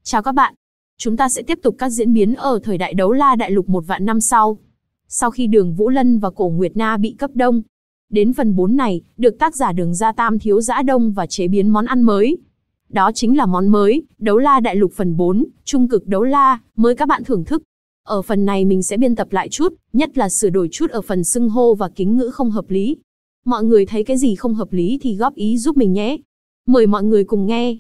Chào các bạn. Chúng ta sẽ tiếp tục các diễn biến ở thời đại Đấu La Đại Lục 1 vạn năm sau. Sau khi Đường Vũ Lân và Cổ Nguyệt Na bị cấp đông, đến phần 4 này, được tác giả Đường Gia Tam thiếu giã đông và chế biến món ăn mới. Đó chính là món mới, Đấu La Đại Lục phần 4, Trung Cực Đấu La, mời các bạn thưởng thức. Ở phần này mình sẽ biên tập lại chút, nhất là sửa đổi chút ở phần xưng hô và kính ngữ không hợp lý. Mọi người thấy cái gì không hợp lý thì góp ý giúp mình nhé. Mời mọi người cùng nghe.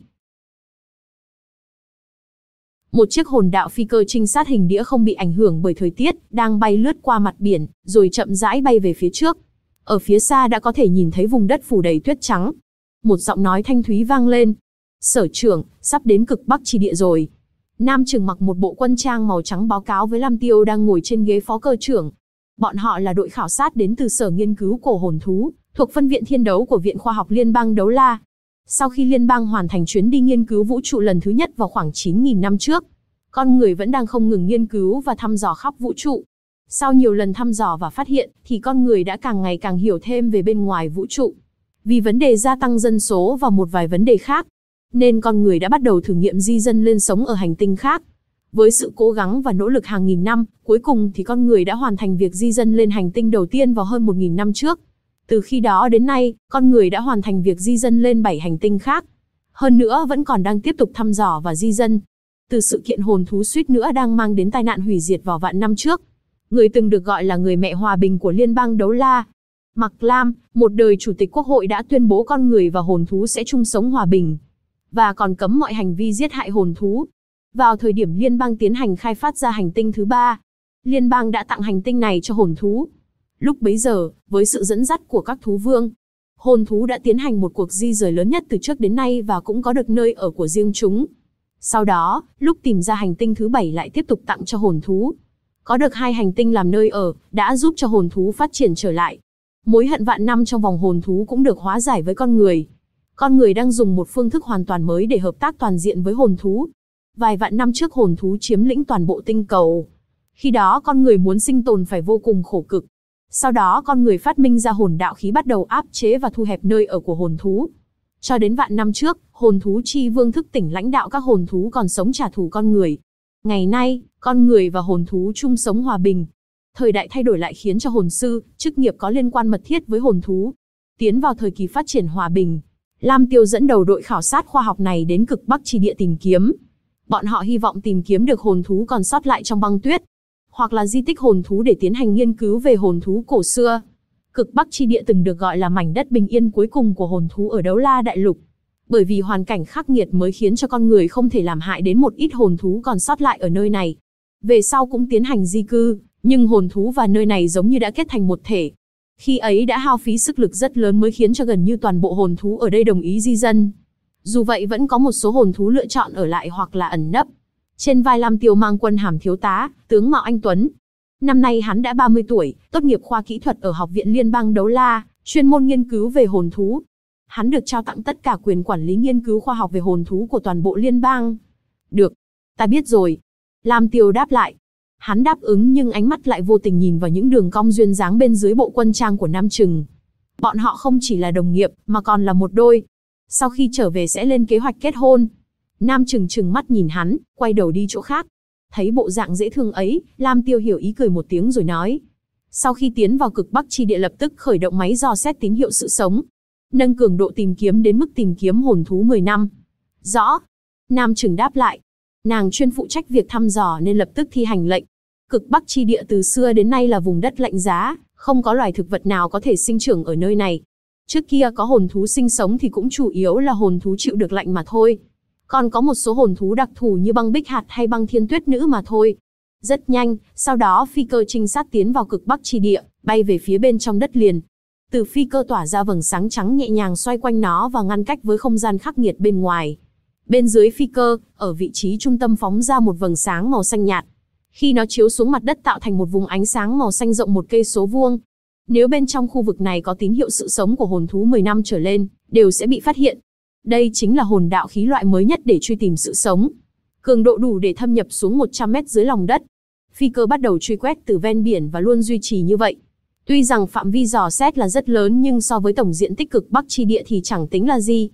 Một chiếc hồn đạo phi cơ trinh sát hình đĩa không bị ảnh hưởng bởi thời tiết, đang bay lướt qua mặt biển, rồi chậm rãi bay về phía trước. Ở phía xa đã có thể nhìn thấy vùng đất phủ đầy tuyết trắng. Một giọng nói thanh thúy vang lên. Sở trưởng, sắp đến cực Bắc chi địa rồi. Nam Trừng mặc một bộ quân trang màu trắng báo cáo với Lam Tiêu đang ngồi trên ghế phó cơ trưởng. Bọn họ là đội khảo sát đến từ Sở Nghiên cứu Cổ Hồn Thú, thuộc phân viện thiên đấu của Viện Khoa học Liên bang Đấu La. Sau khi Liên bang hoàn thành chuyến đi nghiên cứu vũ trụ lần thứ nhất vào khoảng 9.000 năm trước, con người vẫn đang không ngừng nghiên cứu và thăm dò khắp vũ trụ. Sau nhiều lần thăm dò và phát hiện, thì con người đã càng ngày càng hiểu thêm về bên ngoài vũ trụ. Vì vấn đề gia tăng dân số và một vài vấn đề khác, nên con người đã bắt đầu thử nghiệm di dân lên sống ở hành tinh khác. Với sự cố gắng và nỗ lực hàng nghìn năm, cuối cùng thì con người đã hoàn thành việc di dân lên hành tinh đầu tiên vào hơn 1.000 năm trước. Từ khi đó đến nay, con người đã hoàn thành việc di dân lên 7 hành tinh khác. Hơn nữa vẫn còn đang tiếp tục thăm dò và di dân. Từ sự kiện hồn thú suýt nữa đang mang đến tai nạn hủy diệt vào vạn năm trước, người từng được gọi là người mẹ hòa bình của Liên bang Đấu La, Mạc Lam, một đời chủ tịch quốc hội đã tuyên bố con người và hồn thú sẽ chung sống hòa bình, và còn cấm mọi hành vi giết hại hồn thú. Vào thời điểm Liên bang tiến hành khai phát ra hành tinh thứ 3, Liên bang đã tặng hành tinh này cho hồn thú. Lúc bấy giờ, với sự dẫn dắt của các thú vương, hồn thú đã tiến hành một cuộc di rời lớn nhất từ trước đến nay và cũng có được nơi ở của riêng chúng. Sau đó, lúc tìm ra hành tinh thứ 7 lại tiếp tục tặng cho hồn thú. Có được 2 hành tinh làm nơi ở, đã giúp cho hồn thú phát triển trở lại. Mối hận vạn năm trong vòng hồn thú cũng được hóa giải với con người. Con người đang dùng một phương thức hoàn toàn mới để hợp tác toàn diện với hồn thú. Vài vạn năm trước hồn thú chiếm lĩnh toàn bộ tinh cầu. Khi đó con người muốn sinh tồn phải vô cùng khổ cực. Sau đó con người phát minh ra hồn đạo khí bắt đầu áp chế và thu hẹp nơi ở của hồn thú. Cho đến vạn năm trước, hồn thú chi vương thức tỉnh lãnh đạo các hồn thú còn sống trả thù con người. Ngày nay, con người và hồn thú chung sống hòa bình. Thời đại thay đổi lại khiến cho hồn sư, chức nghiệp có liên quan mật thiết với hồn thú, tiến vào thời kỳ phát triển hòa bình. Lam Tiêu dẫn đầu đội khảo sát khoa học này đến cực Bắc chi địa tìm kiếm. Bọn họ hy vọng tìm kiếm được hồn thú còn sót lại trong băng tuyết, hoặc là di tích hồn thú để tiến hành nghiên cứu về hồn thú cổ xưa. Cực Bắc chi địa từng được gọi là mảnh đất bình yên cuối cùng của hồn thú ở Đấu La Đại Lục. Bởi vì hoàn cảnh khắc nghiệt mới khiến cho con người không thể làm hại đến một ít hồn thú còn sót lại ở nơi này. Về sau cũng tiến hành di cư, nhưng hồn thú và nơi này giống như đã kết thành một thể. Khi ấy đã hao phí sức lực rất lớn mới khiến cho gần như toàn bộ hồn thú ở đây đồng ý di dân. Dù vậy vẫn có một số hồn thú lựa chọn ở lại hoặc là ẩn nấp. Trên vai Lam Tiêu mang quân hàm thiếu tá, tướng mạo anh tuấn. Năm nay hắn đã 30 tuổi, tốt nghiệp khoa kỹ thuật ở Học viện Liên bang Đấu La, chuyên môn nghiên cứu về hồn thú. Hắn được trao tặng tất cả quyền quản lý nghiên cứu khoa học về hồn thú của toàn bộ liên bang. Được, ta biết rồi. Lam Tiêu đáp lại. Hắn đáp ứng nhưng ánh mắt lại vô tình nhìn vào những đường cong duyên dáng bên dưới bộ quân trang của Nam Trừng. Bọn họ không chỉ là đồng nghiệp, mà còn là một đôi. Sau khi trở về sẽ lên kế hoạch kết hôn. Nam Trừng trừng mắt nhìn hắn, quay đầu đi chỗ khác. Thấy bộ dạng dễ thương ấy, Lam Tiêu hiểu ý cười một tiếng rồi nói. Sau khi tiến vào cực Bắc chi địa lập tức khởi động máy dò xét tín hiệu sự sống. Nâng cường độ tìm kiếm đến mức tìm kiếm hồn thú 10 năm. Rõ. Nam Trừng đáp lại. Nàng chuyên phụ trách việc thăm dò nên lập tức thi hành lệnh. Cực Bắc chi địa từ xưa đến nay là vùng đất lạnh giá, không có loài thực vật nào có thể sinh trưởng ở nơi này. Trước kia có hồn thú sinh sống thì cũng chủ yếu là hồn thú chịu được lạnh mà thôi. Còn có một số hồn thú đặc thù như băng bích hạt hay băng thiên tuyết nữ mà thôi. Rất nhanh, sau đó phi cơ trinh sát tiến vào cực Bắc chi địa, bay về phía bên trong đất liền. Từ phi cơ tỏa ra vầng sáng trắng nhẹ nhàng xoay quanh nó và ngăn cách với không gian khắc nghiệt bên ngoài. Bên dưới phi cơ, ở vị trí trung tâm phóng ra một vầng sáng màu xanh nhạt. Khi nó chiếu xuống mặt đất tạo thành một vùng ánh sáng màu xanh rộng 1 cây số vuông. Nếu bên trong khu vực này có tín hiệu sự sống của hồn thú 10 năm trở lên, đều sẽ bị phát hiện. Đây chính là hồn đạo khí loại mới nhất để truy tìm sự sống. Cường độ đủ để thâm nhập xuống 100 mét dưới lòng đất. Phi cơ bắt đầu truy quét từ ven biển và luôn duy trì như vậy. Tuy rằng phạm vi dò xét là rất lớn nhưng so với tổng diện tích cực Bắc chi địa thì chẳng tính là gì.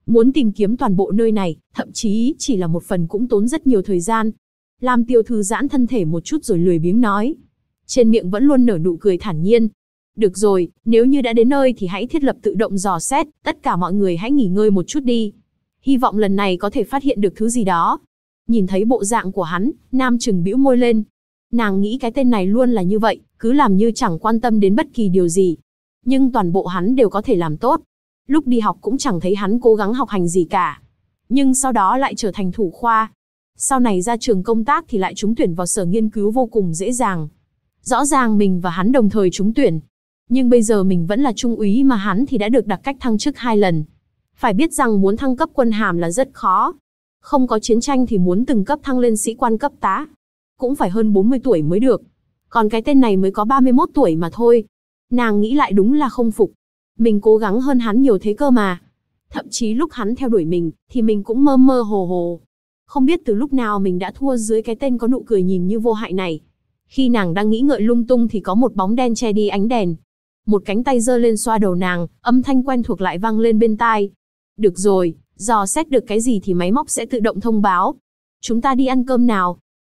Muốn tìm kiếm toàn bộ nơi này, thậm chí chỉ là một phần cũng tốn rất nhiều thời gian. Lam Tiêu thư giãn thân thể một chút rồi lười biếng nói. Trên miệng vẫn luôn nở nụ cười thản nhiên. Được rồi, nếu như đã đến nơi thì hãy thiết lập tự động dò xét, tất cả mọi người hãy nghỉ ngơi một chút đi. Hy vọng lần này có thể phát hiện được thứ gì đó. Nhìn thấy bộ dạng của hắn, Nam Trừng bĩu môi lên. Nàng nghĩ cái tên này luôn là như vậy, cứ làm như chẳng quan tâm đến bất kỳ điều gì. Nhưng toàn bộ hắn đều có thể làm tốt. Lúc đi học cũng chẳng thấy hắn cố gắng học hành gì cả. Nhưng sau đó lại trở thành thủ khoa. Sau này ra trường công tác thì lại trúng tuyển vào sở nghiên cứu vô cùng dễ dàng. Rõ ràng mình và hắn đồng thời trúng tuyển. Nhưng bây giờ mình vẫn là trung úy mà hắn thì đã được đặc cách thăng chức 2 lần. Phải biết rằng muốn thăng cấp quân hàm là rất khó. Không có chiến tranh thì muốn từng cấp thăng lên sĩ quan cấp tá, cũng phải hơn 40 tuổi mới được. Còn cái tên này mới có 31 tuổi mà thôi. Nàng nghĩ lại đúng là không phục. Mình cố gắng hơn hắn nhiều thế cơ mà. Thậm chí lúc hắn theo đuổi mình, thì mình cũng mơ mơ hồ hồ. Không biết từ lúc nào mình đã thua dưới cái tên có nụ cười nhìn như vô hại này. Khi nàng đang nghĩ ngợi lung tung thì có một bóng đen che đi ánh đèn. Một cánh tay giơ lên xoa đầu nàng, âm thanh quen thuộc lại vang lên bên tai. Được rồi, dò xét được cái gì thì máy móc sẽ tự động thông báo. Chúng ta đi ăn cơm nào?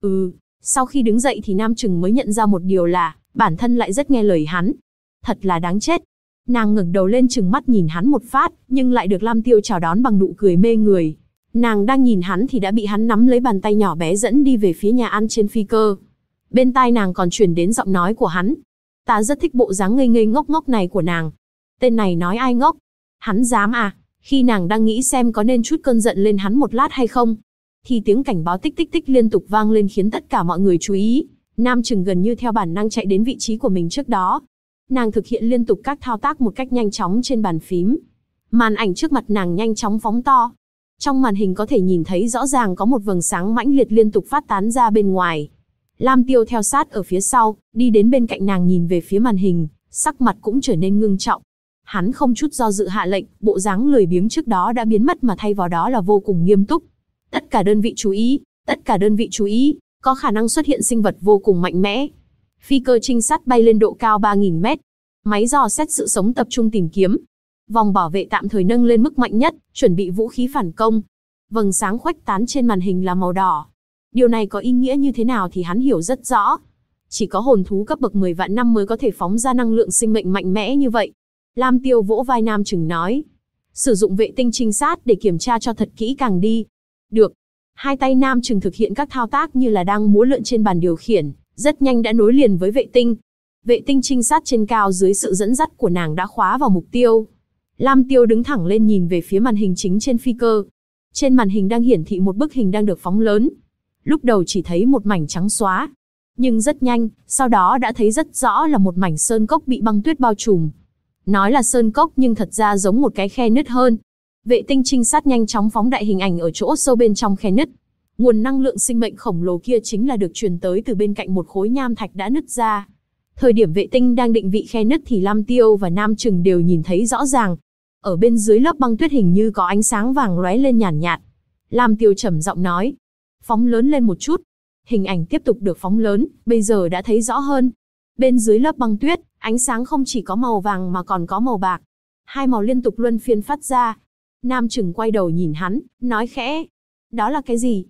Sau khi đứng dậy thì Nam Trừng mới nhận ra một điều là, bản thân lại rất nghe lời hắn. Thật là đáng chết. Nàng ngẩng đầu lên trừng mắt nhìn hắn một phát, nhưng lại được Lam Tiêu chào đón bằng nụ cười mê người. Nàng đang nhìn hắn thì đã bị hắn nắm lấy bàn tay nhỏ bé dẫn đi về phía nhà ăn trên phi cơ. Bên tai nàng còn truyền đến giọng nói của hắn. Ta rất thích bộ dáng ngây ngây ngốc ngốc này của nàng. Tên này nói ai ngốc? Hắn dám à? Khi nàng đang nghĩ xem có nên chút cơn giận lên hắn một lát hay không, thì tiếng cảnh báo tích tích tích liên tục vang lên khiến tất cả mọi người chú ý. Nam Trừng gần như theo bản năng chạy đến vị trí của mình trước đó. Nàng thực hiện liên tục các thao tác một cách nhanh chóng trên bàn phím. Màn ảnh trước mặt nàng nhanh chóng phóng to. Trong màn hình có thể nhìn thấy rõ ràng có một vầng sáng mãnh liệt liên tục phát tán ra bên ngoài. Lam Tiêu theo sát ở phía sau, đi đến bên cạnh nàng nhìn về phía màn hình, sắc mặt cũng trở nên ngưng trọng. Hắn không chút do dự hạ lệnh, bộ dáng lười biếng trước đó đã biến mất mà thay vào đó là vô cùng nghiêm túc. Tất cả đơn vị chú ý, tất cả đơn vị chú ý, có khả năng xuất hiện sinh vật vô cùng mạnh mẽ. Phi cơ trinh sát bay lên độ cao 3.000 mét. Máy dò xét sự sống tập trung tìm kiếm. Vòng bảo vệ tạm thời nâng lên mức mạnh nhất, chuẩn bị vũ khí phản công. Vầng sáng khuếch tán trên màn hình là màu đỏ. Điều này có ý nghĩa như thế nào thì hắn hiểu rất rõ. Chỉ có hồn thú cấp bậc 10 vạn năm mới có thể phóng ra năng lượng sinh mệnh mạnh mẽ như vậy. Lam Tiêu vỗ vai Nam Trừng nói. Sử dụng vệ tinh trinh sát để kiểm tra cho thật kỹ càng đi. Được. Hai tay Nam Trừng thực hiện các thao tác như là đang múa lượn trên bàn điều khiển, rất nhanh đã nối liền với vệ tinh. Vệ tinh trinh sát trên cao dưới sự dẫn dắt của nàng đã khóa vào mục tiêu. Lam Tiêu đứng thẳng lên nhìn về phía màn hình chính trên phi cơ. Trên màn hình đang hiển thị một bức hình đang được phóng lớn. Lúc đầu chỉ thấy một mảnh trắng xóa. Nhưng rất nhanh, sau đó đã thấy rất rõ là một mảnh sơn cốc bị băng tuyết bao trùm. Nói là sơn cốc nhưng thật ra giống một cái khe nứt hơn. Vệ tinh trinh sát nhanh chóng phóng đại hình ảnh ở chỗ sâu bên trong khe nứt. Nguồn năng lượng sinh mệnh khổng lồ kia chính là được truyền tới từ bên cạnh một khối nham thạch đã nứt ra. Thời điểm vệ tinh đang định vị khe nứt thì Lam Tiêu và Nam Trừng đều nhìn thấy rõ ràng. Ở bên dưới lớp băng tuyết hình như có ánh sáng vàng lóe lên nhàn nhạt. Lam Tiêu trầm giọng nói. Phóng lớn lên một chút. Hình ảnh tiếp tục được phóng lớn, bây giờ đã thấy rõ hơn. Bên dưới lớp băng tuyết, ánh sáng không chỉ có màu vàng mà còn có màu bạc. Hai màu liên tục luân phiên phát ra. Nam Trừng quay đầu nhìn hắn, nói khẽ. Đó là cái gì?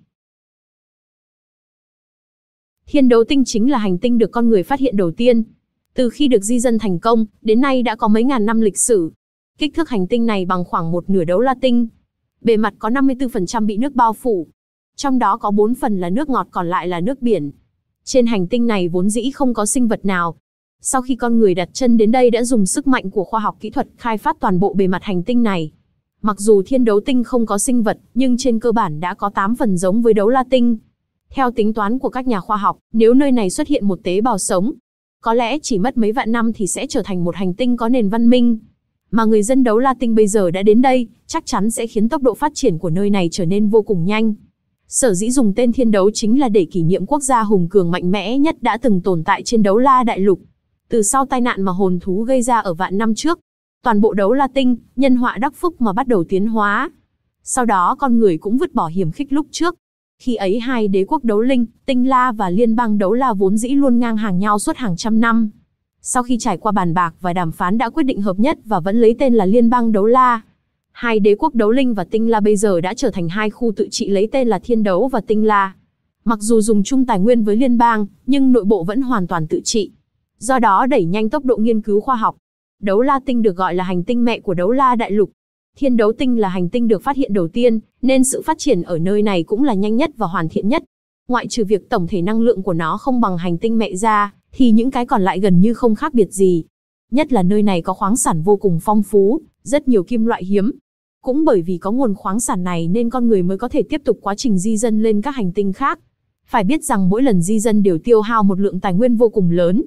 Thiên Đấu Tinh chính là hành tinh được con người phát hiện đầu tiên. Từ khi được di dân thành công, đến nay đã có mấy ngàn năm lịch sử. Kích thước hành tinh này bằng khoảng một nửa Đấu La Tinh. Bề mặt có 54% bị nước bao phủ. Trong đó có 4 phần là nước ngọt còn lại là nước biển. Trên hành tinh này vốn dĩ không có sinh vật nào. Sau khi con người đặt chân đến đây đã dùng sức mạnh của khoa học kỹ thuật khai phát toàn bộ bề mặt hành tinh này. Mặc dù Thiên Đấu Tinh không có sinh vật, nhưng trên cơ bản đã có 8 phần giống với Đấu La Tinh. Theo tính toán của các nhà khoa học, nếu nơi này xuất hiện một tế bào sống, có lẽ chỉ mất mấy vạn năm thì sẽ trở thành một hành tinh có nền văn minh. Mà người dân Đấu La Tinh bây giờ đã đến đây, chắc chắn sẽ khiến tốc độ phát triển của nơi này trở nên vô cùng nhanh. Sở dĩ dùng tên Thiên Đấu chính là để kỷ niệm quốc gia hùng cường mạnh mẽ nhất đã từng tồn tại trên Đấu La Đại Lục. Từ sau tai nạn mà hồn thú gây ra ở vạn năm trước, toàn bộ Đấu La Tinh, nhân họa đắc phúc mà bắt đầu tiến hóa. Sau đó con người cũng vứt bỏ hiềm khích lúc trước. Khi ấy hai đế quốc Đấu Linh, Tinh La và Liên bang Đấu La vốn dĩ luôn ngang hàng nhau suốt hàng trăm năm. Sau khi trải qua bàn bạc và đàm phán đã quyết định hợp nhất và vẫn lấy tên là Liên bang Đấu La. Hai đế quốc Đấu Linh và Tinh La bây giờ đã trở thành hai khu tự trị lấy tên là Thiên Đấu và Tinh La. Mặc dù dùng chung tài nguyên với liên bang, nhưng nội bộ vẫn hoàn toàn tự trị. Do đó đẩy nhanh tốc độ nghiên cứu khoa học. Đấu La Tinh được gọi là hành tinh mẹ của Đấu La Đại Lục. Thiên Đấu Tinh là hành tinh được phát hiện đầu tiên, nên sự phát triển ở nơi này cũng là nhanh nhất và hoàn thiện nhất. Ngoại trừ việc tổng thể năng lượng của nó không bằng hành tinh mẹ ra, thì những cái còn lại gần như không khác biệt gì. Nhất là nơi này có khoáng sản vô cùng phong phú, rất nhiều kim loại hiếm. Cũng bởi vì có nguồn khoáng sản này nên con người mới có thể tiếp tục quá trình di dân lên các hành tinh khác. Phải biết rằng mỗi lần di dân đều tiêu hao một lượng tài nguyên vô cùng lớn.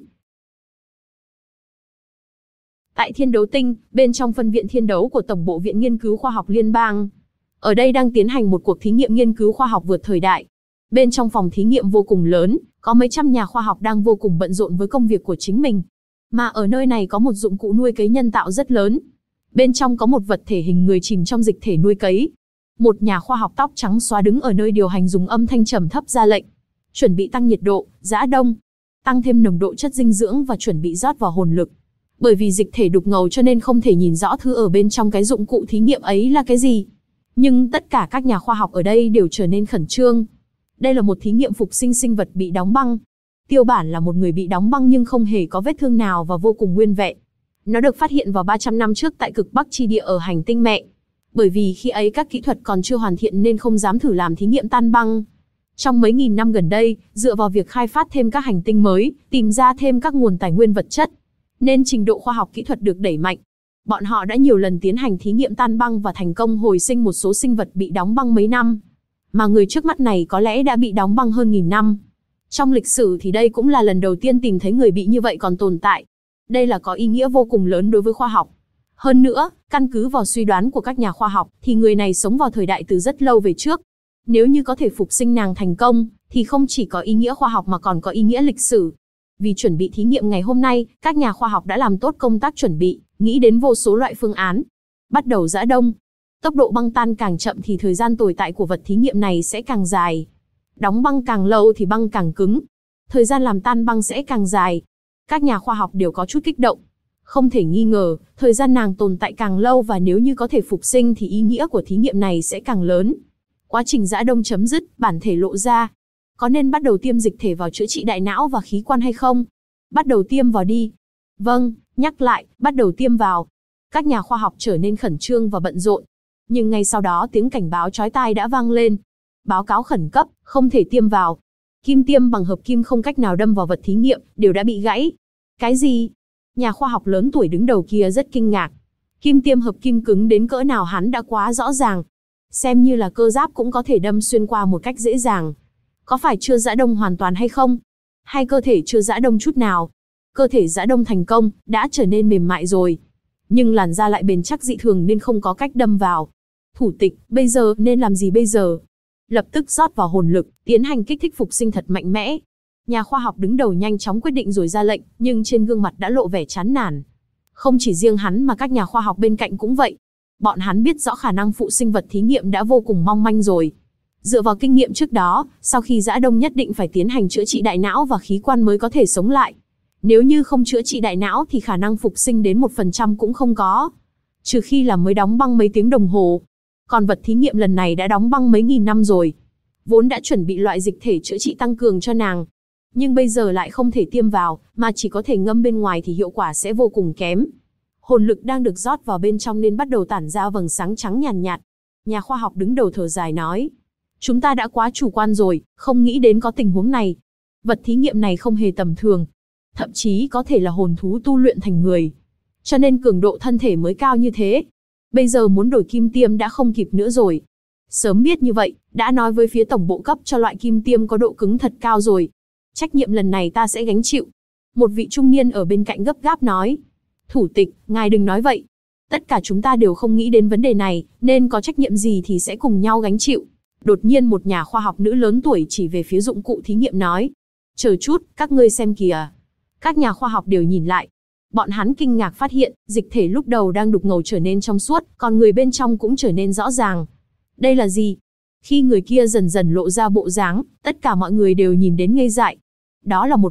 Tại Thiên Đấu Tinh, bên trong phân viện Thiên Đấu của Tổng bộ Viện Nghiên cứu Khoa học Liên bang. Ở đây đang tiến hành một cuộc thí nghiệm nghiên cứu khoa học vượt thời đại. Bên trong phòng thí nghiệm vô cùng lớn, có mấy trăm nhà khoa học đang vô cùng bận rộn với công việc của chính mình. Mà ở nơi này có một dụng cụ nuôi cấy nhân tạo rất lớn. Bên trong có một vật thể hình người chìm trong dịch thể nuôi cấy. Một nhà khoa học tóc trắng xóa đứng ở nơi điều hành dùng âm thanh trầm thấp ra lệnh. Chuẩn bị tăng nhiệt độ, giã đông. Tăng thêm nồng độ chất dinh dưỡng và chuẩn bị rót vào hồn lực. Bởi vì dịch thể đục ngầu cho nên không thể nhìn rõ thứ ở bên trong cái dụng cụ thí nghiệm ấy là cái gì. Nhưng tất cả các nhà khoa học ở đây đều trở nên khẩn trương. Đây là một thí nghiệm phục sinh sinh vật bị đóng băng. Tiêu bản là một người bị đóng băng nhưng không hề có vết thương nào và vô cùng nguyên vẹn. Nó được phát hiện vào 300 năm trước tại cực Bắc chi địa ở hành tinh mẹ. Bởi vì khi ấy các kỹ thuật còn chưa hoàn thiện nên không dám thử làm thí nghiệm tan băng. Trong mấy nghìn năm gần đây, dựa vào việc khai phát thêm các hành tinh mới, tìm ra thêm các nguồn tài nguyên vật chất, nên trình độ khoa học kỹ thuật được đẩy mạnh. Bọn họ đã nhiều lần tiến hành thí nghiệm tan băng và thành công hồi sinh một số sinh vật bị đóng băng mấy năm. Mà người trước mắt này có lẽ đã bị đóng băng hơn 1000 năm. Trong lịch sử thì đây cũng là lần đầu tiên tìm thấy người bị như vậy còn tồn tại. Đây là có ý nghĩa vô cùng lớn đối với khoa học. Hơn nữa, căn cứ vào suy đoán của các nhà khoa học, thì người này sống vào thời đại từ rất lâu về trước. Nếu như có thể phục sinh nàng thành công, thì không chỉ có ý nghĩa khoa học mà còn có ý nghĩa lịch sử. Vì chuẩn bị thí nghiệm ngày hôm nay, các nhà khoa học đã làm tốt công tác chuẩn bị, nghĩ đến vô số loại phương án. Bắt đầu giã đông. Tốc độ băng tan càng chậm thì thời gian tồn tại của vật thí nghiệm này sẽ càng dài. Đóng băng càng lâu thì băng càng cứng. Thời gian làm tan băng sẽ càng dài. Các nhà khoa học đều có chút kích động. Không thể nghi ngờ, thời gian nàng tồn tại càng lâu và nếu như có thể phục sinh thì ý nghĩa của thí nghiệm này sẽ càng lớn. Quá trình giã đông chấm dứt, bản thể lộ ra. Có nên bắt đầu tiêm dịch thể vào chữa trị đại não và khí quan hay không? Bắt đầu tiêm vào đi. Vâng, nhắc lại, bắt đầu tiêm vào. Các nhà khoa học trở nên khẩn trương và bận rộn. Nhưng ngay sau đó tiếng cảnh báo chói tai đã vang lên. Báo cáo khẩn cấp, không thể tiêm vào. Kim tiêm bằng hợp kim không cách nào đâm vào vật thí nghiệm, đều đã bị gãy. Cái gì? Nhà khoa học lớn tuổi đứng đầu kia rất kinh ngạc. Kim tiêm hợp kim cứng đến cỡ nào hắn đã quá rõ ràng. Xem như là cơ giáp cũng có thể đâm xuyên qua một cách dễ dàng. Có phải chưa giã đông hoàn toàn hay không? Hay cơ thể chưa giã đông chút nào? Cơ thể giã đông thành công, đã trở nên mềm mại rồi. Nhưng làn da lại bền chắc dị thường nên không có cách đâm vào. Thủ tịch, bây giờ nên làm gì bây giờ? Lập tức rót vào hồn lực, tiến hành kích thích phục sinh thật mạnh mẽ. Nhà khoa học đứng đầu nhanh chóng quyết định rồi ra lệnh, nhưng trên gương mặt đã lộ vẻ chán nản. Không chỉ riêng hắn mà các nhà khoa học bên cạnh cũng vậy. Bọn hắn biết rõ khả năng phụ sinh vật thí nghiệm đã vô cùng mong manh rồi. Dựa vào kinh nghiệm trước đó, sau khi giã đông nhất định phải tiến hành chữa trị đại não và khí quan mới có thể sống lại. Nếu như không chữa trị đại não thì khả năng phục sinh đến 1% cũng không có. Trừ khi là mới đóng băng mấy tiếng đồng hồ. Còn vật thí nghiệm lần này đã đóng băng mấy nghìn năm rồi. Vốn đã chuẩn bị loại dịch thể chữa trị tăng cường cho nàng. Nhưng bây giờ lại không thể tiêm vào, mà chỉ có thể ngâm bên ngoài thì hiệu quả sẽ vô cùng kém. Hồn lực đang được rót vào bên trong nên bắt đầu tản ra vầng sáng trắng nhàn nhạt. Nhà khoa học đứng đầu thở dài nói. Chúng ta đã quá chủ quan rồi, không nghĩ đến có tình huống này. Vật thí nghiệm này không hề tầm thường. Thậm chí có thể là hồn thú tu luyện thành người. Cho nên cường độ thân thể mới cao như thế. Bây giờ muốn đổi kim tiêm đã không kịp nữa rồi. Sớm biết như vậy, đã nói với phía tổng bộ cấp cho loại kim tiêm có độ cứng thật cao rồi. Trách nhiệm lần này ta sẽ gánh chịu. Một vị trung niên ở bên cạnh gấp gáp nói. Thủ tịch, ngài đừng nói vậy. Tất cả chúng ta đều không nghĩ đến vấn đề này, nên có trách nhiệm gì thì sẽ cùng nhau gánh chịu. Đột nhiên một nhà khoa học nữ lớn tuổi chỉ về phía dụng cụ thí nghiệm nói. Chờ chút, các ngươi xem kìa. Các nhà khoa học đều nhìn lại. Bọn hắn kinh ngạc phát hiện, dịch thể lúc đầu đang đục ngầu trở nên trong suốt, còn người bên trong cũng trở nên rõ ràng. Đây là gì? Khi người kia dần dần lộ ra bộ dáng, tất cả mọi người đều nhìn đến ngây dại. Đó là một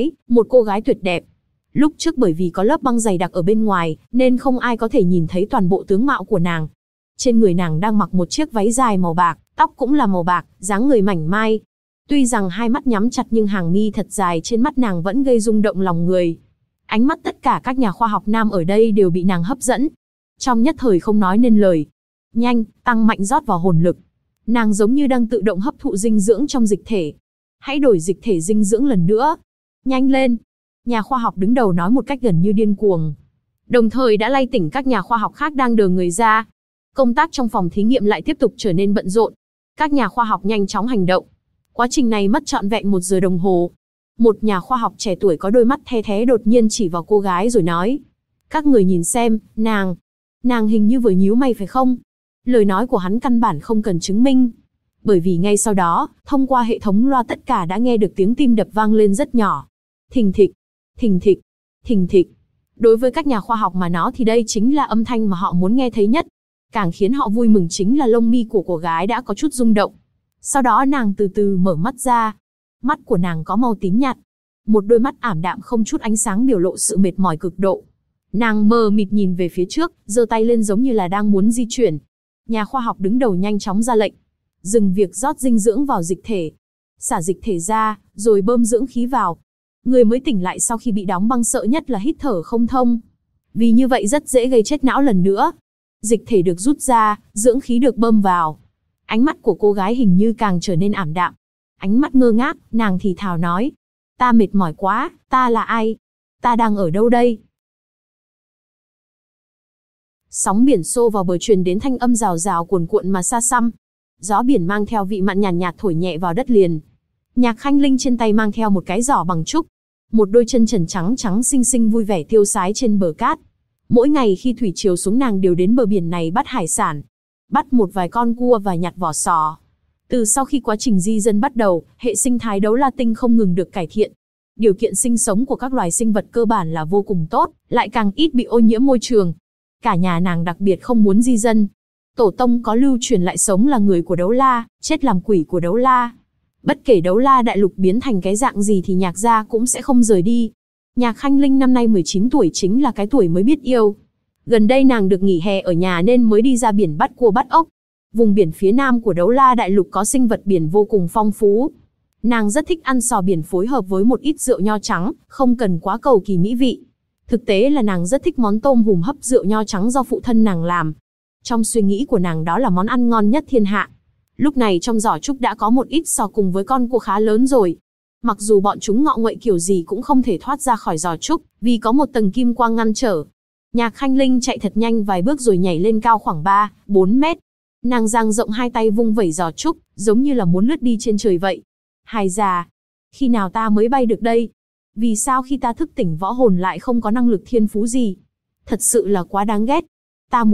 cô gái tuyệt đẹp. Lúc trước bởi vì có lớp băng dày đặc ở bên ngoài, nên không ai có thể nhìn thấy toàn bộ tướng mạo của nàng. Trên người nàng đang mặc một chiếc váy dài màu bạc, tóc cũng là màu bạc, dáng người mảnh mai. Tuy rằng hai mắt nhắm chặt nhưng hàng mi thật dài trên mắt nàng vẫn gây rung động lòng người. Ánh mắt tất cả các nhà khoa học nam ở đây đều bị nàng hấp dẫn. Trong nhất thời không nói nên lời. Nhanh, tăng mạnh rót vào hồn lực. Nàng giống như đang tự động hấp thụ dinh dưỡng trong dịch thể. Hãy đổi dịch thể dinh dưỡng lần nữa. Nhanh lên. Nhà khoa học đứng đầu nói một cách gần như điên cuồng. Đồng thời đã lay tỉnh các nhà khoa học khác đang đờ người ra. Công tác trong phòng thí nghiệm lại tiếp tục trở nên bận rộn. Các nhà khoa học nhanh chóng hành động. Quá trình này mất trọn vẹn 1 giờ đồng hồ. Một nhà khoa học trẻ tuổi có đôi mắt the thé đột nhiên chỉ vào cô gái rồi nói. Các người nhìn xem, nàng hình như vừa nhíu mày phải không? Lời nói của hắn căn bản không cần chứng minh. Bởi vì ngay sau đó, thông qua hệ thống loa tất cả đã nghe được tiếng tim đập vang lên rất nhỏ. Thình thịch, thình thịch, thình thịch. Đối với các nhà khoa học mà nói thì đây chính là âm thanh mà họ muốn nghe thấy nhất. Càng khiến họ vui mừng chính là lông mi của cô gái đã có chút rung động. Sau đó nàng từ từ mở mắt ra. Mắt của nàng có màu tím nhạt. Một đôi mắt ảm đạm không chút ánh sáng biểu lộ sự mệt mỏi cực độ. Nàng mờ mịt nhìn về phía trước, giơ tay lên giống như là đang muốn di chuyển. Nhà khoa học đứng đầu nhanh chóng ra lệnh. Dừng việc rót dinh dưỡng vào dịch thể. Xả dịch thể ra, rồi bơm dưỡng khí vào. Người mới tỉnh lại sau khi bị đóng băng sợ nhất là hít thở không thông. Vì như vậy rất dễ gây chết não lần nữa. Dịch thể được rút ra, dưỡng khí được bơm vào. Ánh mắt của cô gái hình như càng trở nên ảm đạm. Ánh mắt ngơ ngác, nàng thì thào nói. Ta mệt mỏi quá, ta là ai? Ta đang ở đâu đây? Sóng biển xô vào bờ truyền đến thanh âm rào rào cuồn cuộn mà xa xăm. Gió biển mang theo vị mặn nhàn nhạt thổi nhẹ vào đất liền. Nhạc Khanh Linh trên tay mang theo một cái giỏ bằng trúc. Một đôi chân trần trắng trắng xinh xinh vui vẻ tiêu sái trên bờ cát. Mỗi ngày khi thủy triều xuống nàng đều đến bờ biển này bắt hải sản. Bắt một vài con cua và nhặt vỏ sò. Từ sau khi quá trình di dân bắt đầu, hệ sinh thái Đấu La Tinh không ngừng được cải thiện. Điều kiện sinh sống của các loài sinh vật cơ bản là vô cùng tốt, lại càng ít bị ô nhiễm môi trường. Cả nhà nàng đặc biệt không muốn di dân. Tổ tông có lưu truyền lại sống là người của Đấu La, chết làm quỷ của Đấu La. Bất kể Đấu La đại lục biến thành cái dạng gì thì Nhạc gia cũng sẽ không rời đi. Nhạc Khanh Linh năm nay 19 tuổi chính là cái tuổi mới biết yêu. Gần đây nàng được nghỉ hè ở nhà nên mới đi ra biển bắt cua bắt ốc. Vùng biển phía nam của Đấu La đại lục có sinh vật biển vô cùng phong phú. Nàng rất thích ăn sò biển phối hợp với một ít rượu nho trắng, không cần quá cầu kỳ mỹ vị. Thực tế là nàng rất thích món tôm hùm hấp rượu nho trắng do phụ thân nàng làm. Trong suy nghĩ của nàng đó là món ăn ngon nhất thiên hạ. Lúc này trong giỏ trúc đã có một ít sò cùng với con cua khá lớn rồi. Mặc dù bọn chúng ngọ nguậy kiểu gì cũng không thể thoát ra khỏi giỏ trúc, vì có một tầng kim quang ngăn trở. Nhạc Khanh Linh chạy thật nhanh vài bước rồi nhảy lên cao khoảng 3-4 mét. Nàng dang rộng hai tay vung vẩy giỏ trúc, giống như là muốn lướt đi trên trời vậy. Hài già, khi nào ta mới bay được đây? Vì sao khi ta thức tỉnh võ hồn lại không có năng lực thiên phú gì? Thật sự là quá đáng ghét. Ta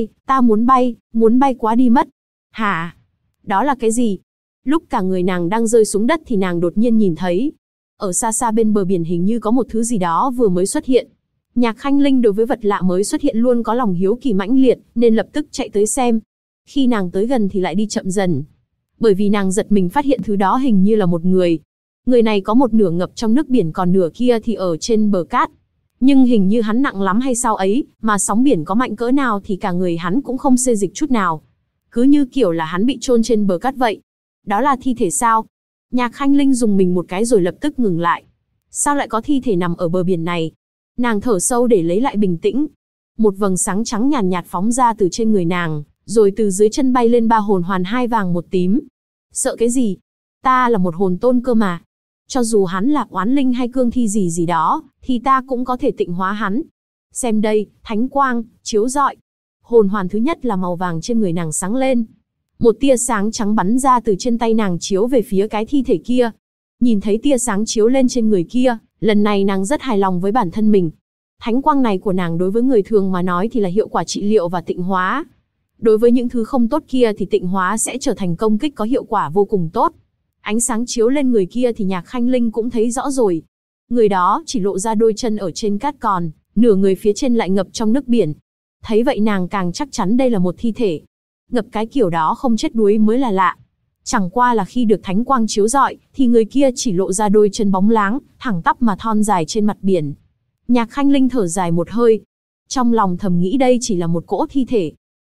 muốn bay quá đi mất. Hả? Đó là cái gì? Lúc cả người nàng đang rơi xuống đất thì nàng đột nhiên nhìn thấy. Ở xa xa bên bờ biển hình như có một thứ gì đó vừa mới xuất hiện. Nhạc Khanh Linh đối với vật lạ mới xuất hiện luôn có lòng hiếu kỳ mãnh liệt, nên lập tức chạy tới xem. Khi nàng tới gần thì lại đi chậm dần. Bởi vì nàng giật mình phát hiện thứ đó hình như là một người. Người này có một nửa ngập trong nước biển còn nửa kia thì ở trên bờ cát. Nhưng hình như hắn nặng lắm hay sao ấy, mà sóng biển có mạnh cỡ nào thì cả người hắn cũng không xê dịch chút nào. Cứ như kiểu là hắn bị chôn trên bờ cát vậy. Đó là thi thể sao? Nhạc Khanh Linh dùng mình một cái rồi lập tức ngừng lại. Sao lại có thi thể nằm ở bờ biển này? Nàng thở sâu để lấy lại bình tĩnh. Một vầng sáng trắng nhàn nhạt phóng ra từ trên người nàng, rồi từ dưới chân bay lên 3 hồn hoàn 2 vàng 1 tím. Sợ cái gì? Ta là một hồn tôn cơ mà. Cho dù hắn là oán linh hay cương thi gì gì đó, thì ta cũng có thể tịnh hóa hắn. Xem đây, thánh quang, chiếu rọi. Hồn hoàn thứ nhất là màu vàng trên người nàng sáng lên. Một tia sáng trắng bắn ra từ trên tay nàng chiếu về phía cái thi thể kia. Nhìn thấy tia sáng chiếu lên trên người kia, lần này nàng rất hài lòng với bản thân mình. Thánh quang này của nàng đối với người thường mà nói thì là hiệu quả trị liệu và tịnh hóa. Đối với những thứ không tốt kia thì tịnh hóa sẽ trở thành công kích có hiệu quả vô cùng tốt. Ánh sáng chiếu lên người kia thì Nhạc Khanh Linh cũng thấy rõ rồi. Người đó chỉ lộ ra đôi chân ở trên cát còn, nửa người phía trên lại ngập trong nước biển. Thấy vậy nàng càng chắc chắn đây là một thi thể. Ngập cái kiểu đó không chết đuối mới là lạ. Chẳng qua là khi được thánh quang chiếu rọi, thì người kia chỉ lộ ra đôi chân bóng láng, thẳng tắp mà thon dài trên mặt biển. Nhạc Khanh Linh thở dài một hơi. Trong lòng thầm nghĩ đây chỉ là một cỗ thi thể.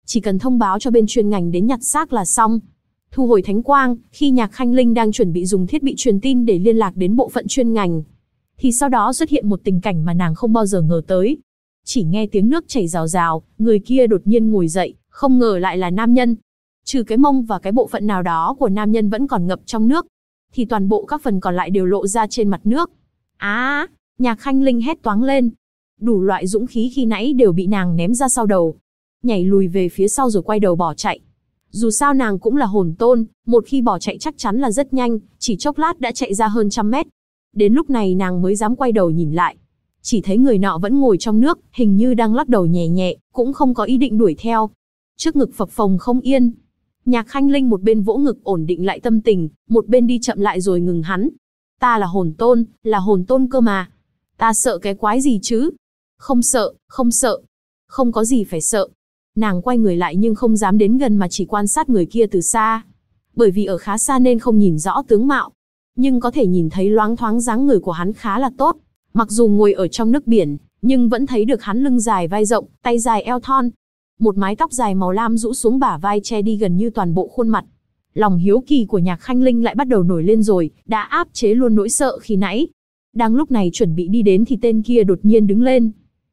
chỉ cần thông báo cho bên chuyên ngành đến nhặt xác là xong. Thu hồi thánh quang, khi Nhạc Khanh Linh đang chuẩn bị dùng thiết bị truyền tin để liên lạc đến bộ phận chuyên ngành, thì sau đó xuất hiện một tình cảnh mà nàng không bao giờ ngờ tới. Chỉ nghe tiếng nước chảy rào rào, người kia đột nhiên ngồi dậy, không ngờ lại là nam nhân. Trừ cái mông và cái bộ phận nào đó của nam nhân vẫn còn ngập trong nước, thì toàn bộ các phần còn lại đều lộ ra trên mặt nước. Nhạc Khanh Linh hét toáng lên. Đủ loại dũng khí khi nãy đều bị nàng ném ra sau đầu, nhảy lùi về phía sau rồi quay đầu bỏ chạy. Dù sao nàng cũng là hồn tôn, một khi bỏ chạy chắc chắn là rất nhanh, chỉ chốc lát đã chạy ra hơn 100 mét. Đến lúc này nàng mới dám quay đầu nhìn lại. Chỉ thấy người nọ vẫn ngồi trong nước, hình như đang lắc đầu nhẹ nhẹ, cũng không có ý định đuổi theo. Trước ngực phập phồng không yên. Nhạc Khanh Linh một bên vỗ ngực ổn định lại tâm tình, một bên đi chậm lại rồi ngừng hắn. Ta là hồn tôn cơ mà. Ta sợ cái quái gì chứ? Không sợ, không có gì phải sợ. Nàng quay người lại nhưng không dám đến gần mà chỉ quan sát người kia từ xa. Bởi vì ở khá xa nên không nhìn rõ tướng mạo, nhưng có thể nhìn thấy loáng thoáng dáng người của hắn khá là tốt. Mặc dù ngồi ở trong nước biển, nhưng vẫn thấy được hắn lưng dài vai rộng, tay dài eo thon. Một mái tóc dài màu lam rũ xuống bả vai che đi gần như toàn bộ khuôn mặt. Lòng hiếu kỳ của Nhạc Khanh Linh lại bắt đầu nổi lên rồi, đã áp chế luôn nỗi sợ khi nãy. Đang lúc này chuẩn bị đi đến thì tên kia đột nhiên đứng lên.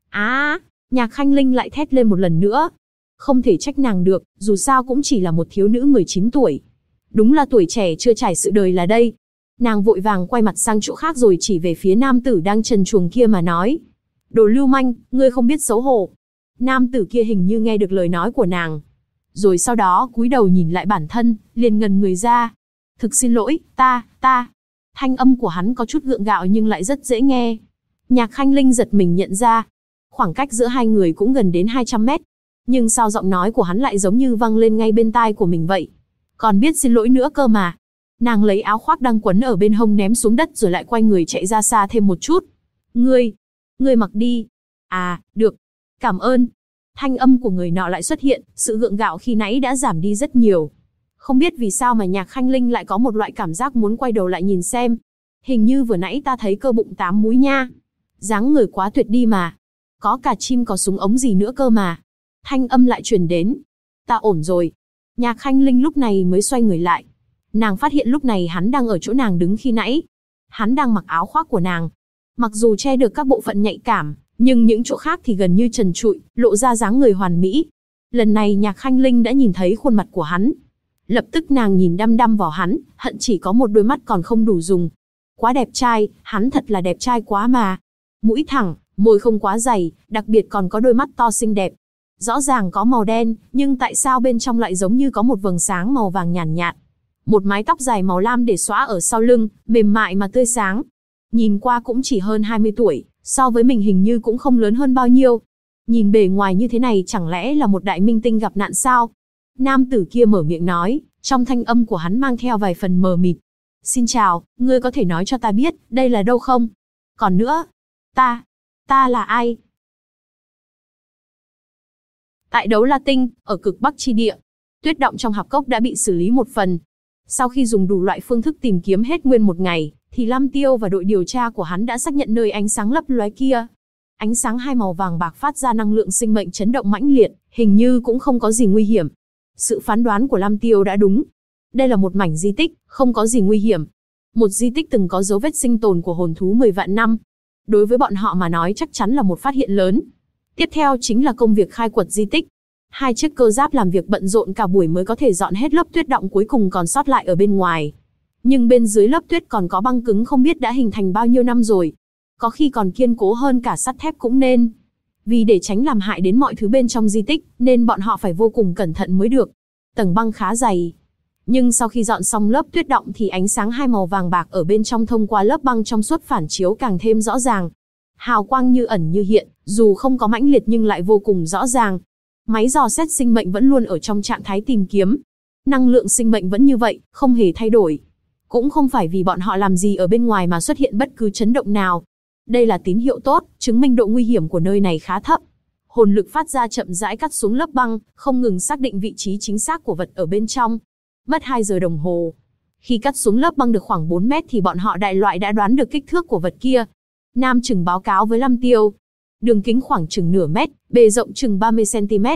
Nhạc Khanh Linh lại thét lên một lần nữa. Không thể trách nàng được, dù sao cũng chỉ là một thiếu nữ 19 tuổi. Đúng là tuổi trẻ chưa trải sự đời là đây. Nàng vội vàng quay mặt sang chỗ khác rồi chỉ về phía nam tử đang trần truồng kia mà nói. Đồ lưu manh, ngươi không biết xấu hổ. Nam tử kia hình như nghe được lời nói của nàng, rồi sau đó cúi đầu nhìn lại bản thân, liền ngần người ra. Thực xin lỗi, ta. Thanh âm của hắn có chút gượng gạo nhưng lại rất dễ nghe. Nhạc Khanh Linh giật mình nhận ra, khoảng cách giữa hai người cũng gần đến 200 mét. Nhưng sao giọng nói của hắn lại giống như vang lên ngay bên tai của mình vậy? Còn biết xin lỗi nữa cơ mà. Nàng lấy áo khoác đang quấn ở bên hông ném xuống đất rồi lại quay người chạy ra xa thêm một chút. Ngươi mặc đi. Được. Cảm ơn. Thanh âm của người nọ lại xuất hiện, sự gượng gạo khi nãy đã giảm đi rất nhiều. Không biết vì sao mà Nhạc Khanh Linh lại có một loại cảm giác muốn quay đầu lại nhìn xem. Hình như vừa nãy ta thấy cơ bụng 8 múi nha. Dáng người quá tuyệt đi mà. Có cả chim có súng ống gì nữa cơ mà. Thanh âm lại truyền đến. Ta ổn rồi. Nhạc Khanh Linh lúc này mới xoay người lại. Nàng phát hiện lúc này hắn đang ở chỗ nàng đứng khi nãy. Hắn đang mặc áo khoác của nàng. Mặc dù che được các bộ phận nhạy cảm, nhưng những chỗ khác thì gần như trần trụi, lộ ra dáng người hoàn mỹ. Lần này Nhạc Khanh Linh đã nhìn thấy khuôn mặt của hắn. Lập tức nàng nhìn đăm đăm vào hắn, hận chỉ có một đôi mắt còn không đủ dùng. Quá đẹp trai, hắn thật là đẹp trai quá mà. Mũi thẳng, môi không quá dày, đặc biệt còn có đôi mắt to xinh đẹp. Rõ ràng có màu đen, nhưng tại sao bên trong lại giống như có một vầng sáng màu vàng nhàn nhạt. Một mái tóc dài màu lam để xõa ở sau lưng, mềm mại mà tươi sáng. Nhìn qua cũng chỉ hơn 20 tuổi, so với mình hình như cũng không lớn hơn bao nhiêu. Nhìn bề ngoài như thế này chẳng lẽ là một đại minh tinh gặp nạn sao? Nam tử kia mở miệng nói, trong thanh âm của hắn mang theo vài phần mờ mịt. Xin chào, ngươi có thể nói cho ta biết, đây là đâu không? Còn nữa, ta là ai? Tại Đấu La Tinh, ở cực Bắc chi địa, tuyết động trong hạp cốc đã bị xử lý một phần. Sau khi dùng đủ loại phương thức tìm kiếm hết nguyên một ngày, thì Lam Tiêu và đội điều tra của hắn đã xác nhận nơi ánh sáng lấp lóe kia. Ánh sáng hai màu vàng bạc phát ra năng lượng sinh mệnh chấn động mãnh liệt, hình như cũng không có gì nguy hiểm. Sự phán đoán của Lam Tiêu đã đúng. Đây là một mảnh di tích, không có gì nguy hiểm. Một di tích từng có dấu vết sinh tồn của hồn thú 10 vạn năm. Đối với bọn họ mà nói chắc chắn là một phát hiện lớn. Tiếp theo chính là công việc khai quật di tích. Hai chiếc cơ giáp làm việc bận rộn cả buổi mới có thể dọn hết lớp tuyết động cuối cùng còn sót lại ở bên ngoài. Nhưng bên dưới lớp tuyết còn có băng cứng không biết đã hình thành bao nhiêu năm rồi. Có khi còn kiên cố hơn cả sắt thép cũng nên. Vì để tránh làm hại đến mọi thứ bên trong di tích, nên bọn họ phải vô cùng cẩn thận mới được. Tầng băng khá dày. Nhưng sau khi dọn xong lớp tuyết động thì ánh sáng hai màu vàng bạc ở bên trong thông qua lớp băng trong suốt phản chiếu càng thêm rõ ràng. Hào quang như ẩn như hiện, dù không có mãnh liệt nhưng lại vô cùng rõ ràng. Máy dò xét sinh mệnh vẫn luôn ở trong trạng thái tìm kiếm. Năng lượng sinh mệnh vẫn như vậy, không hề thay đổi. Cũng không phải vì bọn họ làm gì ở bên ngoài mà xuất hiện bất cứ chấn động nào. Đây là tín hiệu tốt, chứng minh độ nguy hiểm của nơi này khá thấp. Hồn lực phát ra chậm rãi cắt xuống lớp băng, không ngừng xác định vị trí chính xác của vật ở bên trong. Mất 2 giờ đồng hồ. Khi cắt xuống lớp băng được khoảng 4 mét thì bọn họ đại loại đã đoán được kích thước của vật kia. Nam chừng báo cáo với Lam Tiêu. Đường kính khoảng chừng nửa mét, bề rộng chừng 30 cm.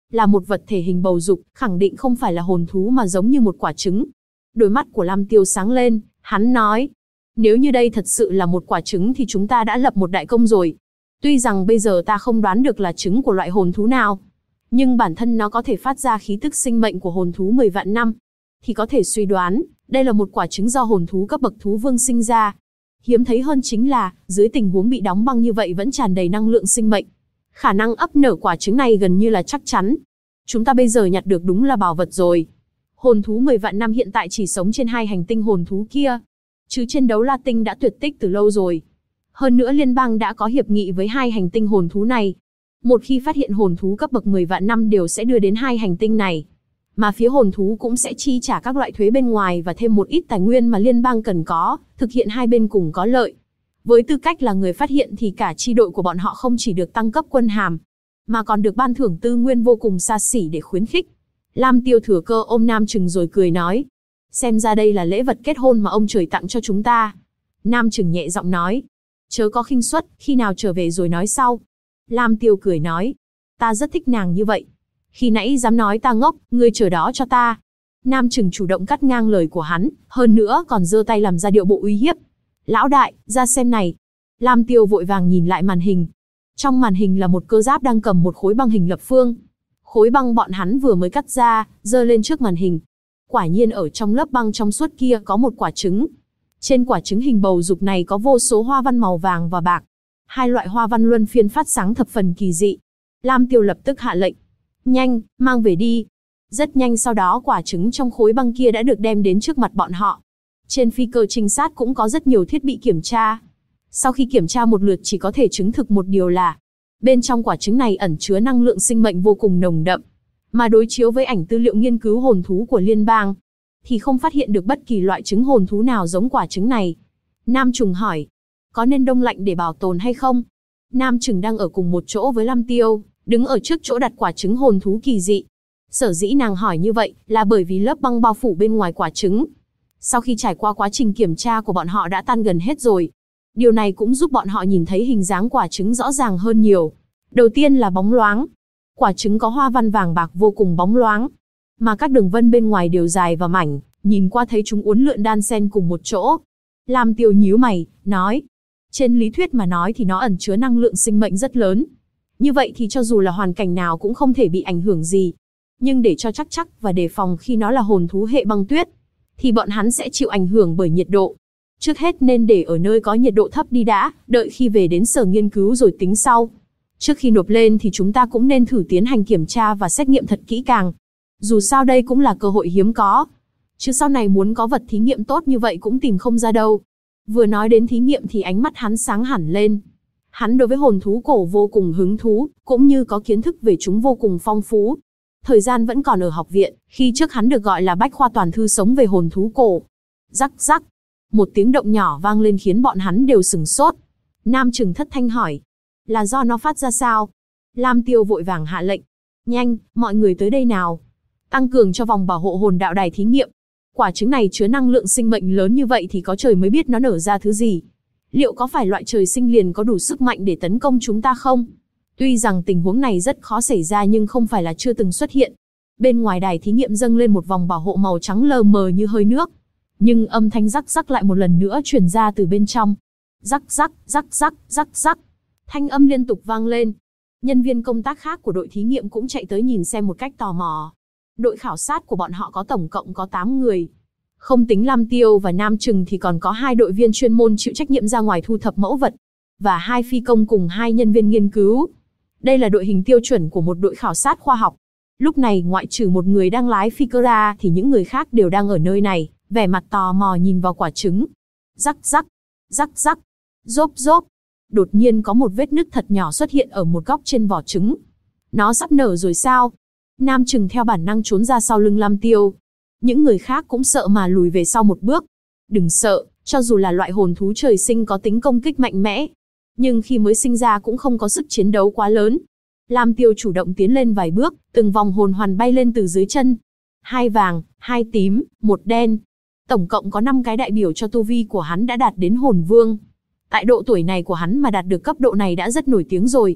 Là một vật thể hình bầu dục, khẳng định không phải là hồn thú mà giống như một quả trứng. Đôi mắt của Lam Tiêu sáng lên, hắn nói. Nếu như đây thật sự là một quả trứng thì chúng ta đã lập một đại công rồi. Tuy rằng bây giờ ta không đoán được là trứng của loại hồn thú nào, nhưng bản thân nó có thể phát ra khí tức sinh mệnh của hồn thú 10 vạn năm, thì có thể suy đoán, đây là một quả trứng do hồn thú cấp bậc thú vương sinh ra. Hiếm thấy hơn chính là, dưới tình huống bị đóng băng như vậy vẫn tràn đầy năng lượng sinh mệnh. Khả năng ấp nở quả trứng này gần như là chắc chắn. Chúng ta bây giờ nhặt được đúng là bảo vật rồi. Hồn thú 10 vạn năm hiện tại chỉ sống trên 2 hành tinh hồn thú kia, chứ trên Đấu La Tinh đã tuyệt tích từ lâu rồi. Hơn nữa liên bang đã có hiệp nghị với 2 hành tinh hồn thú này. Một khi phát hiện hồn thú cấp bậc 10 vạn năm đều sẽ đưa đến 2 hành tinh này. Mà phía hồn thú cũng sẽ chi trả các loại thuế bên ngoài và thêm một ít tài nguyên mà liên bang cần có, thực hiện hai bên cùng có lợi. Với tư cách là người phát hiện thì cả chi đội của bọn họ không chỉ được tăng cấp quân hàm, mà còn được ban thưởng tư nguyên vô cùng xa xỉ để khuyến khích. Lam Tiêu thừa cơ ôm Nam Trừng rồi cười nói. Xem ra đây là lễ vật kết hôn mà ông trời tặng cho chúng ta. Nam Trừng nhẹ giọng nói. Chớ có khinh suất, khi nào trở về rồi nói sau. Lam Tiêu cười nói. Ta rất thích nàng như vậy. Khi nãy dám nói ta ngốc, ngươi chờ đó cho ta. Nam Trừng chủ động cắt ngang lời của hắn, hơn nữa còn giơ tay làm ra điệu bộ uy hiếp. Lão đại, ra xem này. Lam Tiêu vội vàng nhìn lại màn hình. Trong màn hình là một cơ giáp đang cầm một khối băng hình lập phương. Khối băng bọn hắn vừa mới cắt ra, giơ lên trước màn hình. Quả nhiên ở trong lớp băng trong suốt kia có một quả trứng. Trên quả trứng hình bầu dục này có vô số hoa văn màu vàng và bạc. Hai loại hoa văn luân phiên phát sáng thập phần kỳ dị. Lam Tiêu lập tức hạ lệnh. Nhanh, mang về đi. Rất nhanh sau đó quả trứng trong khối băng kia đã được đem đến trước mặt bọn họ. Trên phi cơ trinh sát cũng có rất nhiều thiết bị kiểm tra. Sau khi kiểm tra một lượt chỉ có thể chứng thực một điều là bên trong quả trứng này ẩn chứa năng lượng sinh mệnh vô cùng nồng đậm. Mà đối chiếu với ảnh tư liệu nghiên cứu hồn thú của liên bang, thì không phát hiện được bất kỳ loại trứng hồn thú nào giống quả trứng này. Nam Trừng hỏi, có nên đông lạnh để bảo tồn hay không? Nam Trừng đang ở cùng một chỗ với Lam Tiêu, đứng ở trước chỗ đặt quả trứng hồn thú kỳ dị. Sở dĩ nàng hỏi như vậy là bởi vì lớp băng bao phủ bên ngoài quả trứng, sau khi trải qua quá trình kiểm tra của bọn họ đã tan gần hết rồi. Điều này cũng giúp bọn họ nhìn thấy hình dáng quả trứng rõ ràng hơn nhiều. Đầu tiên là bóng loáng. Quả trứng có hoa văn vàng bạc vô cùng bóng loáng, mà các đường vân bên ngoài đều dài và mảnh, nhìn qua thấy chúng uốn lượn đan xen cùng một chỗ. Lam Tiêu nhíu mày, nói, trên lý thuyết mà nói thì nó ẩn chứa năng lượng sinh mệnh rất lớn. Như vậy thì cho dù là hoàn cảnh nào cũng không thể bị ảnh hưởng gì. Nhưng để cho chắc và đề phòng khi nó là hồn thú hệ băng tuyết, thì bọn hắn sẽ chịu ảnh hưởng bởi nhiệt độ. Trước hết nên để ở nơi có nhiệt độ thấp đi đã, đợi khi về đến sở nghiên cứu rồi tính sau. Trước khi nộp lên thì chúng ta cũng nên thử tiến hành kiểm tra và xét nghiệm thật kỹ càng. Dù sao đây cũng là cơ hội hiếm có. Chứ sau này muốn có vật thí nghiệm tốt như vậy cũng tìm không ra đâu. Vừa nói đến thí nghiệm thì ánh mắt hắn sáng hẳn lên. Hắn đối với hồn thú cổ vô cùng hứng thú, cũng như có kiến thức về chúng vô cùng phong phú. Thời gian vẫn còn ở học viện, khi trước hắn được gọi là bách khoa toàn thư sống về hồn thú cổ. Rắc rắc. Một tiếng động nhỏ vang lên khiến bọn hắn đều sửng sốt. Nam Trừng thất thanh hỏi. Là do nó phát ra sao? Lam Tiêu vội vàng hạ lệnh. Nhanh, mọi người tới đây nào. Tăng cường cho vòng bảo hộ hồn đạo đài thí nghiệm. Quả trứng này chứa năng lượng sinh mệnh lớn như vậy thì có trời mới biết nó nở ra thứ gì. Liệu có phải loại trời sinh liền có đủ sức mạnh để tấn công chúng ta không? Tuy rằng tình huống này rất khó xảy ra nhưng không phải là chưa từng xuất hiện. Bên ngoài đài thí nghiệm dâng lên một vòng bảo hộ màu trắng lờ mờ như hơi nước. Nhưng âm thanh rắc rắc lại một lần nữa truyền ra từ bên trong. Rắc rắc, rắc rắc, rắc rắc. Thanh âm liên tục vang lên. Nhân viên công tác khác của đội thí nghiệm cũng chạy tới nhìn xem một cách tò mò. Đội khảo sát của bọn họ có tổng cộng có 8 người. Không tính Lam Tiêu và Nam Trừng thì còn có 2 đội viên chuyên môn chịu trách nhiệm ra ngoài thu thập mẫu vật. Và 2 phi công cùng 2 nhân viên nghiên cứu. Đây là đội hình tiêu chuẩn của một đội khảo sát khoa học. Lúc này ngoại trừ một người đang lái phi cơ ra thì những người khác đều đang ở nơi này, vẻ mặt tò mò nhìn vào quả trứng. Rắc rắc, rắc rắc, rốp rốp. Đột nhiên có một vết nứt thật nhỏ xuất hiện ở một góc trên vỏ trứng. Nó sắp nở rồi sao? Nam Trừng theo bản năng trốn ra sau lưng Lam Tiêu. Những người khác cũng sợ mà lùi về sau một bước. Đừng sợ, cho dù là loại hồn thú trời sinh có tính công kích mạnh mẽ, nhưng khi mới sinh ra cũng không có sức chiến đấu quá lớn. Lam Tiêu chủ động tiến lên vài bước, từng vòng hồn hoàn bay lên từ dưới chân. 2 vàng, 2 tím, 1 đen. Tổng cộng có 5 cái đại biểu cho tu vi của hắn đã đạt đến hồn vương. Tại độ tuổi này của hắn mà đạt được cấp độ này đã rất nổi tiếng rồi.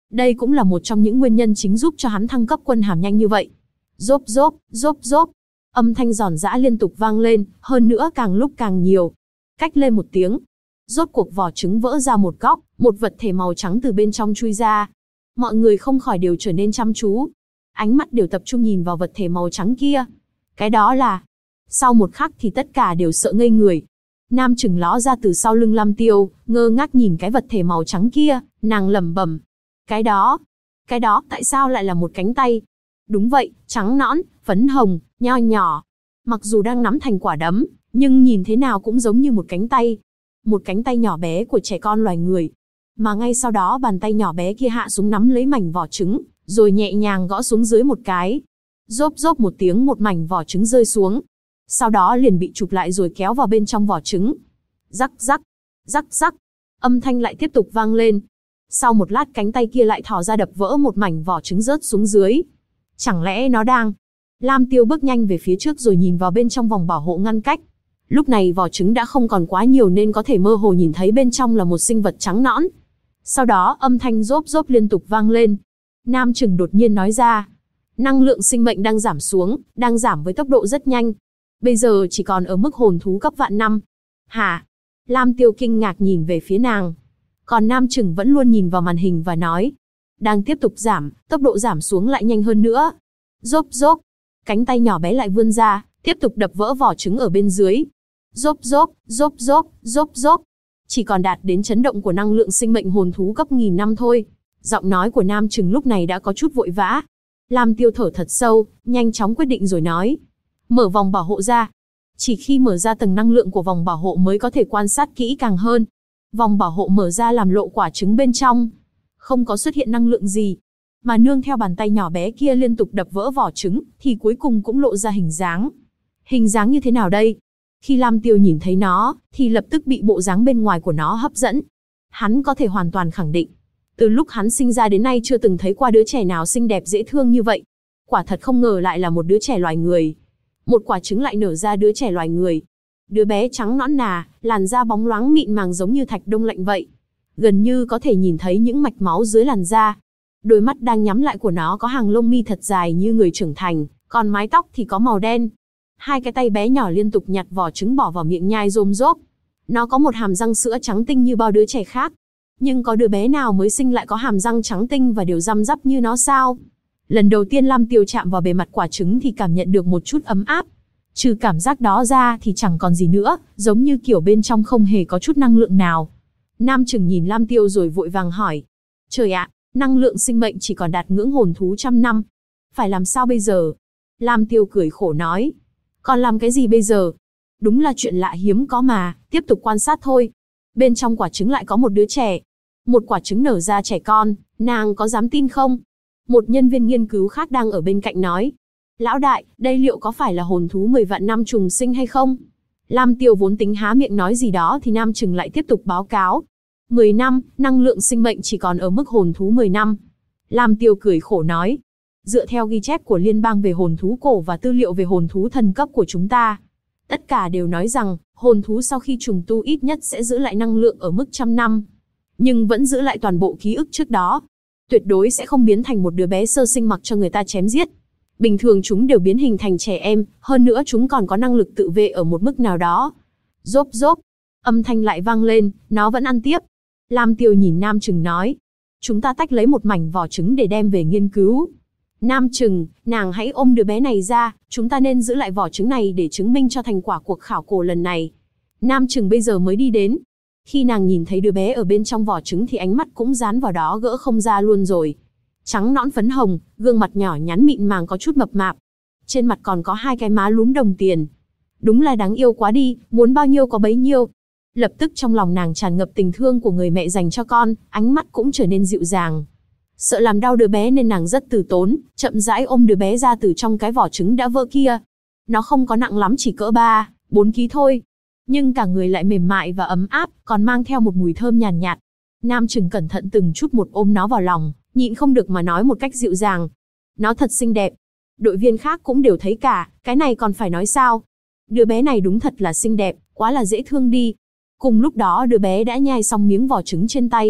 Đây cũng là một trong những nguyên nhân chính giúp cho hắn thăng cấp quân hàm nhanh như vậy. Rốp rốp, rốp rốp. Âm thanh giòn giã liên tục vang lên, hơn nữa càng lúc càng nhiều. Cách lên một tiếng, rốt cuộc vỏ trứng vỡ ra một góc, một vật thể màu trắng từ bên trong chui ra. Mọi người không khỏi đều trở nên chăm chú. Ánh mắt đều tập trung nhìn vào vật thể màu trắng kia. Cái đó là... Sau một khắc thì tất cả đều sợ ngây người. Nam Trừng ló ra từ sau lưng Lam Tiêu, ngơ ngác nhìn cái vật thể màu trắng kia, nàng lẩm bẩm. Cái đó, tại sao lại là một cánh tay? Đúng vậy, trắng nõn, phấn hồng, nho nhỏ. Mặc dù đang nắm thành quả đấm, nhưng nhìn thế nào cũng giống như một cánh tay. Một cánh tay nhỏ bé của trẻ con loài người. Mà ngay sau đó bàn tay nhỏ bé kia hạ xuống nắm lấy mảnh vỏ trứng, rồi nhẹ nhàng gõ xuống dưới một cái. Rốp rốp một tiếng, một mảnh vỏ trứng rơi xuống. Sau đó liền bị chụp lại rồi kéo vào bên trong vỏ trứng. Rắc rắc, rắc rắc. Âm thanh lại tiếp tục vang lên. Sau một lát cánh tay kia lại thò ra đập vỡ một mảnh vỏ trứng rớt xuống dưới. Chẳng lẽ nó đang... Lam Tiêu bước nhanh về phía trước rồi nhìn vào bên trong vòng bảo hộ ngăn cách. Lúc này vỏ trứng đã không còn quá nhiều nên có thể mơ hồ nhìn thấy bên trong là một sinh vật trắng nõn. Sau đó âm thanh rốp rốp liên tục vang lên. Nam Trừng đột nhiên nói ra. Năng lượng sinh mệnh đang giảm xuống, đang giảm với tốc độ rất nhanh. Bây giờ chỉ còn ở mức hồn thú cấp vạn năm. Hả? Lam Tiêu kinh ngạc nhìn về phía nàng. Còn Nam Trừng vẫn luôn nhìn vào màn hình và nói. Đang tiếp tục giảm, tốc độ giảm xuống lại nhanh hơn nữa. Rốp rốp. Cánh tay nhỏ bé lại vươn ra, tiếp tục đập vỡ vỏ trứng ở bên dưới. Rốp rốp, rốp rốp, rốp rốp. Chỉ còn đạt đến chấn động của năng lượng sinh mệnh hồn thú cấp 1000 năm thôi. Giọng nói của Nam Trừng lúc này đã có chút vội vã. Lam Tiêu thở thật sâu, nhanh chóng quyết định rồi nói. Mở vòng bảo hộ ra. Chỉ khi mở ra tầng năng lượng của vòng bảo hộ mới có thể quan sát kỹ càng hơn. Vòng bảo hộ mở ra làm lộ quả trứng bên trong. Không có xuất hiện năng lượng gì. Mà nương theo bàn tay nhỏ bé kia liên tục đập vỡ vỏ trứng, thì cuối cùng cũng lộ ra hình dáng. Hình dáng như thế nào đây? Khi Lam Tiêu nhìn thấy nó, thì lập tức bị bộ dáng bên ngoài của nó hấp dẫn. Hắn có thể hoàn toàn khẳng định. Từ lúc hắn sinh ra đến nay chưa từng thấy qua đứa trẻ nào xinh đẹp dễ thương như vậy. Quả thật không ngờ lại là một đứa trẻ loài người. Một quả trứng lại nở ra đứa trẻ loài người. Đứa bé trắng nõn nà, làn da bóng loáng mịn màng giống như thạch đông lạnh vậy. Gần như có thể nhìn thấy những mạch máu dưới làn da. Đôi mắt đang nhắm lại của nó có hàng lông mi thật dài như người trưởng thành, còn mái tóc thì có màu đen. Hai cái tay bé nhỏ liên tục nhặt vỏ trứng bỏ vào miệng nhai rôm rốp. Nó có một hàm răng sữa trắng tinh như bao đứa trẻ khác. Nhưng có đứa bé nào mới sinh lại có hàm răng trắng tinh và đều răm rắp như nó sao? Lần đầu tiên Lam Tiêu chạm vào bề mặt quả trứng thì cảm nhận được một chút ấm áp. Trừ cảm giác đó ra thì chẳng còn gì nữa, giống như kiểu bên trong không hề có chút năng lượng nào. Nam Trừng nhìn Lam Tiêu rồi vội vàng hỏi. Trời ạ, năng lượng sinh mệnh chỉ còn đạt ngưỡng hồn thú 100 năm. Phải làm sao bây giờ? Lam Tiêu cười khổ nói. Còn làm cái gì bây giờ? Đúng là chuyện lạ hiếm có mà, tiếp tục quan sát thôi. Bên trong quả trứng lại có một đứa trẻ. Một quả trứng nở ra trẻ con, nàng có dám tin không? Một nhân viên nghiên cứu khác đang ở bên cạnh nói. Lão đại, đây liệu có phải là hồn thú 10 vạn năm trùng sinh hay không? Lam Tiêu vốn tính há miệng nói gì đó thì Nam Trừng lại tiếp tục báo cáo. 10 năm, năng lượng sinh mệnh chỉ còn ở mức hồn thú 10 năm. Lam Tiêu cười khổ nói. Dựa theo ghi chép của liên bang về hồn thú cổ và tư liệu về hồn thú thần cấp của chúng ta, tất cả đều nói rằng, hồn thú sau khi trùng tu ít nhất sẽ giữ lại năng lượng ở mức 100 năm. Nhưng vẫn giữ lại toàn bộ ký ức trước đó. Tuyệt đối sẽ không biến thành một đứa bé sơ sinh mặc cho người ta chém giết. Bình thường chúng đều biến hình thành trẻ em, hơn nữa chúng còn có năng lực tự vệ ở một mức nào đó. Rốp rốp, âm thanh lại vang lên, nó vẫn ăn tiếp. Lam Tiêu nhìn Nam Trừng nói. Chúng ta tách lấy một mảnh vỏ trứng để đem về nghiên cứu. Nam Trừng, nàng hãy ôm đứa bé này ra, chúng ta nên giữ lại vỏ trứng này để chứng minh cho thành quả cuộc khảo cổ lần này. Nam Trừng bây giờ mới đi đến. Khi nàng nhìn thấy đứa bé ở bên trong vỏ trứng thì ánh mắt cũng dán vào đó gỡ không ra luôn rồi. Trắng nõn phấn hồng, gương mặt nhỏ nhắn mịn màng có chút mập mạp. Trên mặt còn có hai cái má lúm đồng tiền. Đúng là đáng yêu quá đi, muốn bao nhiêu có bấy nhiêu. Lập tức trong lòng nàng tràn ngập tình thương của người mẹ dành cho con, ánh mắt cũng trở nên dịu dàng. Sợ làm đau đứa bé nên nàng rất từ tốn, chậm rãi ôm đứa bé ra từ trong cái vỏ trứng đã vỡ kia. Nó không có nặng lắm, chỉ cỡ 3-4 kg thôi. Nhưng cả người lại mềm mại và ấm áp, còn mang theo một mùi thơm nhàn nhạt. Nam Trừng cẩn thận từng chút một ôm nó vào lòng, nhịn không được mà nói một cách dịu dàng. Nó thật xinh đẹp. Đội viên khác cũng đều thấy cả, cái này còn phải nói sao. Đứa bé này đúng thật là xinh đẹp, quá là dễ thương đi. Cùng lúc đó đứa bé đã nhai xong miếng vỏ trứng trên tay.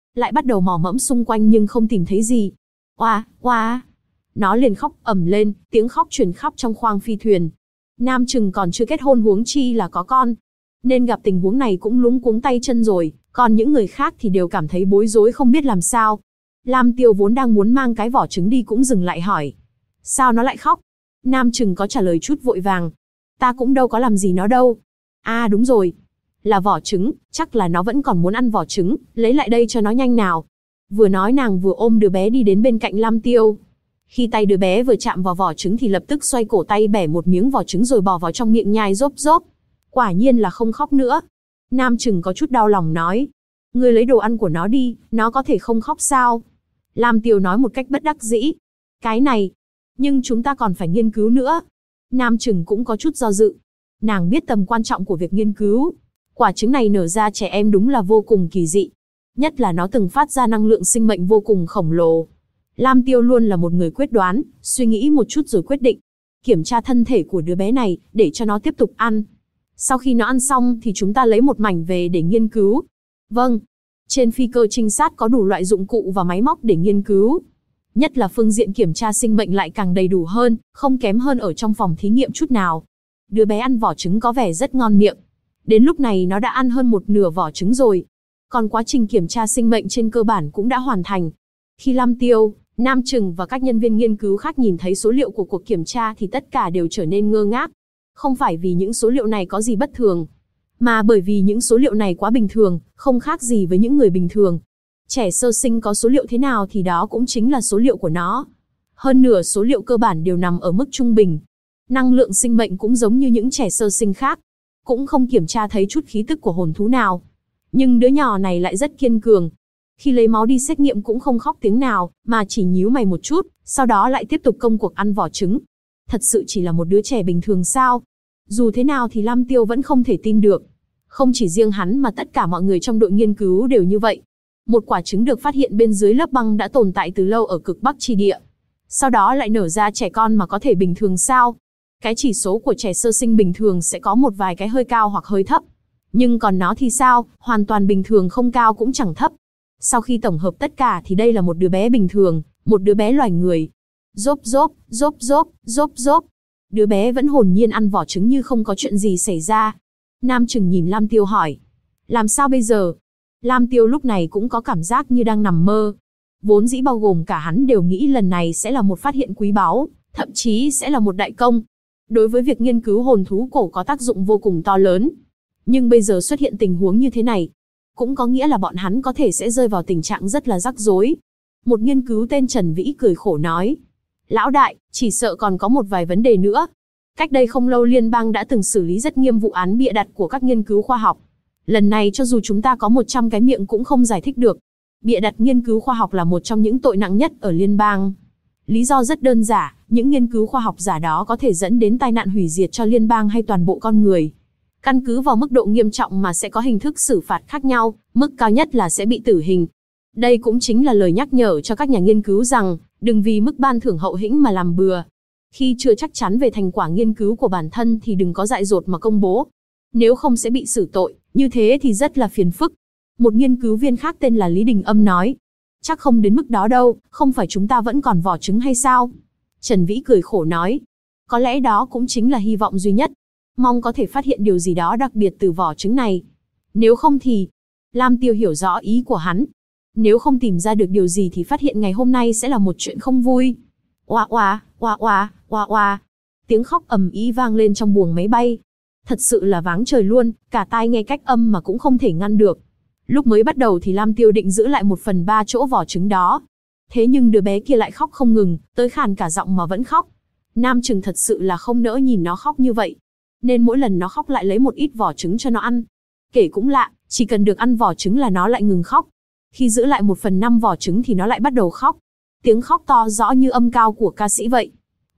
lại bắt đầu mò mẫm xung quanh nhưng không tìm thấy gì. Oa, oa. Nó liền khóc ầm lên, tiếng khóc truyền khắp trong khoang phi thuyền. Nam chừng còn chưa kết hôn huống chi là có con. Nên gặp tình huống này cũng luống cuống tay chân rồi, còn những người khác thì đều cảm thấy bối rối không biết làm sao. Lam Tiêu vốn đang muốn mang cái vỏ trứng đi cũng dừng lại hỏi. Sao nó lại khóc? Nam chừng có trả lời chút vội vàng. Ta cũng đâu có làm gì nó đâu. À đúng rồi. Là vỏ trứng, chắc là nó vẫn còn muốn ăn vỏ trứng, lấy lại đây cho nó nhanh nào. Vừa nói nàng vừa ôm đứa bé đi đến bên cạnh Lam Tiêu. Khi tay đứa bé vừa chạm vào vỏ trứng thì lập tức xoay cổ tay bẻ một miếng vỏ trứng rồi bỏ vào trong miệng nhai rốp rốp. Quả nhiên là không khóc nữa. Nam chừng có chút đau lòng nói. Ngươi lấy đồ ăn của nó đi, nó có thể không khóc sao? Lam Tiêu nói một cách bất đắc dĩ. Cái này, nhưng chúng ta còn phải nghiên cứu nữa. Nam chừng cũng có chút do dự. Nàng biết tầm quan trọng của việc nghiên cứu. Quả trứng này nở ra trẻ em đúng là vô cùng kỳ dị. Nhất là nó từng phát ra năng lượng sinh mệnh vô cùng khổng lồ. Lam Tiêu luôn là một người quyết đoán, suy nghĩ một chút rồi quyết định. Kiểm tra thân thể của đứa bé này, để cho nó tiếp tục ăn. Sau khi nó ăn xong thì chúng ta lấy một mảnh về để nghiên cứu. Vâng. Trên phi cơ trinh sát có đủ loại dụng cụ và máy móc để nghiên cứu. Nhất là phương diện kiểm tra sinh mệnh lại càng đầy đủ hơn, không kém hơn ở trong phòng thí nghiệm chút nào. Đứa bé ăn vỏ trứng có vẻ rất ngon miệng. Đến lúc này nó đã ăn hơn một nửa vỏ trứng rồi. Còn quá trình kiểm tra sinh mệnh trên cơ bản cũng đã hoàn thành. Khi Lam Tiêu, Nam Trừng và các nhân viên nghiên cứu khác nhìn thấy số liệu của cuộc kiểm tra thì tất cả đều trở nên ngơ ngác. Không phải vì những số liệu này có gì bất thường, mà bởi vì những số liệu này quá bình thường, không khác gì với những người bình thường. Trẻ sơ sinh có số liệu thế nào thì đó cũng chính là số liệu của nó. Hơn nửa số liệu cơ bản đều nằm ở mức trung bình. Năng lượng sinh mệnh cũng giống như những trẻ sơ sinh khác. Cũng không kiểm tra thấy chút khí tức của hồn thú nào. Nhưng đứa nhỏ này lại rất kiên cường. Khi lấy máu đi xét nghiệm cũng không khóc tiếng nào, mà chỉ nhíu mày một chút, sau đó lại tiếp tục công cuộc ăn vỏ trứng. Thật sự chỉ là một đứa trẻ bình thường sao? Dù thế nào thì Lam Tiêu vẫn không thể tin được. Không chỉ riêng hắn mà tất cả mọi người trong đội nghiên cứu đều như vậy. Một quả trứng được phát hiện bên dưới lớp băng đã tồn tại từ lâu ở cực Bắc chi địa. Sau đó lại nở ra trẻ con mà có thể bình thường sao? Cái chỉ số của trẻ sơ sinh bình thường sẽ có một vài cái hơi cao hoặc hơi thấp. Nhưng còn nó thì sao? Hoàn toàn bình thường, không cao cũng chẳng thấp. Sau khi tổng hợp tất cả thì đây là một đứa bé bình thường, một đứa bé loài người. Rốp rốp, rốp rốp, rốp rốp. Đứa bé vẫn hồn nhiên ăn vỏ trứng như không có chuyện gì xảy ra. Nam Trừng nhìn Lam Tiêu hỏi. Làm sao bây giờ? Lam Tiêu lúc này cũng có cảm giác như đang nằm mơ. Vốn dĩ bao gồm cả hắn đều nghĩ lần này sẽ là một phát hiện quý báu, thậm chí sẽ là một đại công. Đối với việc nghiên cứu hồn thú cổ có tác dụng vô cùng to lớn. Nhưng bây giờ xuất hiện tình huống như thế này, cũng có nghĩa là bọn hắn có thể sẽ rơi vào tình trạng rất là rắc rối. Một nghiên cứu tên Trần Vĩ cười khổ nói. Lão đại, chỉ sợ còn có một vài vấn đề nữa. Cách đây không lâu liên bang đã từng xử lý rất nghiêm vụ án bịa đặt của các nghiên cứu khoa học. Lần này cho dù chúng ta có 100 cái miệng cũng không giải thích được. Bịa đặt nghiên cứu khoa học là một trong những tội nặng nhất ở liên bang. Lý do rất đơn giản, những nghiên cứu khoa học giả đó có thể dẫn đến tai nạn hủy diệt cho liên bang hay toàn bộ con người. Căn cứ vào mức độ nghiêm trọng mà sẽ có hình thức xử phạt khác nhau, mức cao nhất là sẽ bị tử hình. Đây cũng chính là lời nhắc nhở cho các nhà nghiên cứu rằng, đừng vì mức ban thưởng hậu hĩnh mà làm bừa. Khi chưa chắc chắn về thành quả nghiên cứu của bản thân thì đừng có dại dột mà công bố. Nếu không sẽ bị xử tội, như thế thì rất là phiền phức. Một nghiên cứu viên khác tên là Lý Đình Âm nói. Chắc không đến mức đó đâu, không phải chúng ta vẫn còn vỏ trứng hay sao? Trần Vĩ cười khổ nói. Có lẽ đó cũng chính là hy vọng duy nhất. Mong có thể phát hiện điều gì đó đặc biệt từ vỏ trứng này. Nếu không thì... Lam Tiêu hiểu rõ ý của hắn. Nếu không tìm ra được điều gì thì phát hiện ngày hôm nay sẽ là một chuyện không vui. Oa oa, oa oa, oa oa. Tiếng khóc ầm ĩ vang lên trong buồng máy bay. Thật sự là váng trời luôn, cả tai nghe cách âm mà cũng không thể ngăn được. Lúc mới bắt đầu thì Lam Tiêu định giữ lại 1/3 chỗ vỏ trứng đó. Thế nhưng đứa bé kia lại khóc không ngừng, tới khàn cả giọng mà vẫn khóc. Nam Trừng thật sự là không nỡ nhìn nó khóc như vậy. Nên mỗi lần nó khóc lại lấy một ít vỏ trứng cho nó ăn. Kể cũng lạ, chỉ cần được ăn vỏ trứng là nó lại ngừng khóc. Khi giữ lại 1/5 vỏ trứng thì nó lại bắt đầu khóc. Tiếng khóc to rõ như âm cao của ca sĩ vậy.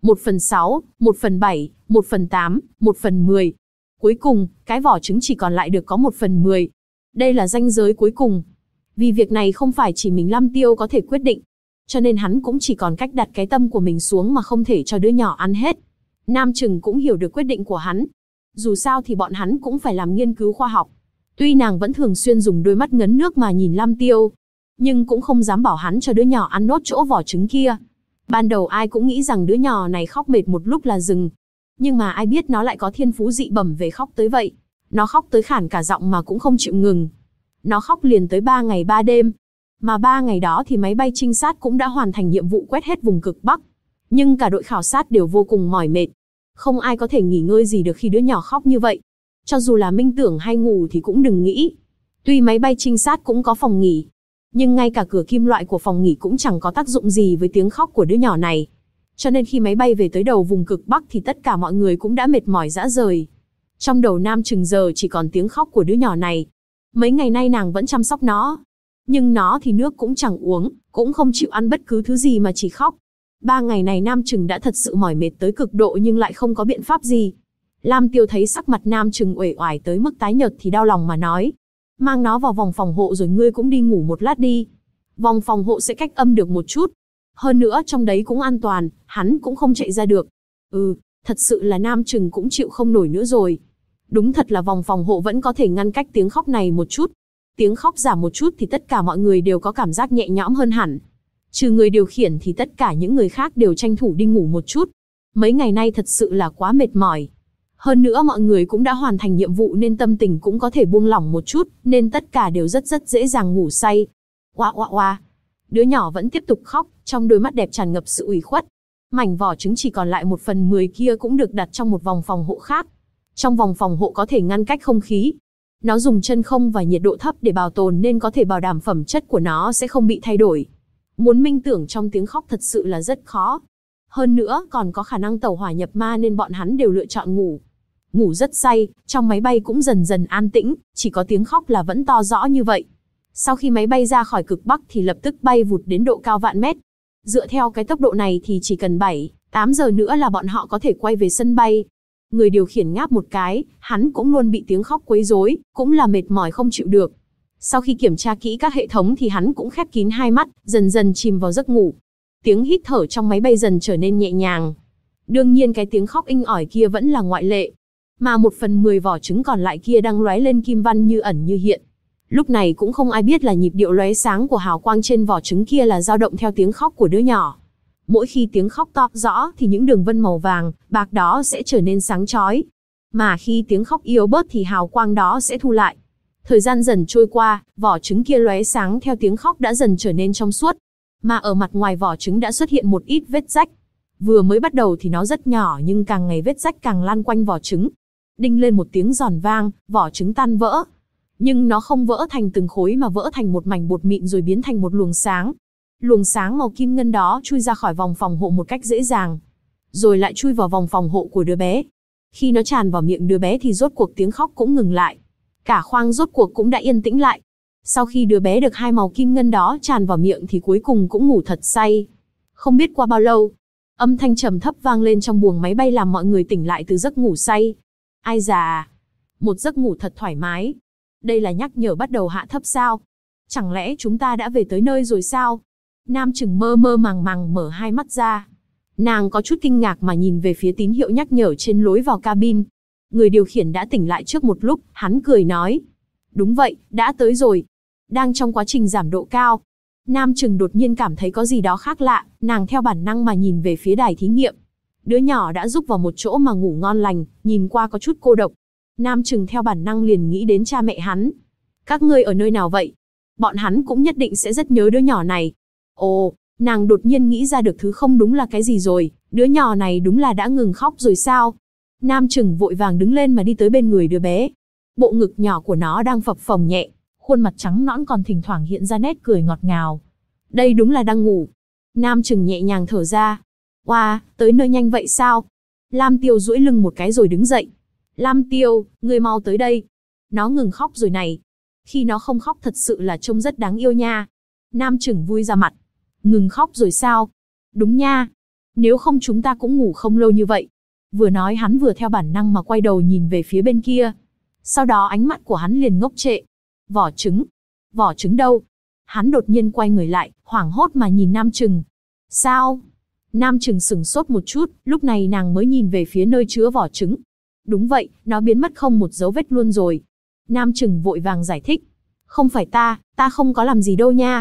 1/6, 1/7, 1/8, 1/10. Cuối cùng, cái vỏ trứng chỉ còn lại được có 1/10. Đây là ranh giới cuối cùng. Vì việc này không phải chỉ mình Lam Tiêu có thể quyết định. Cho nên hắn cũng chỉ còn cách đặt cái tâm của mình xuống mà không thể cho đứa nhỏ ăn hết. Nam Trừng cũng hiểu được quyết định của hắn. Dù sao thì bọn hắn cũng phải làm nghiên cứu khoa học. Tuy nàng vẫn thường xuyên dùng đôi mắt ngấn nước mà nhìn Lam Tiêu. nhưng cũng không dám bảo hắn cho đứa nhỏ ăn nốt chỗ vỏ trứng kia. Ban đầu ai cũng nghĩ rằng đứa nhỏ này khóc mệt một lúc là dừng. Nhưng mà ai biết nó lại có thiên phú dị bẩm về khóc tới vậy. Nó khóc tới khản cả giọng mà cũng không chịu ngừng. Nó khóc liền tới 3 ngày 3 đêm. Mà 3 ngày đó thì máy bay trinh sát cũng đã hoàn thành nhiệm vụ quét hết vùng cực Bắc. Nhưng cả đội khảo sát đều vô cùng mỏi mệt. Không ai có thể nghỉ ngơi gì được khi đứa nhỏ khóc như vậy. Cho dù là minh tưởng hay ngủ thì cũng đừng nghĩ. Tuy máy bay trinh sát cũng có phòng nghỉ, nhưng ngay cả cửa kim loại của phòng nghỉ cũng chẳng có tác dụng gì với tiếng khóc của đứa nhỏ này. Cho nên khi máy bay về tới đầu vùng cực Bắc thì tất cả mọi người cũng đã mệt mỏi rã rời. Trong đầu Nam Trừng giờ chỉ còn tiếng khóc của đứa nhỏ này. Mấy ngày nay nàng vẫn chăm sóc nó. Nhưng nó thì nước cũng chẳng uống, cũng không chịu ăn bất cứ thứ gì mà chỉ khóc. 3 ngày này Nam Trừng đã thật sự mỏi mệt tới cực độ nhưng lại không có biện pháp gì. Lam Tiêu thấy sắc mặt Nam Trừng uể oải tới mức tái nhợt thì đau lòng mà nói. Mang nó vào vòng phòng hộ rồi ngươi cũng đi ngủ một lát đi. Vòng phòng hộ sẽ cách âm được một chút. Hơn nữa trong đấy cũng an toàn, hắn cũng không chạy ra được. Thật sự là Nam Trừng cũng chịu không nổi nữa rồi. Đúng thật là vòng phòng hộ vẫn có thể ngăn cách tiếng khóc này một chút. Tiếng khóc giảm một chút thì tất cả mọi người đều có cảm giác nhẹ nhõm hơn hẳn. Trừ người điều khiển thì tất cả những người khác đều tranh thủ đi ngủ một chút. Mấy ngày nay thật sự là quá mệt mỏi. Hơn nữa mọi người cũng đã hoàn thành nhiệm vụ nên tâm tình cũng có thể buông lỏng một chút, nên tất cả đều rất dễ dàng ngủ say. Oa oa oa. Đứa nhỏ vẫn tiếp tục khóc, trong đôi mắt đẹp tràn ngập sự ủy khuất. Mảnh vỏ trứng chỉ còn lại 1/10 kia cũng được đặt trong một vòng phòng hộ khác. Trong vòng phòng hộ có thể ngăn cách không khí. Nó dùng chân không và nhiệt độ thấp để bảo tồn nên có thể bảo đảm phẩm chất của nó sẽ không bị thay đổi. Muốn minh tưởng trong tiếng khóc thật sự là rất khó. Hơn nữa còn có khả năng tẩu hỏa nhập ma nên bọn hắn đều lựa chọn ngủ. Ngủ rất say, trong máy bay cũng dần dần an tĩnh, chỉ có tiếng khóc là vẫn to rõ như vậy. Sau khi máy bay ra khỏi cực Bắc thì lập tức bay vụt đến độ cao vạn mét. Dựa theo cái tốc độ này thì chỉ cần 7-8 giờ nữa là bọn họ có thể quay về sân bay. Người điều khiển ngáp một cái, hắn cũng luôn bị tiếng khóc quấy rối, cũng là mệt mỏi không chịu được. Sau khi kiểm tra kỹ các hệ thống thì hắn cũng khép kín hai mắt, dần dần chìm vào giấc ngủ. Tiếng hít thở trong máy bay dần trở nên nhẹ nhàng. Đương nhiên cái tiếng khóc inh ỏi kia vẫn là ngoại lệ. Mà 1/10 vỏ trứng còn lại kia đang lóe lên kim văn như ẩn như hiện. Lúc này cũng không ai biết là nhịp điệu lóe sáng của hào quang trên vỏ trứng kia là dao động theo tiếng khóc của đứa nhỏ. Mỗi khi tiếng khóc to rõ thì những đường vân màu vàng, bạc đó sẽ trở nên sáng chói. Mà khi tiếng khóc yếu bớt thì hào quang đó sẽ thu lại. Thời gian dần trôi qua, vỏ trứng kia lóe sáng theo tiếng khóc đã dần trở nên trong suốt. Mà ở mặt ngoài vỏ trứng đã xuất hiện một ít vết rách. Vừa mới bắt đầu thì nó rất nhỏ nhưng càng ngày vết rách càng lan quanh vỏ trứng. Đinh lên một tiếng giòn vang, vỏ trứng tan vỡ. Nhưng nó không vỡ thành từng khối mà vỡ thành một mảnh bột mịn rồi biến thành một luồng sáng. Luồng sáng màu kim ngân đó chui ra khỏi vòng phòng hộ một cách dễ dàng. Rồi lại chui vào vòng phòng hộ của đứa bé. Khi nó tràn vào miệng đứa bé thì rốt cuộc tiếng khóc cũng ngừng lại. Cả khoang rốt cuộc cũng đã yên tĩnh lại. Sau khi đứa bé được hai màu kim ngân đó tràn vào miệng thì cuối cùng cũng ngủ thật say. Không biết qua bao lâu, âm thanh trầm thấp vang lên trong buồng máy bay làm mọi người tỉnh lại từ giấc ngủ say. Ai già, một giấc ngủ thật thoải mái. Đây là nhắc nhở bắt đầu hạ thấp sao? Chẳng lẽ chúng ta đã về tới nơi rồi sao? Nam Trừng mơ mơ màng màng mở hai mắt ra. Nàng có chút kinh ngạc mà nhìn về phía tín hiệu nhắc nhở trên lối vào cabin. Người điều khiển đã tỉnh lại trước một lúc, hắn cười nói. Đúng vậy, đã tới rồi. Đang trong quá trình giảm độ cao. Nam Trừng đột nhiên cảm thấy có gì đó khác lạ, nàng theo bản năng mà nhìn về phía đài thí nghiệm. Đứa nhỏ đã rúc vào một chỗ mà ngủ ngon lành, nhìn qua có chút cô độc. Nam Trừng theo bản năng liền nghĩ đến cha mẹ hắn. Các ngươi ở nơi nào vậy? Bọn hắn cũng nhất định sẽ rất nhớ đứa nhỏ này. Ồ, nàng đột nhiên nghĩ ra được thứ không đúng là cái gì rồi, đứa nhỏ này đúng là đã ngừng khóc rồi sao? Nam Trừng vội vàng đứng lên mà đi tới bên người đứa bé. Bộ ngực nhỏ của nó đang phập phồng nhẹ, khuôn mặt trắng nõn còn thỉnh thoảng hiện ra nét cười ngọt ngào. Đây đúng là đang ngủ. Nam Trừng nhẹ nhàng thở ra. Oa, tới nơi nhanh vậy sao? Lam Tiêu duỗi lưng một cái rồi đứng dậy. Lam Tiêu, ngươi mau tới đây. Nó ngừng khóc rồi này. Khi nó không khóc thật sự là trông rất đáng yêu nha. Nam Trừng vui ra mặt. Ngừng khóc rồi sao? Đúng nha. Nếu không chúng ta cũng ngủ không lâu như vậy. Vừa nói hắn vừa theo bản năng mà quay đầu nhìn về phía bên kia. Sau đó ánh mắt của hắn liền ngốc trệ. Vỏ trứng. Vỏ trứng đâu? Hắn đột nhiên quay người lại, hoảng hốt mà nhìn Nam Trừng. Sao? Nam Trừng sửng sốt một chút, lúc này nàng mới nhìn về phía nơi chứa vỏ trứng. Đúng vậy, nó biến mất không một dấu vết luôn rồi. Nam Trừng vội vàng giải thích. Không phải ta không có làm gì đâu nha.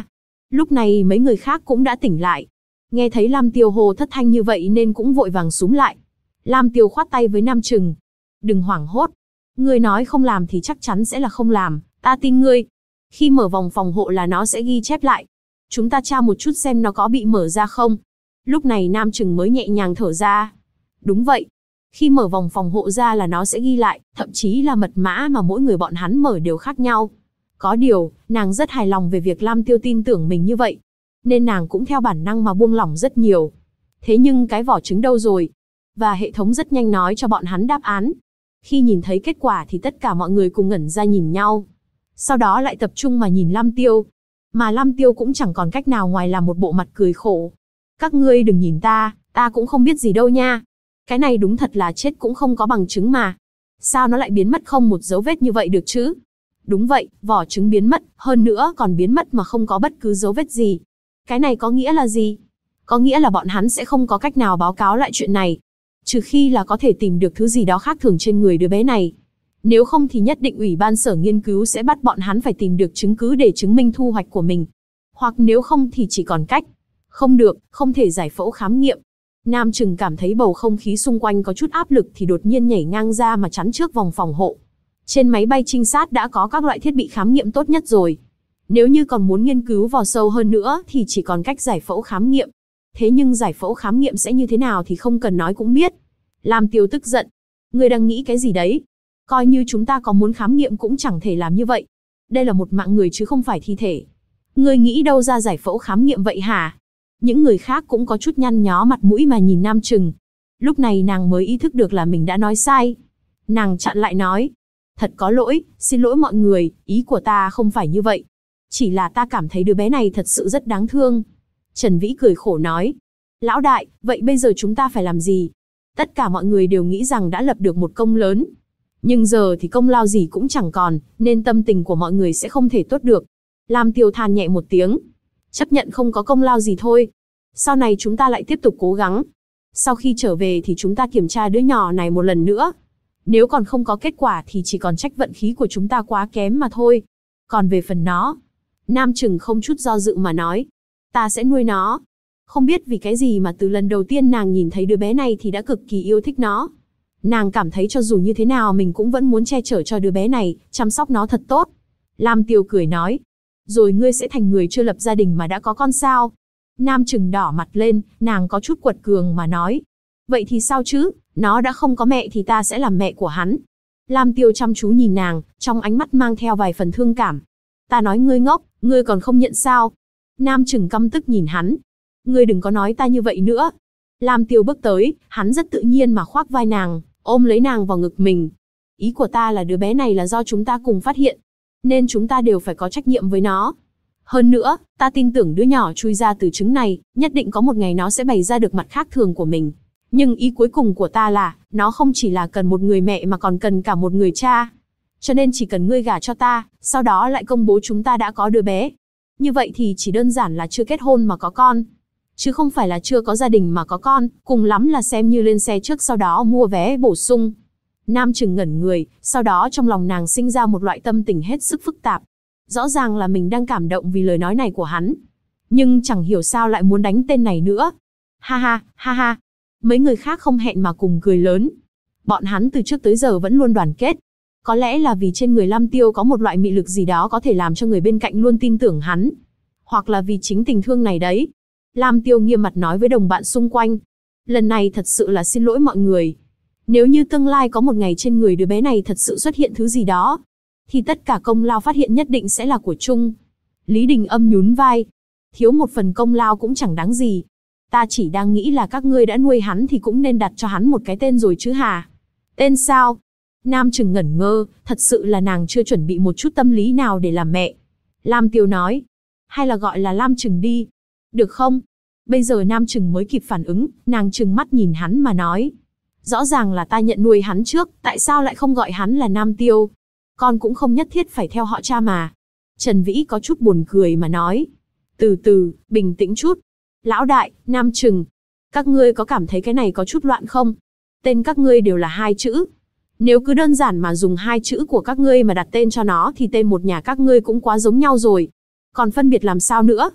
Lúc này mấy người khác cũng đã tỉnh lại. Nghe thấy Lam Tiêu hô thất thanh như vậy nên cũng vội vàng xúm lại. Lam Tiêu khoát tay với Nam Trừng. Đừng hoảng hốt. Ngươi nói không làm thì chắc chắn sẽ là không làm, ta tin ngươi. Khi mở vòng phòng hộ là nó sẽ ghi chép lại. Chúng ta tra một chút xem nó có bị mở ra không. Lúc này Nam Trừng mới nhẹ nhàng thở ra. Đúng vậy. Khi mở vòng phòng hộ ra là nó sẽ ghi lại, thậm chí là mật mã mà mỗi người bọn hắn mở đều khác nhau. Có điều, nàng rất hài lòng về việc Lam Tiêu tin tưởng mình như vậy. Nên nàng cũng theo bản năng mà buông lỏng rất nhiều. Thế nhưng cái vỏ trứng đâu rồi? Và hệ thống rất nhanh nói cho bọn hắn đáp án. Khi nhìn thấy kết quả thì tất cả mọi người cùng ngẩn ra nhìn nhau. Sau đó lại tập trung mà nhìn Lam Tiêu. Mà Lam Tiêu cũng chẳng còn cách nào ngoài là một bộ mặt cười khổ. Các ngươi đừng nhìn ta cũng không biết gì đâu nha. Cái này đúng thật là chết cũng không có bằng chứng mà. Sao nó lại biến mất không một dấu vết như vậy được chứ? Đúng vậy, vỏ trứng biến mất, hơn nữa còn biến mất mà không có bất cứ dấu vết gì. Cái này có nghĩa là gì? Có nghĩa là bọn hắn sẽ không có cách nào báo cáo lại chuyện này. Trừ khi là có thể tìm được thứ gì đó khác thường trên người đứa bé này. Nếu không thì nhất định ủy ban sở nghiên cứu sẽ bắt bọn hắn phải tìm được chứng cứ để chứng minh thu hoạch của mình. Hoặc nếu không thì chỉ còn cách. Không được, không thể giải phẫu khám nghiệm. Nam Trừng cảm thấy bầu không khí xung quanh có chút áp lực thì đột nhiên nhảy ngang ra mà chắn trước vòng phòng hộ. Trên máy bay trinh sát đã có các loại thiết bị khám nghiệm tốt nhất rồi. Nếu như còn muốn nghiên cứu vào sâu hơn nữa thì chỉ còn cách giải phẫu khám nghiệm. Thế nhưng giải phẫu khám nghiệm sẽ như thế nào thì không cần nói cũng biết. Lam Tiêu tức giận. Ngươi đang nghĩ cái gì đấy? Coi như chúng ta có muốn khám nghiệm cũng chẳng thể làm như vậy. Đây là một mạng người chứ không phải thi thể. Ngươi nghĩ đâu ra giải phẫu khám nghiệm vậy hả? Những người khác cũng có chút nhăn nhó mặt mũi mà nhìn Nam Trừng. Lúc này nàng mới ý thức được là mình đã nói sai. Nàng chặn lại nói. Thật có lỗi, xin lỗi mọi người, ý của ta không phải như vậy. Chỉ là ta cảm thấy đứa bé này thật sự rất đáng thương. Trần Vĩ cười khổ nói. Lão đại, vậy bây giờ chúng ta phải làm gì? Tất cả mọi người đều nghĩ rằng đã lập được một công lớn. Nhưng giờ thì công lao gì cũng chẳng còn, nên tâm tình của mọi người sẽ không thể tốt được. Lam Tiêu than nhẹ một tiếng. Chấp nhận không có công lao gì thôi. Sau này chúng ta lại tiếp tục cố gắng. Sau khi trở về thì chúng ta kiểm tra đứa nhỏ này một lần nữa. Nếu còn không có kết quả thì chỉ còn trách vận khí của chúng ta quá kém mà thôi. Còn về phần nó, Nam Trừng không chút do dự mà nói. Ta sẽ nuôi nó. Không biết vì cái gì mà từ lần đầu tiên nàng nhìn thấy đứa bé này thì đã cực kỳ yêu thích nó. Nàng cảm thấy cho dù như thế nào mình cũng vẫn muốn che chở cho đứa bé này, chăm sóc nó thật tốt. Lam Tiêu cười nói. Rồi ngươi sẽ thành người chưa lập gia đình mà đã có con sao? Nam Trừng đỏ mặt lên, nàng có chút quật cường mà nói. Vậy thì sao chứ, nó đã không có mẹ thì ta sẽ làm mẹ của hắn. Lam Tiêu chăm chú nhìn nàng, trong ánh mắt mang theo vài phần thương cảm. Ta nói ngươi ngốc, ngươi còn không nhận sao? Nam Trừng căm tức nhìn hắn. Ngươi đừng có nói ta như vậy nữa. Lam Tiêu bước tới, hắn rất tự nhiên mà khoác vai nàng, ôm lấy nàng vào ngực mình. Ý của ta là đứa bé này là do chúng ta cùng phát hiện, nên chúng ta đều phải có trách nhiệm với nó. Hơn nữa, ta tin tưởng đứa nhỏ chui ra từ trứng này, nhất định có một ngày nó sẽ bày ra được mặt khác thường của mình. Nhưng ý cuối cùng của ta là, nó không chỉ là cần một người mẹ mà còn cần cả một người cha. Cho nên chỉ cần ngươi gả cho ta, sau đó lại công bố chúng ta đã có đứa bé. Như vậy thì chỉ đơn giản là chưa kết hôn mà có con. Chứ không phải là chưa có gia đình mà có con, cùng lắm là xem như lên xe trước sau đó mua vé bổ sung. Nam Trừng ngẩn người, sau đó trong lòng nàng sinh ra một loại tâm tình hết sức phức tạp. Rõ ràng là mình đang cảm động vì lời nói này của hắn. Nhưng chẳng hiểu sao lại muốn đánh tên này nữa. Ha ha, ha ha. Mấy người khác không hẹn mà cùng cười lớn. Bọn hắn từ trước tới giờ vẫn luôn đoàn kết. Có lẽ là vì trên người Lam Tiêu có một loại mị lực gì đó có thể làm cho người bên cạnh luôn tin tưởng hắn. Hoặc là vì chính tình thương này đấy. Lam Tiêu nghiêm mặt nói với đồng bạn xung quanh. Lần này thật sự là xin lỗi mọi người. Nếu như tương lai có một ngày trên người đứa bé này thật sự xuất hiện thứ gì đó, thì tất cả công lao phát hiện nhất định sẽ là của chung. Lý Đình Âm nhún vai. Thiếu một phần công lao cũng chẳng đáng gì. Ta chỉ đang nghĩ là các ngươi đã nuôi hắn thì cũng nên đặt cho hắn một cái tên rồi chứ hả? Tên sao? Nam Trừng ngẩn ngơ, thật sự là nàng chưa chuẩn bị một chút tâm lý nào để làm mẹ. Lam Tiêu nói. Hay là gọi là Lam Trừng đi. Được không? Bây giờ Nam Trừng mới kịp phản ứng, nàng trừng mắt nhìn hắn mà nói. Rõ ràng là ta nhận nuôi hắn trước, tại sao lại không gọi hắn là Nam Tiêu? Con cũng không nhất thiết phải theo họ cha mà. Trần Vĩ có chút buồn cười mà nói. Từ từ, bình tĩnh chút. Lão đại, Nam Trừng, các ngươi có cảm thấy cái này có chút loạn không? Tên các ngươi đều là hai chữ. Nếu cứ đơn giản mà dùng hai chữ của các ngươi mà đặt tên cho nó thì tên một nhà các ngươi cũng quá giống nhau rồi. Còn phân biệt làm sao nữa?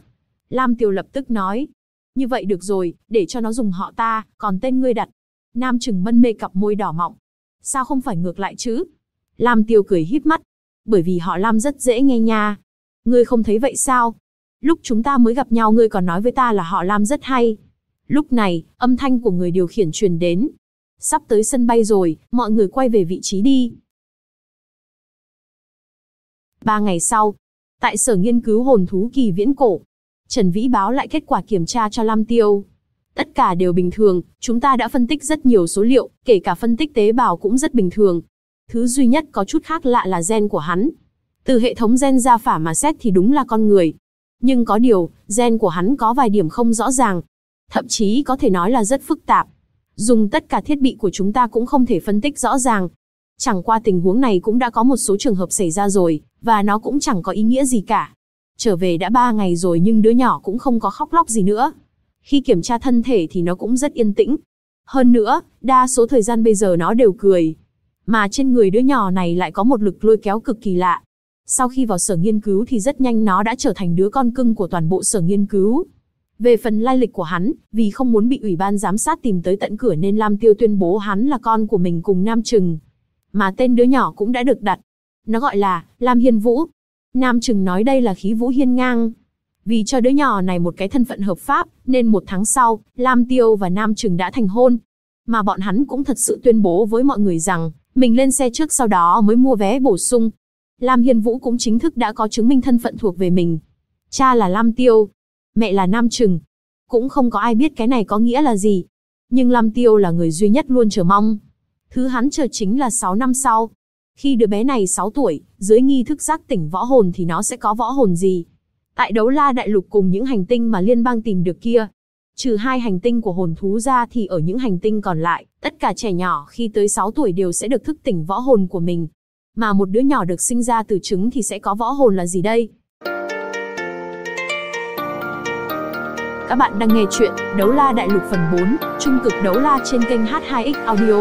Lam Tiêu lập tức nói. Như vậy được rồi, để cho nó dùng họ ta, còn tên ngươi đặt. Nam Trừng mân mê cặp môi đỏ mọng. Sao không phải ngược lại chứ? Lam Tiêu cười híp mắt. Bởi vì họ Lam rất dễ nghe nha. Ngươi không thấy vậy sao? Lúc chúng ta mới gặp nhau ngươi còn nói với ta là họ Lam rất hay. Lúc này, âm thanh của người điều khiển truyền đến. Sắp tới sân bay rồi, mọi người quay về vị trí đi. 3 ngày sau, tại sở nghiên cứu hồn thú kỳ viễn cổ, Trần Vĩ báo lại kết quả kiểm tra cho Lam Tiêu. Tất cả đều bình thường, chúng ta đã phân tích rất nhiều số liệu, kể cả phân tích tế bào cũng rất bình thường. Thứ duy nhất có chút khác lạ là gen của hắn. Từ hệ thống gen gia phả mà xét thì đúng là con người. Nhưng có điều, gen của hắn có vài điểm không rõ ràng. Thậm chí có thể nói là rất phức tạp. Dùng tất cả thiết bị của chúng ta cũng không thể phân tích rõ ràng. Chẳng qua tình huống này cũng đã có một số trường hợp xảy ra rồi, và nó cũng chẳng có ý nghĩa gì cả. Trở về đã 3 ngày rồi nhưng đứa nhỏ cũng không có khóc lóc gì nữa. Khi kiểm tra thân thể thì nó cũng rất yên tĩnh. Hơn nữa, đa số thời gian bây giờ nó đều cười. Mà trên người đứa nhỏ này lại có một lực lôi kéo cực kỳ lạ. Sau khi vào sở nghiên cứu thì rất nhanh nó đã trở thành đứa con cưng của toàn bộ sở nghiên cứu. Về phần lai lịch của hắn, vì không muốn bị ủy ban giám sát tìm tới tận cửa nên Lam Tiêu tuyên bố hắn là con của mình cùng Nam Trừng. Mà tên đứa nhỏ cũng đã được đặt. Nó gọi là Lam Hiên Vũ. Nam Trừng nói đây là khí vũ hiên ngang. Vì cho đứa nhỏ này một cái thân phận hợp pháp, nên 1 tháng sau, Lam Tiêu và Nam Trừng đã thành hôn. Mà bọn hắn cũng thật sự tuyên bố với mọi người rằng, mình lên xe trước sau đó mới mua vé bổ sung. Lam Hiên Vũ cũng chính thức đã có chứng minh thân phận thuộc về mình. Cha là Lam Tiêu, mẹ là Nam Trừng. Cũng không có ai biết cái này có nghĩa là gì. Nhưng Lam Tiêu là người duy nhất luôn chờ mong. Thứ hắn chờ chính là 6 năm sau. Khi đứa bé này 6 tuổi, dưới nghi thức giác tỉnh võ hồn thì nó sẽ có võ hồn gì? Tại Đấu La Đại Lục cùng những hành tinh mà liên bang tìm được kia. Trừ 2 hành tinh của hồn thú ra thì ở những hành tinh còn lại, tất cả trẻ nhỏ khi tới 6 tuổi đều sẽ được thức tỉnh võ hồn của mình. Mà một đứa nhỏ được sinh ra từ trứng thì sẽ có võ hồn là gì đây? Các bạn đang nghe chuyện Đấu La Đại Lục phần 4, Trung cực Đấu La trên kênh H2X Audio.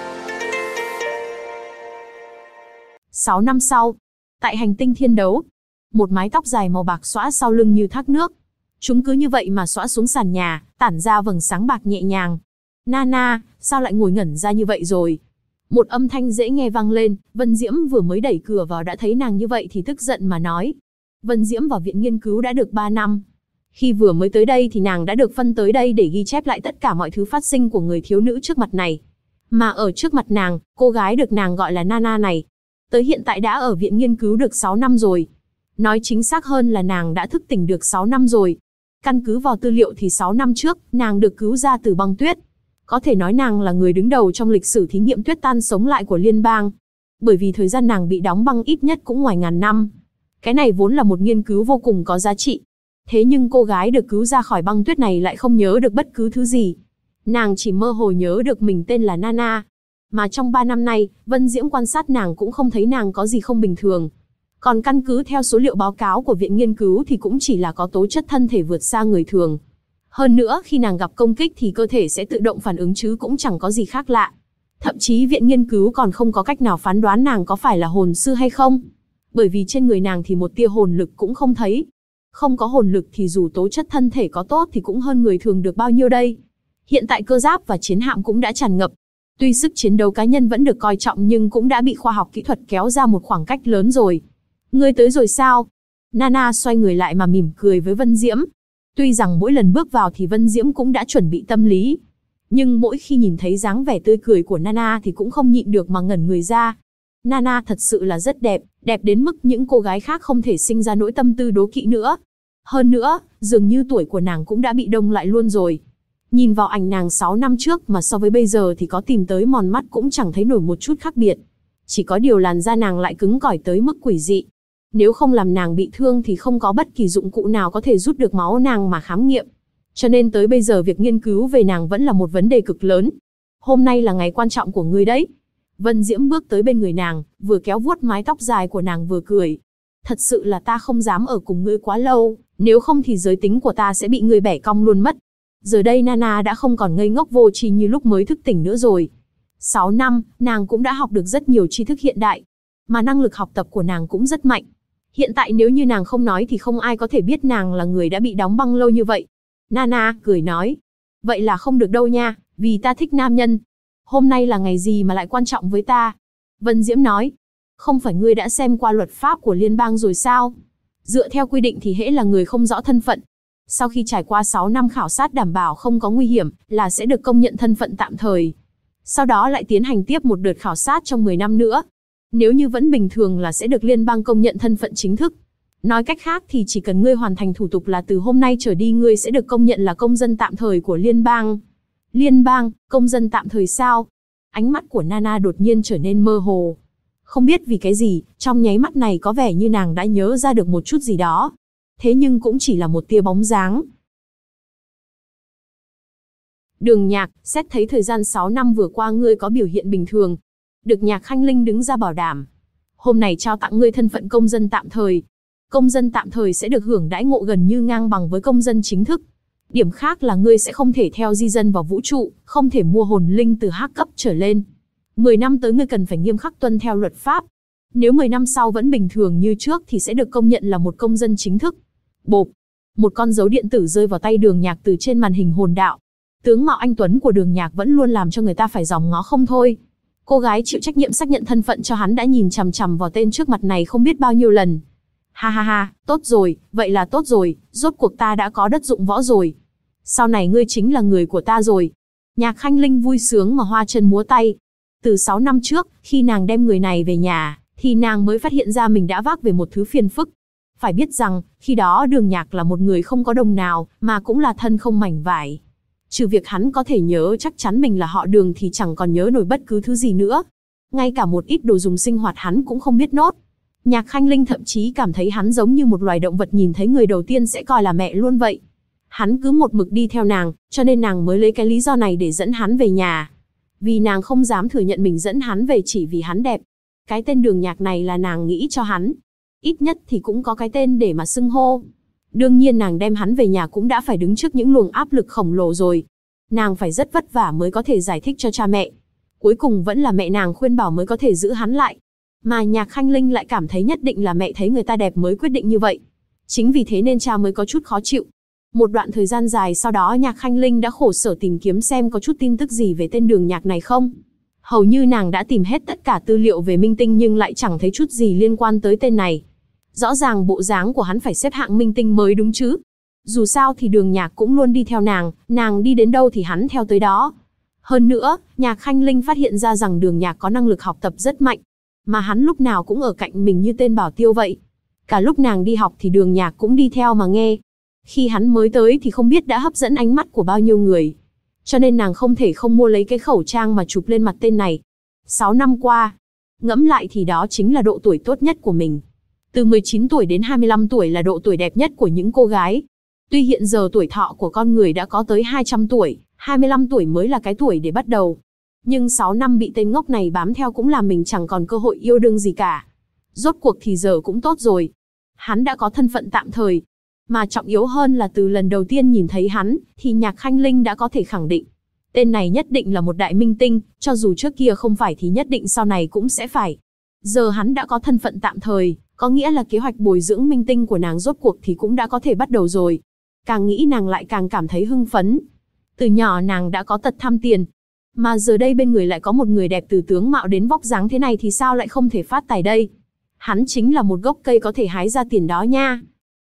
6 năm sau, tại hành tinh Thiên Đấu, một mái tóc dài màu bạc xõa sau lưng như thác nước. Chúng cứ như vậy mà xõa xuống sàn nhà, tản ra vầng sáng bạc nhẹ nhàng. Nana, sao lại ngồi ngẩn ra như vậy rồi? Một âm thanh dễ nghe vang lên, Vân Diễm vừa mới đẩy cửa vào đã thấy nàng như vậy thì tức giận mà nói. Vân Diễm vào viện nghiên cứu đã được 3 năm. Khi vừa mới tới đây thì nàng đã được phân tới đây để ghi chép lại tất cả mọi thứ phát sinh của người thiếu nữ trước mặt này. Mà ở trước mặt nàng, cô gái được nàng gọi là Nana này, tới hiện tại đã ở viện nghiên cứu được 6 năm rồi. Nói chính xác hơn là nàng đã thức tỉnh được 6 năm rồi. Căn cứ vào tư liệu thì 6 năm trước, nàng được cứu ra từ băng tuyết. Có thể nói nàng là người đứng đầu trong lịch sử thí nghiệm tuyết tan sống lại của liên bang. Bởi vì thời gian nàng bị đóng băng ít nhất cũng ngoài ngàn năm. Cái này vốn là một nghiên cứu vô cùng có giá trị. Thế nhưng cô gái được cứu ra khỏi băng tuyết này lại không nhớ được bất cứ thứ gì. Nàng chỉ mơ hồ nhớ được mình tên là Nana. Mà trong 3 năm nay, Vân Diễm quan sát nàng cũng không thấy nàng có gì không bình thường. Còn căn cứ theo số liệu báo cáo của viện nghiên cứu thì cũng chỉ là có tố chất thân thể vượt xa người thường. Hơn nữa, khi nàng gặp công kích thì cơ thể sẽ tự động phản ứng chứ cũng chẳng có gì khác lạ. Thậm chí viện nghiên cứu còn không có cách nào phán đoán nàng có phải là hồn sư hay không. Bởi vì trên người nàng thì một tia hồn lực cũng không thấy. Không có hồn lực thì dù tố chất thân thể có tốt thì cũng hơn người thường được bao nhiêu đây. Hiện tại cơ giáp và chiến hạm cũng đã tràn ngập. Tuy sức chiến đấu cá nhân vẫn được coi trọng nhưng cũng đã bị khoa học kỹ thuật kéo ra một khoảng cách lớn rồi. Ngươi tới rồi sao? Nana xoay người lại mà mỉm cười với Vân Diễm. Tuy rằng mỗi lần bước vào thì Vân Diễm cũng đã chuẩn bị tâm lý. Nhưng mỗi khi nhìn thấy dáng vẻ tươi cười của Nana thì cũng không nhịn được mà ngẩn người ra. Nana thật sự là rất đẹp, đẹp đến mức những cô gái khác không thể sinh ra nỗi tâm tư đố kỵ nữa. Hơn nữa, dường như tuổi của nàng cũng đã bị đông lại luôn rồi. Nhìn vào ảnh nàng 6 năm trước mà so với bây giờ thì có tìm tới mòn mắt cũng chẳng thấy nổi một chút khác biệt. Chỉ có điều làn da nàng lại cứng cỏi tới mức quỷ dị. Nếu không làm nàng bị thương thì không có bất kỳ dụng cụ nào có thể rút được máu nàng mà khám nghiệm. Cho nên tới bây giờ việc nghiên cứu về nàng vẫn là một vấn đề cực lớn. Hôm nay là ngày quan trọng của ngươi đấy. Vân Diễm bước tới bên người nàng, vừa kéo vuốt mái tóc dài của nàng vừa cười. Thật sự là ta không dám ở cùng ngươi quá lâu, nếu không thì giới tính của ta sẽ bị ngươi bẻ cong luôn mất. Giờ đây Nana đã không còn ngây ngốc vô tri như lúc mới thức tỉnh nữa rồi. 6 năm, nàng cũng đã học được rất nhiều tri thức hiện đại. Mà năng lực học tập của nàng cũng rất mạnh. Hiện tại nếu như nàng không nói thì không ai có thể biết nàng là người đã bị đóng băng lâu như vậy. Nana cười nói, vậy là không được đâu nha, vì ta thích nam nhân. Hôm nay là ngày gì mà lại quan trọng với ta? Vân Diễm nói, không phải ngươi đã xem qua luật pháp của liên bang rồi sao? Dựa theo quy định thì hễ là người không rõ thân phận, sau khi trải qua 6 năm khảo sát đảm bảo không có nguy hiểm, là sẽ được công nhận thân phận tạm thời. Sau đó lại tiến hành tiếp một đợt khảo sát trong 10 năm nữa. Nếu như vẫn bình thường là sẽ được liên bang công nhận thân phận chính thức. Nói cách khác thì chỉ cần ngươi hoàn thành thủ tục là từ hôm nay trở đi ngươi sẽ được công nhận là công dân tạm thời của liên bang. Liên bang, công dân tạm thời sao? Ánh mắt của Nana đột nhiên trở nên mơ hồ. Không biết vì cái gì, trong nháy mắt này có vẻ như nàng đã nhớ ra được một chút gì đó. Thế nhưng cũng chỉ là một tia bóng dáng. Đường Nhạc, xét thấy thời gian 6 năm vừa qua ngươi có biểu hiện bình thường. Được Nhạc Khanh Linh đứng ra bảo đảm. Hôm nay trao tặng ngươi thân phận công dân tạm thời. Công dân tạm thời sẽ được hưởng đãi ngộ gần như ngang bằng với công dân chính thức. Điểm khác là ngươi sẽ không thể theo di dân vào vũ trụ, không thể mua hồn linh từ Hắc cấp trở lên. 10 năm tới ngươi cần phải nghiêm khắc tuân theo luật pháp. Nếu 10 năm sau vẫn bình thường như trước thì sẽ được công nhận là một công dân chính thức. Bộp. Một con dấu điện tử rơi vào tay Đường Nhạc từ trên màn hình hồn đạo. Tướng mạo anh tuấn của Đường Nhạc vẫn luôn làm cho người ta phải dòm ngó không thôi. Cô gái chịu trách nhiệm xác nhận thân phận cho hắn đã nhìn chằm chằm vào tên trước mặt này không biết bao nhiêu lần. Ha ha ha, tốt rồi, vậy là tốt rồi, rốt cuộc ta đã có đất dụng võ rồi. Sau này ngươi chính là người của ta rồi. Nhạc Khanh Linh vui sướng mà hoa chân múa tay. Từ 6 năm trước, khi nàng đem người này về nhà, thì nàng mới phát hiện ra mình đã vác về một thứ phiền phức. Phải biết rằng, khi đó Đường Nhạc là một người không có đồng nào, mà cũng là thân không mảnh vải. Trừ việc hắn có thể nhớ chắc chắn mình là họ Đường thì chẳng còn nhớ nổi bất cứ thứ gì nữa. Ngay cả một ít đồ dùng sinh hoạt hắn cũng không biết nốt. Nhạc Khanh Linh thậm chí cảm thấy hắn giống như một loài động vật nhìn thấy người đầu tiên sẽ coi là mẹ luôn vậy. Hắn cứ một mực đi theo nàng, cho nên nàng mới lấy cái lý do này để dẫn hắn về nhà. Vì nàng không dám thừa nhận mình dẫn hắn về chỉ vì hắn đẹp. Cái tên Đường Nhạc này là nàng nghĩ cho hắn. Ít nhất thì cũng có cái tên để mà xưng hô. Đương nhiên nàng đem hắn về nhà cũng đã phải đứng trước những luồng áp lực khổng lồ rồi. Nàng phải rất vất vả mới có thể giải thích cho cha mẹ. Cuối cùng vẫn là mẹ nàng khuyên bảo mới có thể giữ hắn lại. Mà Nhạc Khanh Linh lại cảm thấy nhất định là mẹ thấy người ta đẹp mới quyết định như vậy. Chính vì thế nên cha mới có chút khó chịu. Một đoạn thời gian dài sau đó Nhạc Khanh Linh đã khổ sở tìm kiếm xem có chút tin tức gì về tên Đường Nhạc này không. Hầu như nàng đã tìm hết tất cả tư liệu về minh tinh nhưng lại chẳng thấy chút gì liên quan tới tên này. Rõ ràng bộ dáng của hắn phải xếp hạng minh tinh mới đúng chứ. Dù sao thì Đường Nhạc cũng luôn đi theo nàng đi đến đâu thì hắn theo tới đó. Hơn nữa, Nhạc Khanh Linh phát hiện ra rằng Đường Nhạc có năng lực học tập rất mạnh. Mà hắn lúc nào cũng ở cạnh mình như tên bảo tiêu vậy. Cả lúc nàng đi học thì Đường Nhạc cũng đi theo mà nghe. Khi hắn mới tới thì không biết đã hấp dẫn ánh mắt của bao nhiêu người. Cho nên nàng không thể không mua lấy cái khẩu trang mà chụp lên mặt tên này. 6 năm qua, ngẫm lại thì đó chính là độ tuổi tốt nhất của mình. Từ 19 tuổi đến 25 tuổi là độ tuổi đẹp nhất của những cô gái. Tuy hiện giờ tuổi thọ của con người đã có tới 200 tuổi, 25 tuổi mới là cái tuổi để bắt đầu. Nhưng 6 năm bị tên ngốc này bám theo cũng làm mình chẳng còn cơ hội yêu đương gì cả. Rốt cuộc thì giờ cũng tốt rồi. Hắn đã có thân phận tạm thời. Mà trọng yếu hơn là từ lần đầu tiên nhìn thấy hắn, thì Nhạc Khanh Linh đã có thể khẳng định. Tên này nhất định là một đại minh tinh, cho dù trước kia không phải thì nhất định sau này cũng sẽ phải. Giờ hắn đã có thân phận tạm thời, có nghĩa là kế hoạch bồi dưỡng minh tinh của nàng rốt cuộc thì cũng đã có thể bắt đầu rồi. Càng nghĩ nàng lại càng cảm thấy hưng phấn. Từ nhỏ nàng đã có tật tham tiền. Mà giờ đây bên người lại có một người đẹp từ tướng mạo đến vóc dáng thế này thì sao lại không thể phát tài đây. Hắn chính là một gốc cây có thể hái ra tiền đó nha.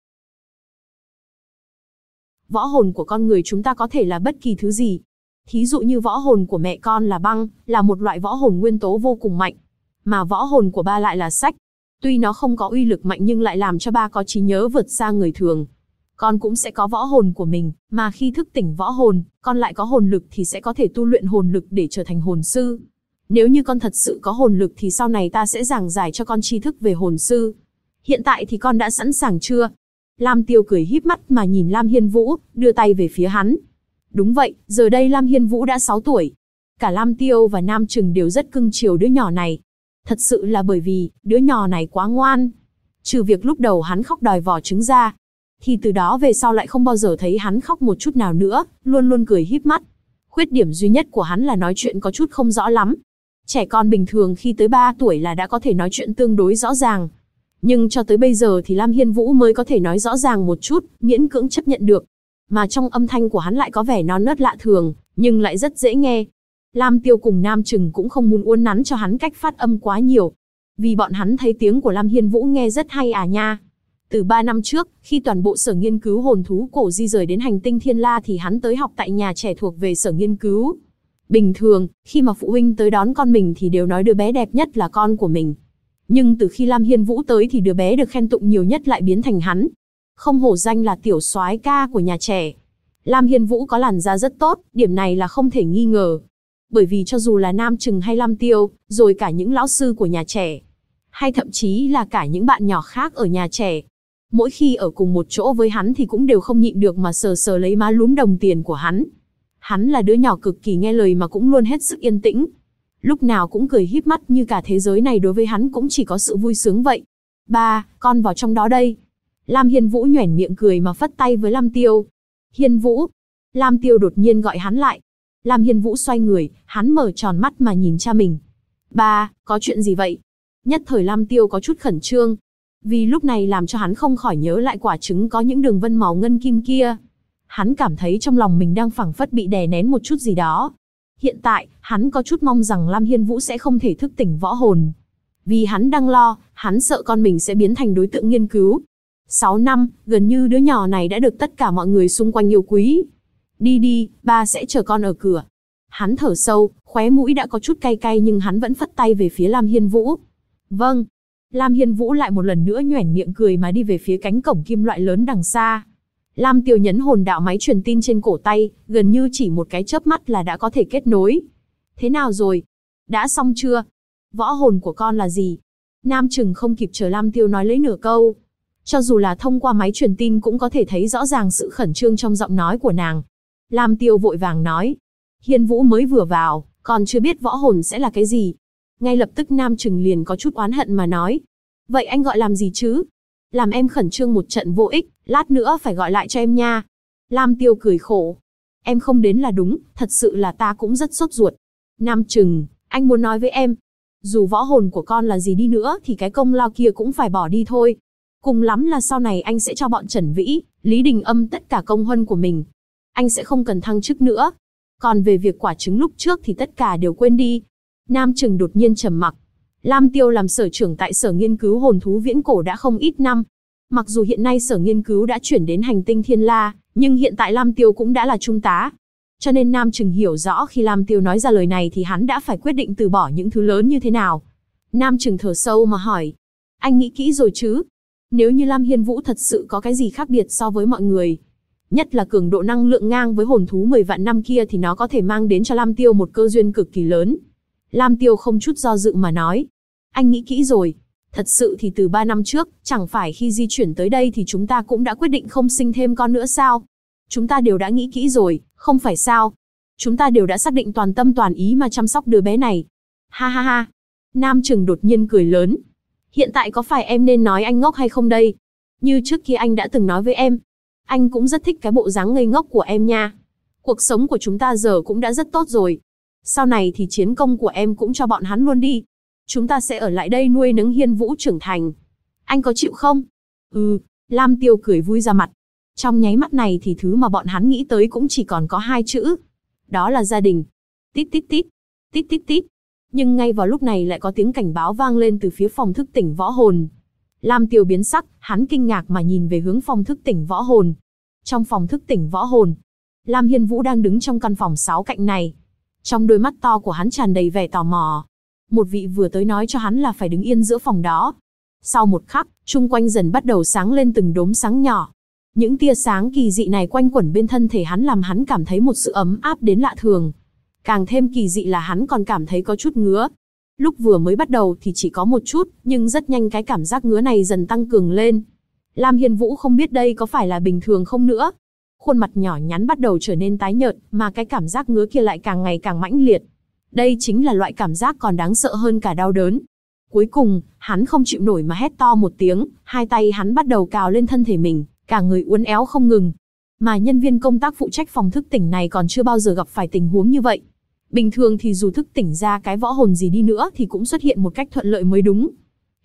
Võ hồn của con người chúng ta có thể là bất kỳ thứ gì. Thí dụ như võ hồn của mẹ con là băng, là một loại võ hồn nguyên tố vô cùng mạnh. Mà võ hồn của ba lại là sách. Tuy nó không có uy lực mạnh nhưng lại làm cho ba có trí nhớ vượt xa người thường. Con cũng sẽ có võ hồn của mình, mà khi thức tỉnh võ hồn, con lại có hồn lực thì sẽ có thể tu luyện hồn lực để trở thành hồn sư. Nếu như con thật sự có hồn lực thì sau này ta sẽ giảng giải cho con tri thức về hồn sư. Hiện tại thì con đã sẵn sàng chưa? Lam Tiêu cười híp mắt mà nhìn Lam Hiên Vũ, đưa tay về phía hắn. Đúng vậy, giờ đây Lam Hiên Vũ đã 6 tuổi. Cả Lam Tiêu và Nam Trừng đều rất cưng chiều đứa nhỏ này. Thật sự là bởi vì, đứa nhỏ này quá ngoan. Trừ việc lúc đầu hắn khóc đòi vỏ trứng ra, thì từ đó về sau lại không bao giờ thấy hắn khóc một chút nào nữa, luôn luôn cười híp mắt. Khuyết điểm duy nhất của hắn là nói chuyện có chút không rõ lắm. Trẻ con bình thường khi tới 3 tuổi là đã có thể nói chuyện tương đối rõ ràng. Nhưng cho tới bây giờ thì Lam Hiên Vũ mới có thể nói rõ ràng một chút, miễn cưỡng chấp nhận được. Mà trong âm thanh của hắn lại có vẻ non nớt lạ thường, nhưng lại rất dễ nghe. Lam Tiêu cùng Nam Trừng cũng không muốn uốn nắn cho hắn cách phát âm quá nhiều. Vì bọn hắn thấy tiếng của Lam Hiên Vũ nghe rất hay à nha. Từ 3 năm trước, khi toàn bộ sở nghiên cứu hồn thú cổ di rời đến hành tinh Thiên La thì hắn tới học tại nhà trẻ thuộc về sở nghiên cứu. Bình thường, khi mà phụ huynh tới đón con mình thì đều nói đứa bé đẹp nhất là con của mình. Nhưng từ khi Lam Hiên Vũ tới thì đứa bé được khen tụng nhiều nhất lại biến thành hắn. Không hổ danh là tiểu soái ca của nhà trẻ. Lam Hiên Vũ có làn da rất tốt, điểm này là không thể nghi ngờ. Bởi vì cho dù là Nam Trừng hay Lam Tiêu, rồi cả những lão sư của nhà trẻ, hay thậm chí là cả những bạn nhỏ khác ở nhà trẻ, mỗi khi ở cùng một chỗ với hắn thì cũng đều không nhịn được mà sờ sờ lấy má lúm đồng tiền của hắn. Hắn là đứa nhỏ cực kỳ nghe lời mà cũng luôn hết sức yên tĩnh. Lúc nào cũng cười híp mắt như cả thế giới này đối với hắn cũng chỉ có sự vui sướng vậy. Ba, con vào trong đó đây. Lam Hiên Vũ nhoẻn miệng cười mà phất tay với Lam Tiêu. Hiên Vũ. Lam Tiêu đột nhiên gọi hắn lại. Lam Hiên Vũ xoay người, hắn mở tròn mắt mà nhìn cha mình. Ba, có chuyện gì vậy? Nhất thời Lam Tiêu có chút khẩn trương. Vì lúc này làm cho hắn không khỏi nhớ lại quả trứng có những đường vân màu ngân kim kia. Hắn cảm thấy trong lòng mình đang phảng phất bị đè nén một chút gì đó. Hiện tại, hắn có chút mong rằng Lam Hiên Vũ sẽ không thể thức tỉnh võ hồn. Vì hắn đang lo, hắn sợ con mình sẽ biến thành đối tượng nghiên cứu. 6 năm, gần như đứa nhỏ này đã được tất cả mọi người xung quanh yêu quý. Đi đi, ba sẽ chờ con ở cửa. Hắn thở sâu, khóe mũi đã có chút cay cay nhưng hắn vẫn phất tay về phía Lam Hiên Vũ. Vâng. Lam Hiên Vũ lại một lần nữa nhoẻn miệng cười mà đi về phía cánh cổng kim loại lớn đằng xa. Lam Tiêu nhấn hồn đạo máy truyền tin trên cổ tay, gần như chỉ một cái chớp mắt là đã có thể kết nối. Thế nào rồi? Đã xong chưa? Võ hồn của con là gì? Nam Trừng không kịp chờ Lam Tiêu nói lấy nửa câu. Cho dù là thông qua máy truyền tin cũng có thể thấy rõ ràng sự khẩn trương trong giọng nói của nàng. Lam Tiêu vội vàng nói. Hiên Vũ mới vừa vào, còn chưa biết võ hồn sẽ là cái gì. Ngay lập tức Nam Trừng liền có chút oán hận mà nói. Vậy anh gọi làm gì chứ? Làm em khẩn trương một trận vô ích, lát nữa phải gọi lại cho em nha. Lam Tiêu cười khổ. Em không đến là đúng, thật sự là ta cũng rất sốt ruột. Nam Trừng, anh muốn nói với em. Dù võ hồn của con là gì đi nữa thì cái công lao kia cũng phải bỏ đi thôi. Cùng lắm là sau này anh sẽ cho bọn Trần Vĩ, Lý Đình Âm tất cả công huân của mình. Anh sẽ không cần thăng chức nữa. Còn về việc quả trứng lúc trước thì tất cả đều quên đi. Nam Trừng đột nhiên trầm mặc. Lam Tiêu làm sở trưởng tại sở nghiên cứu hồn thú viễn cổ đã không ít năm. Mặc dù hiện nay sở nghiên cứu đã chuyển đến hành tinh Thiên La, nhưng hiện tại Lam Tiêu cũng đã là trung tá. Cho nên Nam Trừng hiểu rõ khi Lam Tiêu nói ra lời này thì hắn đã phải quyết định từ bỏ những thứ lớn như thế nào. Nam Trừng thở sâu mà hỏi. Anh nghĩ kỹ rồi chứ? Nếu như Lam Hiên Vũ thật sự có cái gì khác biệt so với mọi người, nhất là cường độ năng lượng ngang với hồn thú 10 vạn năm kia thì nó có thể mang đến cho Lam Tiêu một cơ duyên cực kỳ lớn. Lam Tiêu không chút do dự mà nói. Anh nghĩ kỹ rồi. Thật sự thì từ 3 năm trước, chẳng phải khi di chuyển tới đây thì chúng ta cũng đã quyết định không sinh thêm con nữa sao? Chúng ta đều đã nghĩ kỹ rồi, không phải sao? Chúng ta đều đã xác định toàn tâm toàn ý mà chăm sóc đứa bé này. Ha ha ha. Nam Trừng đột nhiên cười lớn. Hiện tại có phải em nên nói anh ngốc hay không đây? Như trước kia anh đã từng nói với em. Anh cũng rất thích cái bộ dáng ngây ngốc của em nha. Cuộc sống của chúng ta giờ cũng đã rất tốt rồi. Sau này thì chiến công của em cũng cho bọn hắn luôn đi. Chúng ta sẽ ở lại đây nuôi nấng Hiên Vũ trưởng thành. Anh có chịu không? Ừ, Lam Tiêu cười vui ra mặt. Trong nháy mắt này thì thứ mà bọn hắn nghĩ tới cũng chỉ còn có 2 chữ. Đó là gia đình. Tít tít tít, tít tít tít. Nhưng ngay vào lúc này lại có tiếng cảnh báo vang lên từ phía phòng thức tỉnh võ hồn. Lam Tiêu biến sắc, hắn kinh ngạc mà nhìn về hướng phòng thức tỉnh võ hồn. Trong phòng thức tỉnh võ hồn, Lam Hiên Vũ đang đứng trong căn phòng 6 cạnh này. Trong đôi mắt to của hắn tràn đầy vẻ tò mò. Một vị vừa tới nói cho hắn là phải đứng yên giữa phòng đó. Sau một khắc, chung quanh dần bắt đầu sáng lên từng đốm sáng nhỏ. Những tia sáng kỳ dị này quanh quẩn bên thân thể hắn làm hắn cảm thấy một sự ấm áp đến lạ thường. Càng thêm kỳ dị là hắn còn cảm thấy có chút ngứa. Lúc vừa mới bắt đầu thì chỉ có một chút, nhưng rất nhanh cái cảm giác ngứa này dần tăng cường lên. Lam Hiên Vũ không biết đây có phải là bình thường không nữa. Khuôn mặt nhỏ nhắn bắt đầu trở nên tái nhợt, mà cái cảm giác ngứa kia lại càng ngày càng mãnh liệt. Đây chính là loại cảm giác còn đáng sợ hơn cả đau đớn. Cuối cùng, hắn không chịu nổi mà hét to một tiếng, hai tay hắn bắt đầu cào lên thân thể mình, cả người uốn éo không ngừng. Mà nhân viên công tác phụ trách phòng thức tỉnh này còn chưa bao giờ gặp phải tình huống như vậy. Bình thường thì dù thức tỉnh ra cái võ hồn gì đi nữa thì cũng xuất hiện một cách thuận lợi mới đúng.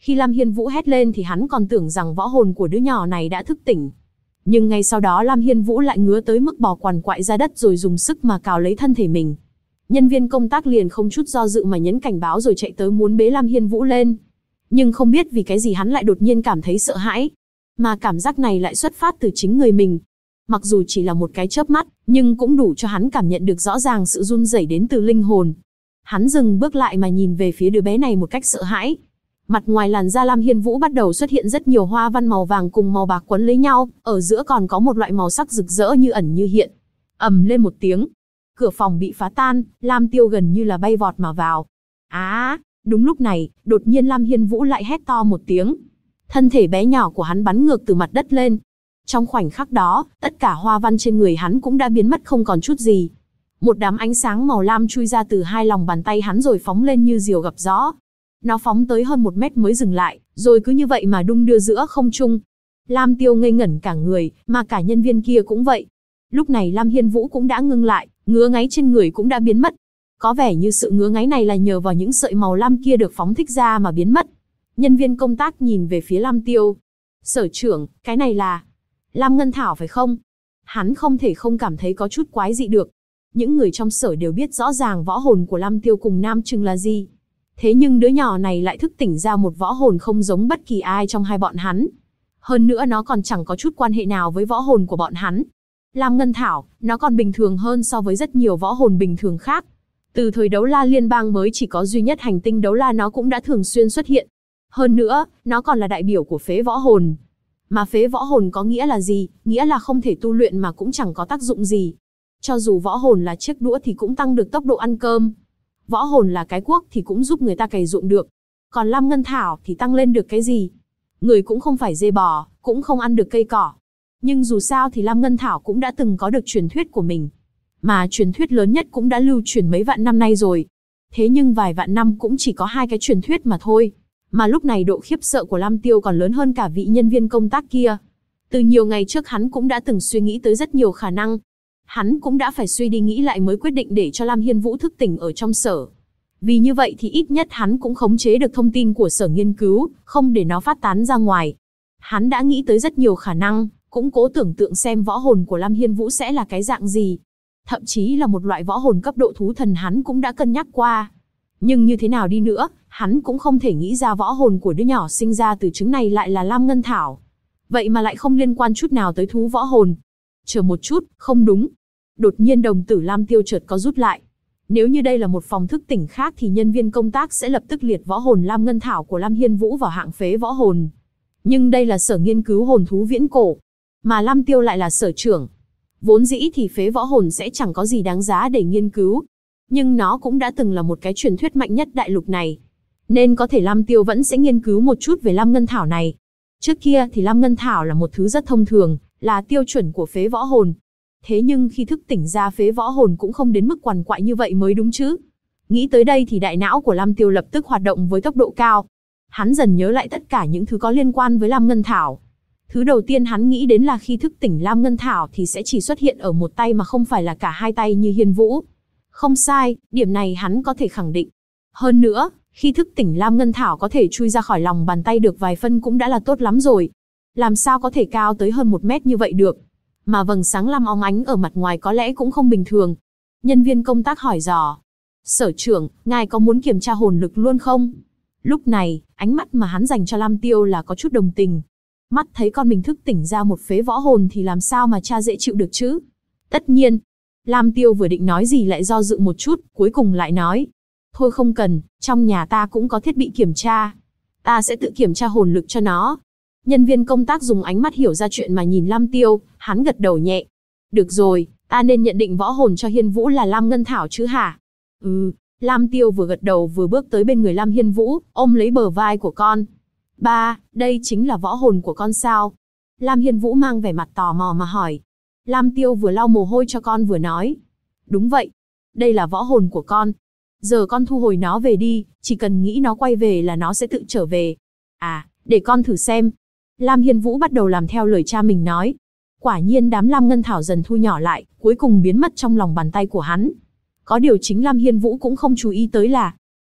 Khi Lam Hiên Vũ hét lên thì hắn còn tưởng rằng võ hồn của đứa nhỏ này đã thức tỉnh. Nhưng ngay sau đó Lam Hiên Vũ lại ngứa tới mức bò quằn quại ra đất rồi dùng sức mà cào lấy thân thể mình. Nhân viên công tác liền không chút do dự mà nhấn cảnh báo rồi chạy tới muốn bế Lam Hiên Vũ lên. Nhưng không biết vì cái gì hắn lại đột nhiên cảm thấy sợ hãi. Mà cảm giác này lại xuất phát từ chính người mình. Mặc dù chỉ là một cái chớp mắt, nhưng cũng đủ cho hắn cảm nhận được rõ ràng sự run rẩy đến từ linh hồn. Hắn dừng bước lại mà nhìn về phía đứa bé này một cách sợ hãi. Mặt ngoài làn da Lam Hiên Vũ bắt đầu xuất hiện rất nhiều hoa văn màu vàng cùng màu bạc quấn lấy nhau, ở giữa còn có một loại màu sắc rực rỡ như ẩn như hiện. Ầm lên một tiếng, cửa phòng bị phá tan, Lam Tiêu gần như là bay vọt mà vào. Đúng lúc này, đột nhiên Lam Hiên Vũ lại hét to một tiếng. Thân thể bé nhỏ của hắn bắn ngược từ mặt đất lên. Trong khoảnh khắc đó, tất cả hoa văn trên người hắn cũng đã biến mất không còn chút gì. Một đám ánh sáng màu lam chui ra từ hai lòng bàn tay hắn rồi phóng lên như diều gặp gió. Nó phóng tới hơn 1 mét mới dừng lại, rồi cứ như vậy mà đung đưa giữa không trung. Lam Tiêu ngây ngẩn cả người, mà cả nhân viên kia cũng vậy. Lúc này Lam Hiên Vũ cũng đã ngưng lại, ngứa ngáy trên người cũng đã biến mất. Có vẻ như sự ngứa ngáy này là nhờ vào những sợi màu lam kia được phóng thích ra mà biến mất. Nhân viên công tác nhìn về phía Lam Tiêu. Sở trưởng, cái này là Lam Ngân Thảo phải không? Hắn không thể không cảm thấy có chút quái dị được. Những người trong sở đều biết rõ ràng võ hồn của Lam Tiêu cùng Nam Trừng là gì. Thế nhưng đứa nhỏ này lại thức tỉnh ra một võ hồn không giống bất kỳ ai trong hai bọn hắn. Hơn nữa nó còn chẳng có chút quan hệ nào với võ hồn của bọn hắn. Lam Ngân Thảo, nó còn bình thường hơn so với rất nhiều võ hồn bình thường khác. Từ thời Đấu La Liên bang mới chỉ có duy nhất hành tinh Đấu La nó cũng đã thường xuyên xuất hiện. Hơn nữa, nó còn là đại biểu của phế võ hồn. Mà phế võ hồn có nghĩa là gì? Nghĩa là không thể tu luyện mà cũng chẳng có tác dụng gì. Cho dù võ hồn là chiếc đũa thì cũng tăng được tốc độ ăn cơm. Võ hồn là cái cuốc thì cũng giúp người ta cày ruộng được. Còn Lam Ngân Thảo thì tăng lên được cái gì? Người cũng không phải dê bò, cũng không ăn được cây cỏ. Nhưng dù sao thì Lam Ngân Thảo cũng đã từng có được truyền thuyết của mình. Mà truyền thuyết lớn nhất cũng đã lưu truyền mấy vạn năm nay rồi. Thế nhưng vài vạn năm cũng chỉ có 2 cái truyền thuyết mà thôi. Mà lúc này độ khiếp sợ của Lam Tiêu còn lớn hơn cả vị nhân viên công tác kia. Từ nhiều ngày trước hắn cũng đã từng suy nghĩ tới rất nhiều khả năng. Hắn cũng đã phải suy đi nghĩ lại mới quyết định để cho Lam Hiên Vũ thức tỉnh ở trong sở. Vì như vậy thì ít nhất hắn cũng khống chế được thông tin của sở nghiên cứu, không để nó phát tán ra ngoài. Hắn đã nghĩ tới rất nhiều khả năng, cũng cố tưởng tượng xem võ hồn của Lam Hiên Vũ sẽ là cái dạng gì. Thậm chí là một loại võ hồn cấp độ thú thần hắn cũng đã cân nhắc qua. Nhưng như thế nào đi nữa, hắn cũng không thể nghĩ ra võ hồn của đứa nhỏ sinh ra từ trứng này lại là Lam Ngân Thảo. Vậy mà lại không liên quan chút nào tới thú võ hồn. Chờ một chút, không đúng. Đột nhiên đồng tử Lam Tiêu chợt có rút lại. Nếu như đây là một phòng thức tỉnh khác thì nhân viên công tác sẽ lập tức liệt võ hồn Lam Ngân Thảo của Lam Hiên Vũ vào hạng phế võ hồn. Nhưng đây là sở nghiên cứu hồn thú viễn cổ, mà Lam Tiêu lại là sở trưởng. Vốn dĩ thì phế võ hồn sẽ chẳng có gì đáng giá để nghiên cứu. Nhưng nó cũng đã từng là một cái truyền thuyết mạnh nhất đại lục này. Nên có thể Lam Tiêu vẫn sẽ nghiên cứu một chút về Lam Ngân Thảo này. Trước kia thì Lam Ngân Thảo là một thứ rất thông thường, là tiêu chuẩn của phế võ hồn. Thế nhưng khi thức tỉnh ra phế võ hồn cũng không đến mức quằn quại như vậy mới đúng chứ. Nghĩ tới đây thì đại não của Lam Tiêu lập tức hoạt động với tốc độ cao. Hắn dần nhớ lại tất cả những thứ có liên quan với Lam Ngân Thảo. Thứ đầu tiên hắn nghĩ đến là khi thức tỉnh Lam Ngân Thảo thì sẽ chỉ xuất hiện ở một tay mà không phải là cả 2 tay như Hiên Vũ. Không sai, điểm này hắn có thể khẳng định. Hơn nữa, khi thức tỉnh Lam Ngân Thảo có thể chui ra khỏi lòng bàn tay được vài phân cũng đã là tốt lắm rồi. Làm sao có thể cao tới hơn 1 mét như vậy được? Mà vầng sáng lam óng ánh ở mặt ngoài có lẽ cũng không bình thường. Nhân viên công tác hỏi dò. Sở trưởng, ngài có muốn kiểm tra hồn lực luôn không? Lúc này, ánh mắt mà hắn dành cho Lam Tiêu là có chút đồng tình. Mắt thấy con mình thức tỉnh ra một phế võ hồn thì làm sao mà cha dễ chịu được chứ? Tất nhiên. Lam Tiêu vừa định nói gì lại do dự một chút, cuối cùng lại nói. Thôi không cần, trong nhà ta cũng có thiết bị kiểm tra. Ta sẽ tự kiểm tra hồn lực cho nó. Nhân viên công tác dùng ánh mắt hiểu ra chuyện mà nhìn Lam Tiêu, hắn gật đầu nhẹ. Được rồi, ta nên nhận định võ hồn cho Hiên Vũ là Lam Ngân Thảo chứ hả? Lam Tiêu vừa gật đầu vừa bước tới bên người Lam Hiên Vũ, ôm lấy bờ vai của con. Ba, đây chính là võ hồn của con sao? Lam Hiên Vũ mang vẻ mặt tò mò mà hỏi. Lam Tiêu vừa lau mồ hôi cho con vừa nói. Đúng vậy, đây là võ hồn của con. Giờ con thu hồi nó về đi, chỉ cần nghĩ nó quay về là nó sẽ tự trở về. À, để con thử xem. Lam Hiên Vũ bắt đầu làm theo lời cha mình nói. Quả nhiên đám Lam Ngân Thảo dần thu nhỏ lại, cuối cùng biến mất trong lòng bàn tay của hắn. Có điều chính Lam Hiên Vũ cũng không chú ý tới là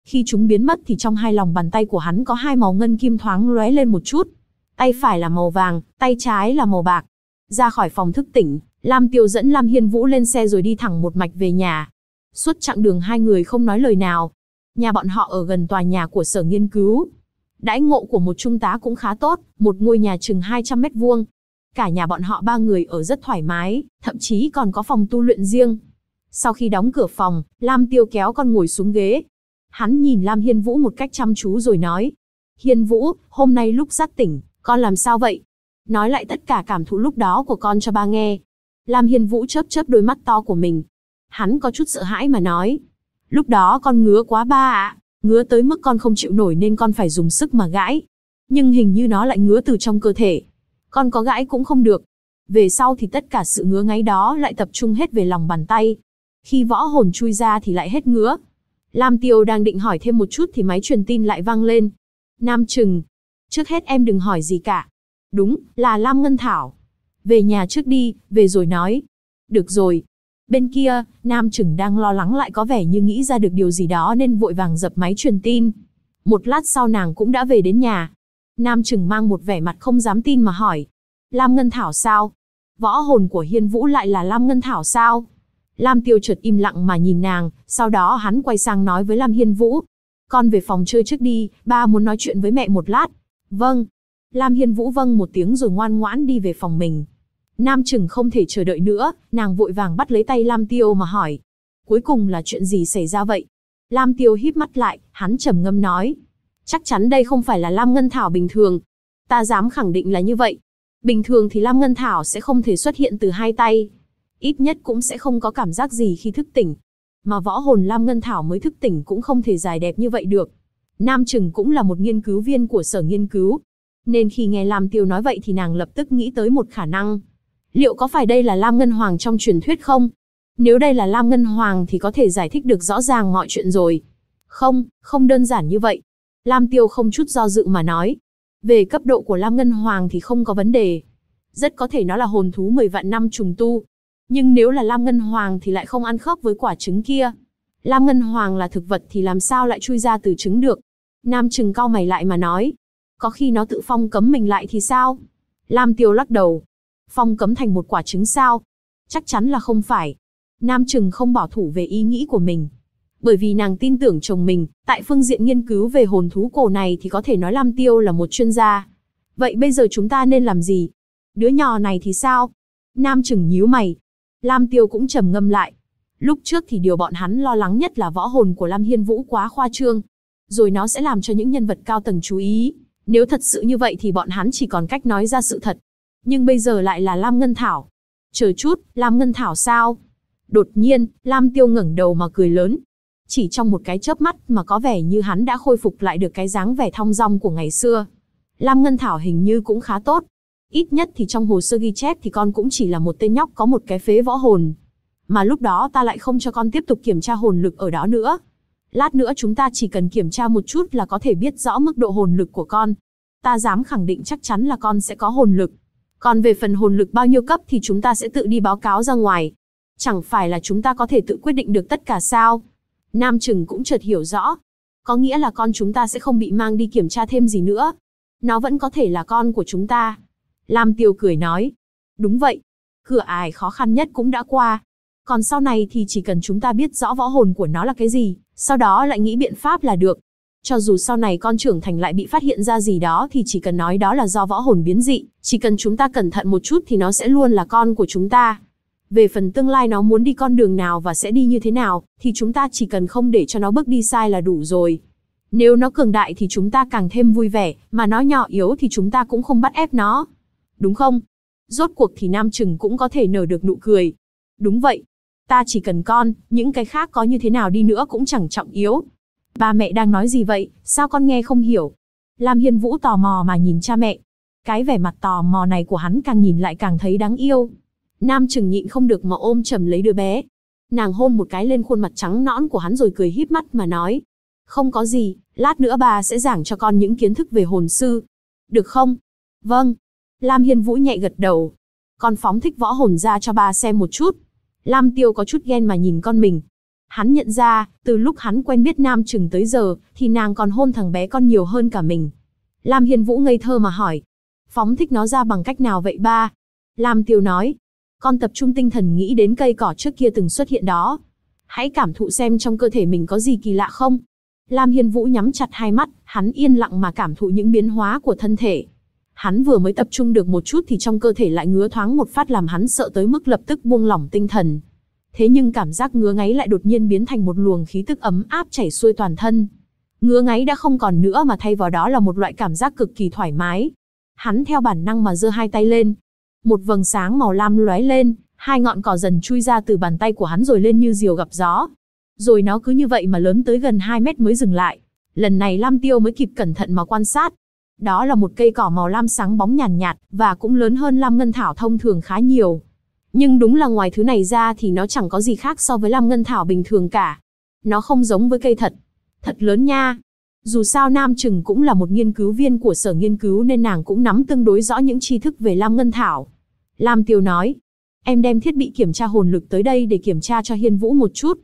Khi chúng biến mất thì trong hai lòng bàn tay của hắn có hai màu ngân kim thoáng lóe lên một chút. Tay phải là màu vàng, tay trái là màu bạc. Ra khỏi phòng thức tỉnh, Lam Tiêu dẫn Lam Hiên Vũ lên xe rồi đi thẳng một mạch về nhà. Suốt chặng đường hai người không nói lời nào. Nhà bọn họ ở gần tòa nhà của sở nghiên cứu. Đãi ngộ của một trung tá cũng khá tốt, một ngôi nhà chừng 200 mét vuông. Cả nhà bọn họ ba người ở rất thoải mái, thậm chí còn có phòng tu luyện riêng. Sau khi đóng cửa phòng, Lam Tiêu kéo con ngồi xuống ghế. Hắn nhìn Lam Hiên Vũ một cách chăm chú rồi nói. Hiên Vũ, hôm nay lúc giác tỉnh, con làm sao vậy? Nói lại tất cả cảm thụ lúc đó của con cho ba nghe. Lam Hiên Vũ chớp chớp đôi mắt to của mình. Hắn có chút sợ hãi mà nói. Lúc đó con ngứa quá ba ạ. Ngứa tới mức con không chịu nổi nên con phải dùng sức mà gãi. Nhưng hình như nó lại ngứa từ trong cơ thể. Con có gãi cũng không được. Về sau thì tất cả sự ngứa ngáy đó lại tập trung hết về lòng bàn tay. Khi võ hồn chui ra thì lại hết ngứa. Lam Tiêu đang định hỏi thêm một chút thì máy truyền tin lại vang lên. Nam Trừng. Trước hết em đừng hỏi gì cả. Đúng, là Lam Ngân Thảo. Về nhà trước đi, về rồi nói. Được rồi. Bên kia, Nam Trừng đang lo lắng lại có vẻ như nghĩ ra được điều gì đó nên vội vàng dập máy truyền tin. Một lát sau nàng cũng đã về đến nhà. Nam Trừng mang một vẻ mặt không dám tin mà hỏi. Lam Ngân Thảo sao? Võ hồn của Hiên Vũ lại là Lam Ngân Thảo sao? Lam Tiêu chợt im lặng mà nhìn nàng, sau đó hắn quay sang nói với Lam Hiên Vũ. Con về phòng chơi trước đi, ba muốn nói chuyện với mẹ một lát. Vâng. Lam Hiên Vũ vâng một tiếng rồi ngoan ngoãn đi về phòng mình. Nam Trừng không thể chờ đợi nữa, nàng vội vàng bắt lấy tay Lam Tiêu mà hỏi. Cuối cùng là chuyện gì xảy ra vậy? Lam Tiêu híp mắt lại, hắn trầm ngâm nói. Chắc chắn đây không phải là Lam Ngân Thảo bình thường. Ta dám khẳng định là như vậy. Bình thường thì Lam Ngân Thảo sẽ không thể xuất hiện từ hai tay. Ít nhất cũng sẽ không có cảm giác gì khi thức tỉnh. Mà võ hồn Lam Ngân Thảo mới thức tỉnh cũng không thể dài đẹp như vậy được. Nam Trừng cũng là một nghiên cứu viên của sở nghiên cứu. Nên khi nghe Lam Tiêu nói vậy thì nàng lập tức nghĩ tới một khả năng. Liệu có phải đây là Lam Ngân Hoàng trong truyền thuyết không? Nếu đây là Lam Ngân Hoàng thì có thể giải thích được rõ ràng mọi chuyện rồi. Không, không đơn giản như vậy. Lam Tiêu không chút do dự mà nói. Về cấp độ của Lam Ngân Hoàng thì không có vấn đề. Rất có thể nó là hồn thú 10 vạn năm trùng tu. Nhưng nếu là Lam Ngân Hoàng thì lại không ăn khớp với quả trứng kia. Lam Ngân Hoàng là thực vật thì làm sao lại chui ra từ trứng được? Nam Trừng cau mày lại mà nói. Có khi nó tự phong cấm mình lại thì sao? Lam Tiêu lắc đầu. Phong cấm thành một quả trứng sao? Chắc chắn là không phải. Nam Trừng không bảo thủ về ý nghĩ của mình. Bởi vì nàng tin tưởng chồng mình, tại phương diện nghiên cứu về hồn thú cổ này thì có thể nói Lam Tiêu là một chuyên gia. Vậy bây giờ chúng ta nên làm gì? Đứa nhỏ này thì sao? Nam Trừng nhíu mày. Lam Tiêu cũng trầm ngâm lại. Lúc trước thì điều bọn hắn lo lắng nhất là võ hồn của Lam Hiên Vũ quá khoa trương. Rồi nó sẽ làm cho những nhân vật cao tầng chú ý. Nếu thật sự như vậy thì bọn hắn chỉ còn cách nói ra sự thật. Nhưng bây giờ lại là Lam Ngân Thảo. Chờ chút, Lam Ngân Thảo sao? Đột nhiên, Lam Tiêu ngẩng đầu mà cười lớn. Chỉ trong một cái chớp mắt mà có vẻ như hắn đã khôi phục lại được cái dáng vẻ thong dong của ngày xưa. Lam Ngân Thảo hình như cũng khá tốt. Ít nhất thì trong hồ sơ ghi chép thì con cũng chỉ là một tên nhóc có một cái phế võ hồn. Mà lúc đó ta lại không cho con tiếp tục kiểm tra hồn lực ở đó nữa. Lát nữa chúng ta chỉ cần kiểm tra một chút là có thể biết rõ mức độ hồn lực của con. Ta dám khẳng định chắc chắn là con sẽ có hồn lực. Còn về phần hồn lực bao nhiêu cấp thì chúng ta sẽ tự đi báo cáo ra ngoài. Chẳng phải là chúng ta có thể tự quyết định được tất cả sao? Nam Trừng cũng chợt hiểu rõ. Có nghĩa là con chúng ta sẽ không bị mang đi kiểm tra thêm gì nữa. Nó vẫn có thể là con của chúng ta. Lam Tiêu cười nói. Đúng vậy. Cửa ải khó khăn nhất cũng đã qua. Còn sau này thì chỉ cần chúng ta biết rõ võ hồn của nó là cái gì, sau đó lại nghĩ biện pháp là được. Cho dù sau này con trưởng thành lại bị phát hiện ra gì đó thì chỉ cần nói đó là do võ hồn biến dị, chỉ cần chúng ta cẩn thận một chút thì nó sẽ luôn là con của chúng ta. Về phần tương lai nó muốn đi con đường nào và sẽ đi như thế nào, thì chúng ta chỉ cần không để cho nó bước đi sai là đủ rồi. Nếu nó cường đại thì chúng ta càng thêm vui vẻ, mà nó nhỏ yếu thì chúng ta cũng không bắt ép nó. Đúng không? Rốt cuộc thì Nam Trừng cũng có thể nở được nụ cười. Đúng vậy. Ta chỉ cần con, những cái khác có như thế nào đi nữa cũng chẳng trọng yếu. Ba mẹ đang nói gì vậy, sao con nghe không hiểu? Lam Hiên Vũ tò mò mà nhìn cha mẹ. Cái vẻ mặt tò mò này của hắn càng nhìn lại càng thấy đáng yêu. Nam Trừng nhịn không được mà ôm chầm lấy đứa bé. Nàng hôn một cái lên khuôn mặt trắng nõn của hắn rồi cười híp mắt mà nói. Không có gì, lát nữa bà sẽ giảng cho con những kiến thức về hồn sư. Được không? Vâng. Lam Hiên Vũ nhẹ gật đầu. Con phóng thích võ hồn ra cho ba xem một chút. Lam Tiêu có chút ghen mà nhìn con mình. Hắn nhận ra, từ lúc hắn quen biết Nam Trừng tới giờ, thì nàng còn hôn thằng bé con nhiều hơn cả mình. Lam Hiên Vũ ngây thơ mà hỏi. Phóng thích nó ra bằng cách nào vậy ba? Lam Tiêu nói. Con tập trung tinh thần nghĩ đến cây cỏ trước kia từng xuất hiện đó. Hãy cảm thụ xem trong cơ thể mình có gì kỳ lạ không. Lam Hiên Vũ nhắm chặt hai mắt, hắn yên lặng mà cảm thụ những biến hóa của thân thể. Hắn vừa mới tập trung được một chút thì trong cơ thể lại ngứa thoáng một phát làm hắn sợ tới mức lập tức buông lỏng tinh thần. Thế nhưng cảm giác ngứa ngáy lại đột nhiên biến thành một luồng khí tức ấm áp chảy xuôi toàn thân. Ngứa ngáy đã không còn nữa mà thay vào đó là một loại cảm giác cực kỳ thoải mái. Hắn theo bản năng mà giơ hai tay lên. Một vầng sáng màu lam lóe lên, hai ngọn cỏ dần chui ra từ bàn tay của hắn rồi lên như diều gặp gió. Rồi nó cứ như vậy mà lớn tới gần 2 mét mới dừng lại. Lần này Lam Tiêu mới kịp cẩn thận mà quan sát. Đó là một cây cỏ màu lam sáng bóng nhàn nhạt, và cũng lớn hơn lam ngân thảo thông thường khá nhiều. Nhưng đúng là ngoài thứ này ra thì nó chẳng có gì khác so với lam ngân thảo bình thường cả. Nó không giống với cây thật. Thật lớn nha. Dù sao Nam Trừng cũng là một nghiên cứu viên của sở nghiên cứu nên nàng cũng nắm tương đối rõ những tri thức về lam ngân thảo. Lam Tiêu nói. Em đem thiết bị kiểm tra hồn lực tới đây để kiểm tra cho Hiên Vũ một chút.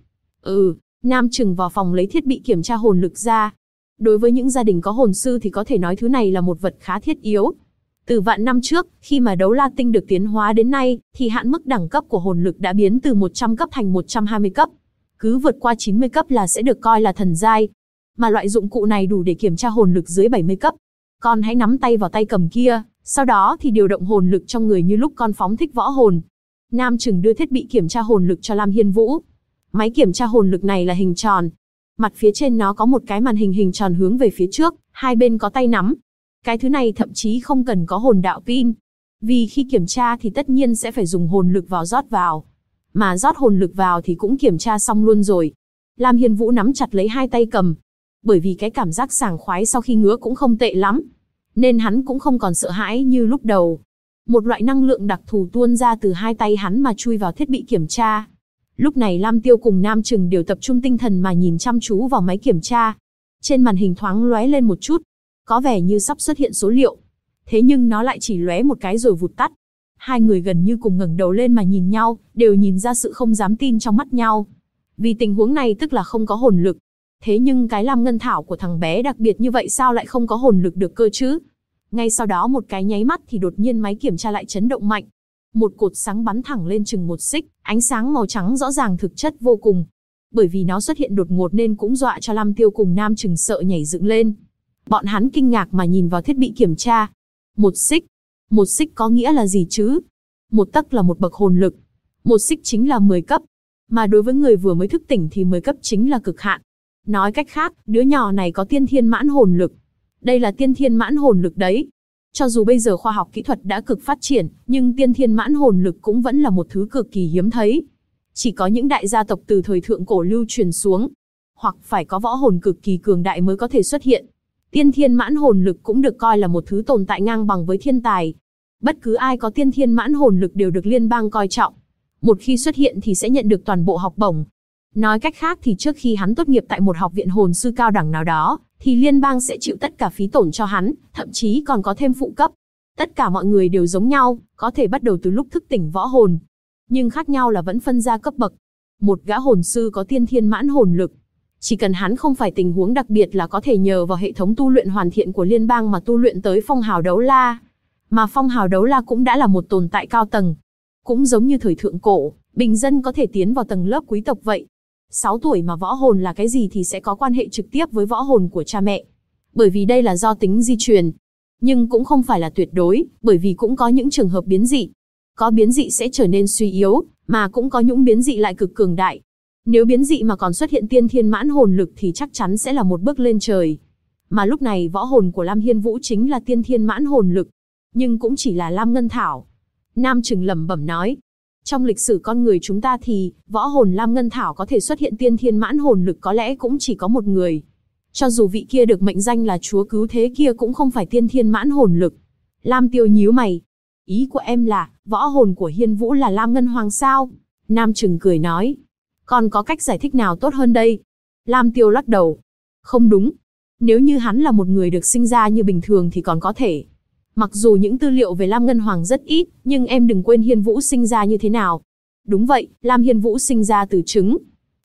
Nam Trừng vào phòng lấy thiết bị kiểm tra hồn lực ra. Đối với những gia đình có hồn sư thì có thể nói thứ này là một vật khá thiết yếu. Từ vạn năm trước, khi mà đấu la tinh được tiến hóa đến nay, thì hạn mức đẳng cấp của hồn lực đã biến từ 100 cấp thành 120 cấp. Cứ vượt qua 90 cấp là sẽ được coi là thần giai. Mà loại dụng cụ này đủ để kiểm tra hồn lực dưới 70 cấp. Con hãy nắm tay vào tay cầm kia, sau đó thì điều động hồn lực trong người như lúc con phóng thích võ hồn. Nam Trừng đưa thiết bị kiểm tra hồn lực cho Lam Hiên Vũ. Máy kiểm tra hồn lực này là hình tròn. Mặt phía trên nó có một cái màn hình hình tròn hướng về phía trước, hai bên có tay nắm. Cái thứ này thậm chí không cần có hồn đạo pin. Vì khi kiểm tra thì tất nhiên sẽ phải dùng hồn lực vào rót vào. Mà rót hồn lực vào thì cũng kiểm tra xong luôn rồi. Lam Hiên Vũ nắm chặt lấy hai tay cầm. Bởi vì cái cảm giác sảng khoái sau khi ngứa cũng không tệ lắm. Nên hắn cũng không còn sợ hãi như lúc đầu. Một loại năng lượng đặc thù tuôn ra từ hai tay hắn mà chui vào thiết bị kiểm tra. Lúc này Lam Tiêu cùng Nam Trừng đều tập trung tinh thần mà nhìn chăm chú vào máy kiểm tra. Trên màn hình thoáng lóe lên một chút. Có vẻ như sắp xuất hiện số liệu. Thế nhưng nó lại chỉ lóe một cái rồi vụt tắt. Hai người gần như cùng ngẩng đầu lên mà nhìn nhau, đều nhìn ra sự không dám tin trong mắt nhau. Vì tình huống này tức là không có hồn lực. Thế nhưng cái lam ngân thảo của thằng bé đặc biệt như vậy sao lại không có hồn lực được cơ chứ? Ngay sau đó một cái nháy mắt thì đột nhiên máy kiểm tra lại chấn động mạnh. Một cột sáng bắn thẳng lên chừng 1 xích, ánh sáng màu trắng rõ ràng thực chất vô cùng. Bởi vì nó xuất hiện đột ngột nên cũng dọa cho Lam Tiêu cùng Nam Trừng sợ nhảy dựng lên. Bọn hắn kinh ngạc mà nhìn vào thiết bị kiểm tra. 1 xích. 1 xích có nghĩa là gì chứ? 1 tấc là một bậc hồn lực. 1 xích chính là 10 cấp. Mà đối với người vừa mới thức tỉnh thì 10 cấp chính là cực hạn. Nói cách khác, đứa nhỏ này có tiên thiên mãn hồn lực. Đây là tiên thiên mãn hồn lực đấy. Cho dù bây giờ khoa học kỹ thuật đã cực phát triển, nhưng tiên thiên mãn hồn lực cũng vẫn là một thứ cực kỳ hiếm thấy. Chỉ có những đại gia tộc từ thời thượng cổ lưu truyền xuống, hoặc phải có võ hồn cực kỳ cường đại mới có thể xuất hiện. Tiên thiên mãn hồn lực cũng được coi là một thứ tồn tại ngang bằng với thiên tài. Bất cứ ai có tiên thiên mãn hồn lực đều được liên bang coi trọng. Một khi xuất hiện thì sẽ nhận được toàn bộ học bổng. Nói cách khác thì trước khi hắn tốt nghiệp tại một học viện hồn sư cao đẳng nào đó, thì liên bang sẽ chịu tất cả phí tổn cho hắn, thậm chí còn có thêm phụ cấp. Tất cả mọi người đều giống nhau, có thể bắt đầu từ lúc thức tỉnh võ hồn. Nhưng khác nhau là vẫn phân ra cấp bậc. Một gã hồn sư có tiên thiên mãn hồn lực. Chỉ cần hắn không phải tình huống đặc biệt là có thể nhờ vào hệ thống tu luyện hoàn thiện của liên bang mà tu luyện tới phong hào đấu la. Mà phong hào đấu la cũng đã là một tồn tại cao tầng. Cũng giống như thời thượng cổ, bình dân có thể tiến vào tầng lớp quý tộc vậy. 6 tuổi mà võ hồn là cái gì thì sẽ có quan hệ trực tiếp với võ hồn của cha mẹ. Bởi vì đây là do tính di truyền. Nhưng cũng không phải là tuyệt đối, bởi vì cũng có những trường hợp biến dị. Có biến dị sẽ trở nên suy yếu, mà cũng có những biến dị lại cực cường đại. Nếu biến dị mà còn xuất hiện tiên thiên mãn hồn lực thì chắc chắn sẽ là một bước lên trời. Mà lúc này võ hồn của Lam Hiên Vũ chính là tiên thiên mãn hồn lực. Nhưng cũng chỉ là lam ngân thảo. Nam Trừng lẩm bẩm nói. Trong lịch sử con người chúng ta thì, võ hồn lam ngân thảo có thể xuất hiện tiên thiên mãn hồn lực có lẽ cũng chỉ có một người. Cho dù vị kia được mệnh danh là chúa cứu thế kia cũng không phải tiên thiên mãn hồn lực. Lam Tiêu nhíu mày. Ý của em là, võ hồn của Hiên Vũ là lam ngân hoàng sao? Nam Trừng cười nói. Còn có cách giải thích nào tốt hơn đây? Lam Tiêu lắc đầu. Không đúng. Nếu như hắn là một người được sinh ra như bình thường thì còn có thể. Mặc dù những tư liệu về Lam Ngân Hoàng rất ít, nhưng em đừng quên Hiên Vũ sinh ra như thế nào. Đúng vậy, Lam Hiên Vũ sinh ra từ trứng.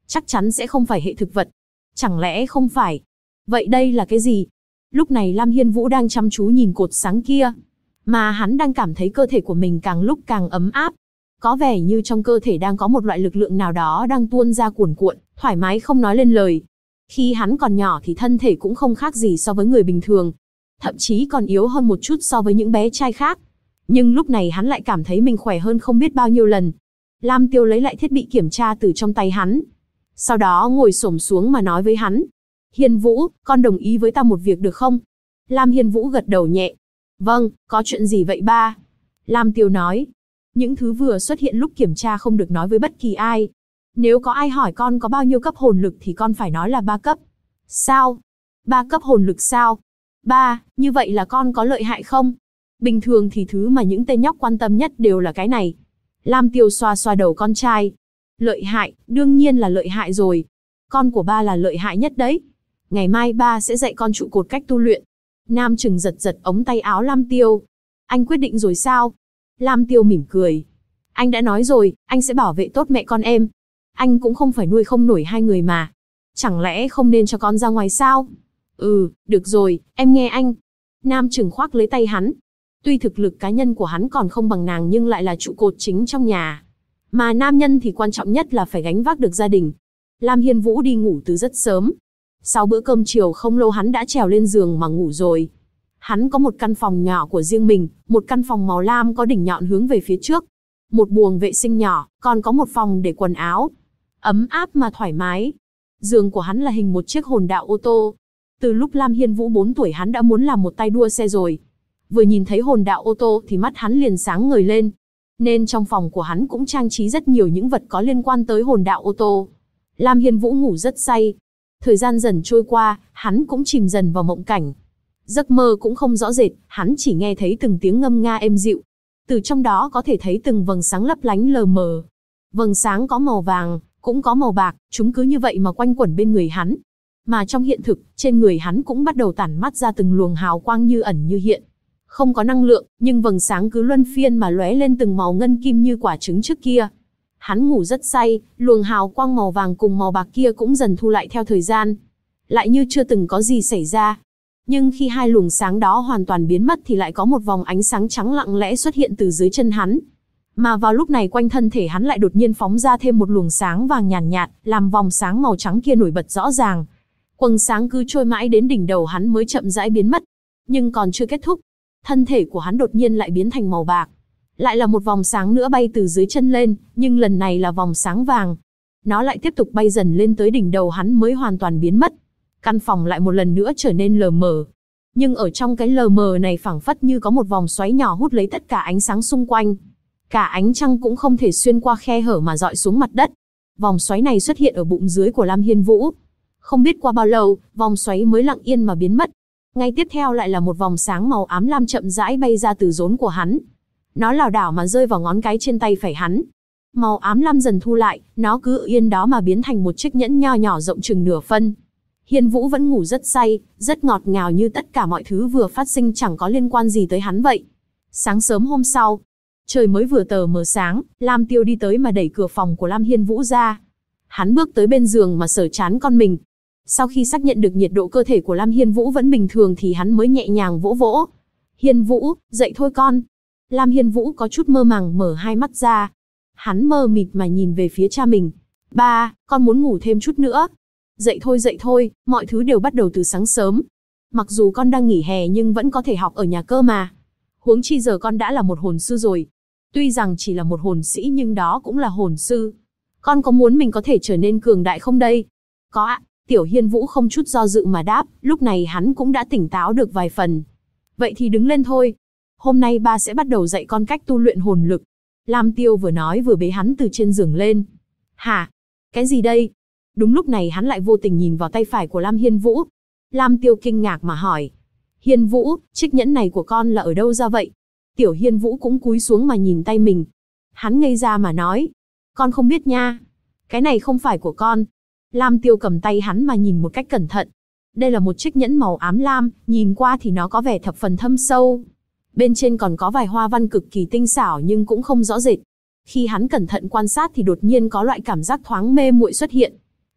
Chắc chắn sẽ không phải hệ thực vật. Chẳng lẽ không phải? Vậy đây là cái gì? Lúc này Lam Hiên Vũ đang chăm chú nhìn cột sáng kia, mà hắn đang cảm thấy cơ thể của mình càng lúc càng ấm áp. Có vẻ như trong cơ thể đang có một loại lực lượng nào đó đang tuôn ra cuồn cuộn, thoải mái không nói lên lời. Khi hắn còn nhỏ thì thân thể cũng không khác gì so với người bình thường, thậm chí còn yếu hơn một chút so với những bé trai khác. Nhưng lúc này hắn lại cảm thấy mình khỏe hơn không biết bao nhiêu lần. Lam Tiêu lấy lại thiết bị kiểm tra từ trong tay hắn, sau đó ngồi xổm xuống mà nói với hắn. Hiên Vũ, con đồng ý với ta một việc được không? Lam Hiên Vũ gật đầu nhẹ. Vâng, có chuyện gì vậy ba? Lam Tiêu nói. Những thứ vừa xuất hiện lúc kiểm tra không được nói với bất kỳ ai. Nếu có ai hỏi con có bao nhiêu cấp hồn lực thì con phải nói là 3 cấp. Sao? 3 cấp hồn lực sao? Ba, như vậy là con có lợi hại không? Bình thường thì thứ mà những tên nhóc quan tâm nhất đều là cái này. Lam Tiêu xoa xoa đầu con trai. Lợi hại, đương nhiên là lợi hại rồi. Con của ba là lợi hại nhất đấy. Ngày mai ba sẽ dạy con trụ cột cách tu luyện. Nam Trừng giật giật ống tay áo Lam Tiêu. Anh quyết định rồi sao? Lam Tiêu mỉm cười. Anh đã nói rồi, anh sẽ bảo vệ tốt mẹ con em. Anh cũng không phải nuôi không nổi hai người mà. Chẳng lẽ không nên cho con ra ngoài sao? Được rồi, em nghe anh. Nam Trừng khoác lấy tay hắn. Tuy thực lực cá nhân của hắn còn không bằng nàng nhưng lại là trụ cột chính trong nhà. Mà nam nhân thì quan trọng nhất là phải gánh vác được gia đình. Lam Hiên Vũ đi ngủ từ rất sớm. Sau bữa cơm chiều không lâu hắn đã trèo lên giường mà ngủ rồi. Hắn có một căn phòng nhỏ của riêng mình, một căn phòng màu lam có đỉnh nhọn hướng về phía trước. Một buồng vệ sinh nhỏ, còn có một phòng để quần áo. Ấm áp mà thoải mái. Giường của hắn là hình một chiếc hồn đạo ô tô. Từ lúc Lam Hiên Vũ 4 tuổi hắn đã muốn làm một tay đua xe rồi. Vừa nhìn thấy hồn đạo ô tô thì mắt hắn liền sáng ngời lên. Nên trong phòng của hắn cũng trang trí rất nhiều những vật có liên quan tới hồn đạo ô tô. Lam Hiên Vũ ngủ rất say. Thời gian dần trôi qua, hắn cũng chìm dần vào mộng cảnh. Giấc mơ cũng không rõ rệt, hắn chỉ nghe thấy từng tiếng ngâm nga êm dịu. Từ trong đó có thể thấy từng vầng sáng lấp lánh lờ mờ. Vầng sáng có màu vàng, cũng có màu bạc, chúng cứ như vậy mà quanh quẩn bên người hắn. Mà trong hiện thực, trên người hắn cũng bắt đầu tản mắt ra từng luồng hào quang như ẩn như hiện. Không có năng lượng, nhưng vầng sáng cứ luân phiên mà lóe lên từng màu ngân kim như quả trứng trước kia. Hắn ngủ rất say, luồng hào quang màu vàng cùng màu bạc kia cũng dần thu lại theo thời gian. Lại như chưa từng có gì xảy ra. Nhưng khi hai luồng sáng đó hoàn toàn biến mất thì lại có một vòng ánh sáng trắng lặng lẽ xuất hiện từ dưới chân hắn. Mà vào lúc này quanh thân thể hắn lại đột nhiên phóng ra thêm một luồng sáng vàng nhàn nhạt, làm vòng sáng màu trắng kia nổi bật rõ ràng. Quầng sáng cứ trôi mãi đến đỉnh đầu hắn mới chậm rãi biến mất. Nhưng còn chưa kết thúc, thân thể của hắn đột nhiên lại biến thành màu bạc. Lại là một vòng sáng nữa bay từ dưới chân lên, nhưng lần này là vòng sáng vàng. Nó lại tiếp tục bay dần lên tới đỉnh đầu hắn mới hoàn toàn biến mất. Căn phòng lại một lần nữa trở nên lờ mờ. Nhưng ở trong cái lờ mờ này phảng phất như có một vòng xoáy nhỏ hút lấy tất cả ánh sáng xung quanh. Cả ánh trăng cũng không thể xuyên qua khe hở mà dọi xuống mặt đất. Vòng xoáy này xuất hiện ở bụng dưới của Lam Hiên Vũ. Không biết qua bao lâu, vòng xoáy mới lặng yên mà biến mất. Ngay tiếp theo lại là một vòng sáng màu ám lam chậm rãi bay ra từ rốn của hắn. Nó lảo đảo mà rơi vào ngón cái trên tay phải hắn. Màu ám lam dần thu lại, nó cứ yên đó mà biến thành một chiếc nhẫn nho nhỏ rộng chừng nửa phân. Hiên Vũ vẫn ngủ rất say, rất ngọt ngào như tất cả mọi thứ vừa phát sinh chẳng có liên quan gì tới hắn vậy. Sáng sớm hôm sau, trời mới vừa tờ mờ sáng, Lam Tiêu đi tới mà đẩy cửa phòng của Lam Hiên Vũ ra. Hắn bước tới bên giường mà sờ trán con mình. Sau khi xác nhận được nhiệt độ cơ thể của Lam Hiên Vũ vẫn bình thường thì hắn mới nhẹ nhàng vỗ vỗ. Hiên Vũ, dậy thôi con. Lam Hiên Vũ có chút mơ màng mở hai mắt ra. Hắn mơ mịt mà nhìn về phía cha mình. Ba, con muốn ngủ thêm chút nữa. Dậy thôi, mọi thứ đều bắt đầu từ sáng sớm. Mặc dù con đang nghỉ hè nhưng vẫn có thể học ở nhà cơ mà. Huống chi giờ con đã là một hồn sư rồi. Tuy rằng chỉ là một hồn sĩ nhưng đó cũng là hồn sư. Con có muốn mình có thể trở nên cường đại không đây? Có ạ. Tiểu Hiên Vũ không chút do dự mà đáp, lúc này hắn cũng đã tỉnh táo được vài phần. Vậy thì đứng lên thôi. Hôm nay ba sẽ bắt đầu dạy con cách tu luyện hồn lực. Lam Tiêu vừa nói vừa bế hắn từ trên giường lên. Hả? Cái gì đây? Đúng lúc này hắn lại vô tình nhìn vào tay phải của Lam Hiên Vũ. Lam Tiêu kinh ngạc mà hỏi. Hiên Vũ, chiếc nhẫn này của con là ở đâu ra vậy? Tiểu Hiên Vũ cũng cúi xuống mà nhìn tay mình. Hắn ngây ra mà nói. Con không biết nha. Cái này không phải của con. Lam Tiêu cầm tay hắn mà nhìn một cách cẩn thận. Đây là một chiếc nhẫn màu ám lam, nhìn qua thì nó có vẻ thập phần thâm sâu. Bên trên còn có vài hoa văn cực kỳ tinh xảo nhưng cũng không rõ rệt. Khi hắn cẩn thận quan sát thì đột nhiên có loại cảm giác thoáng mê muội xuất hiện.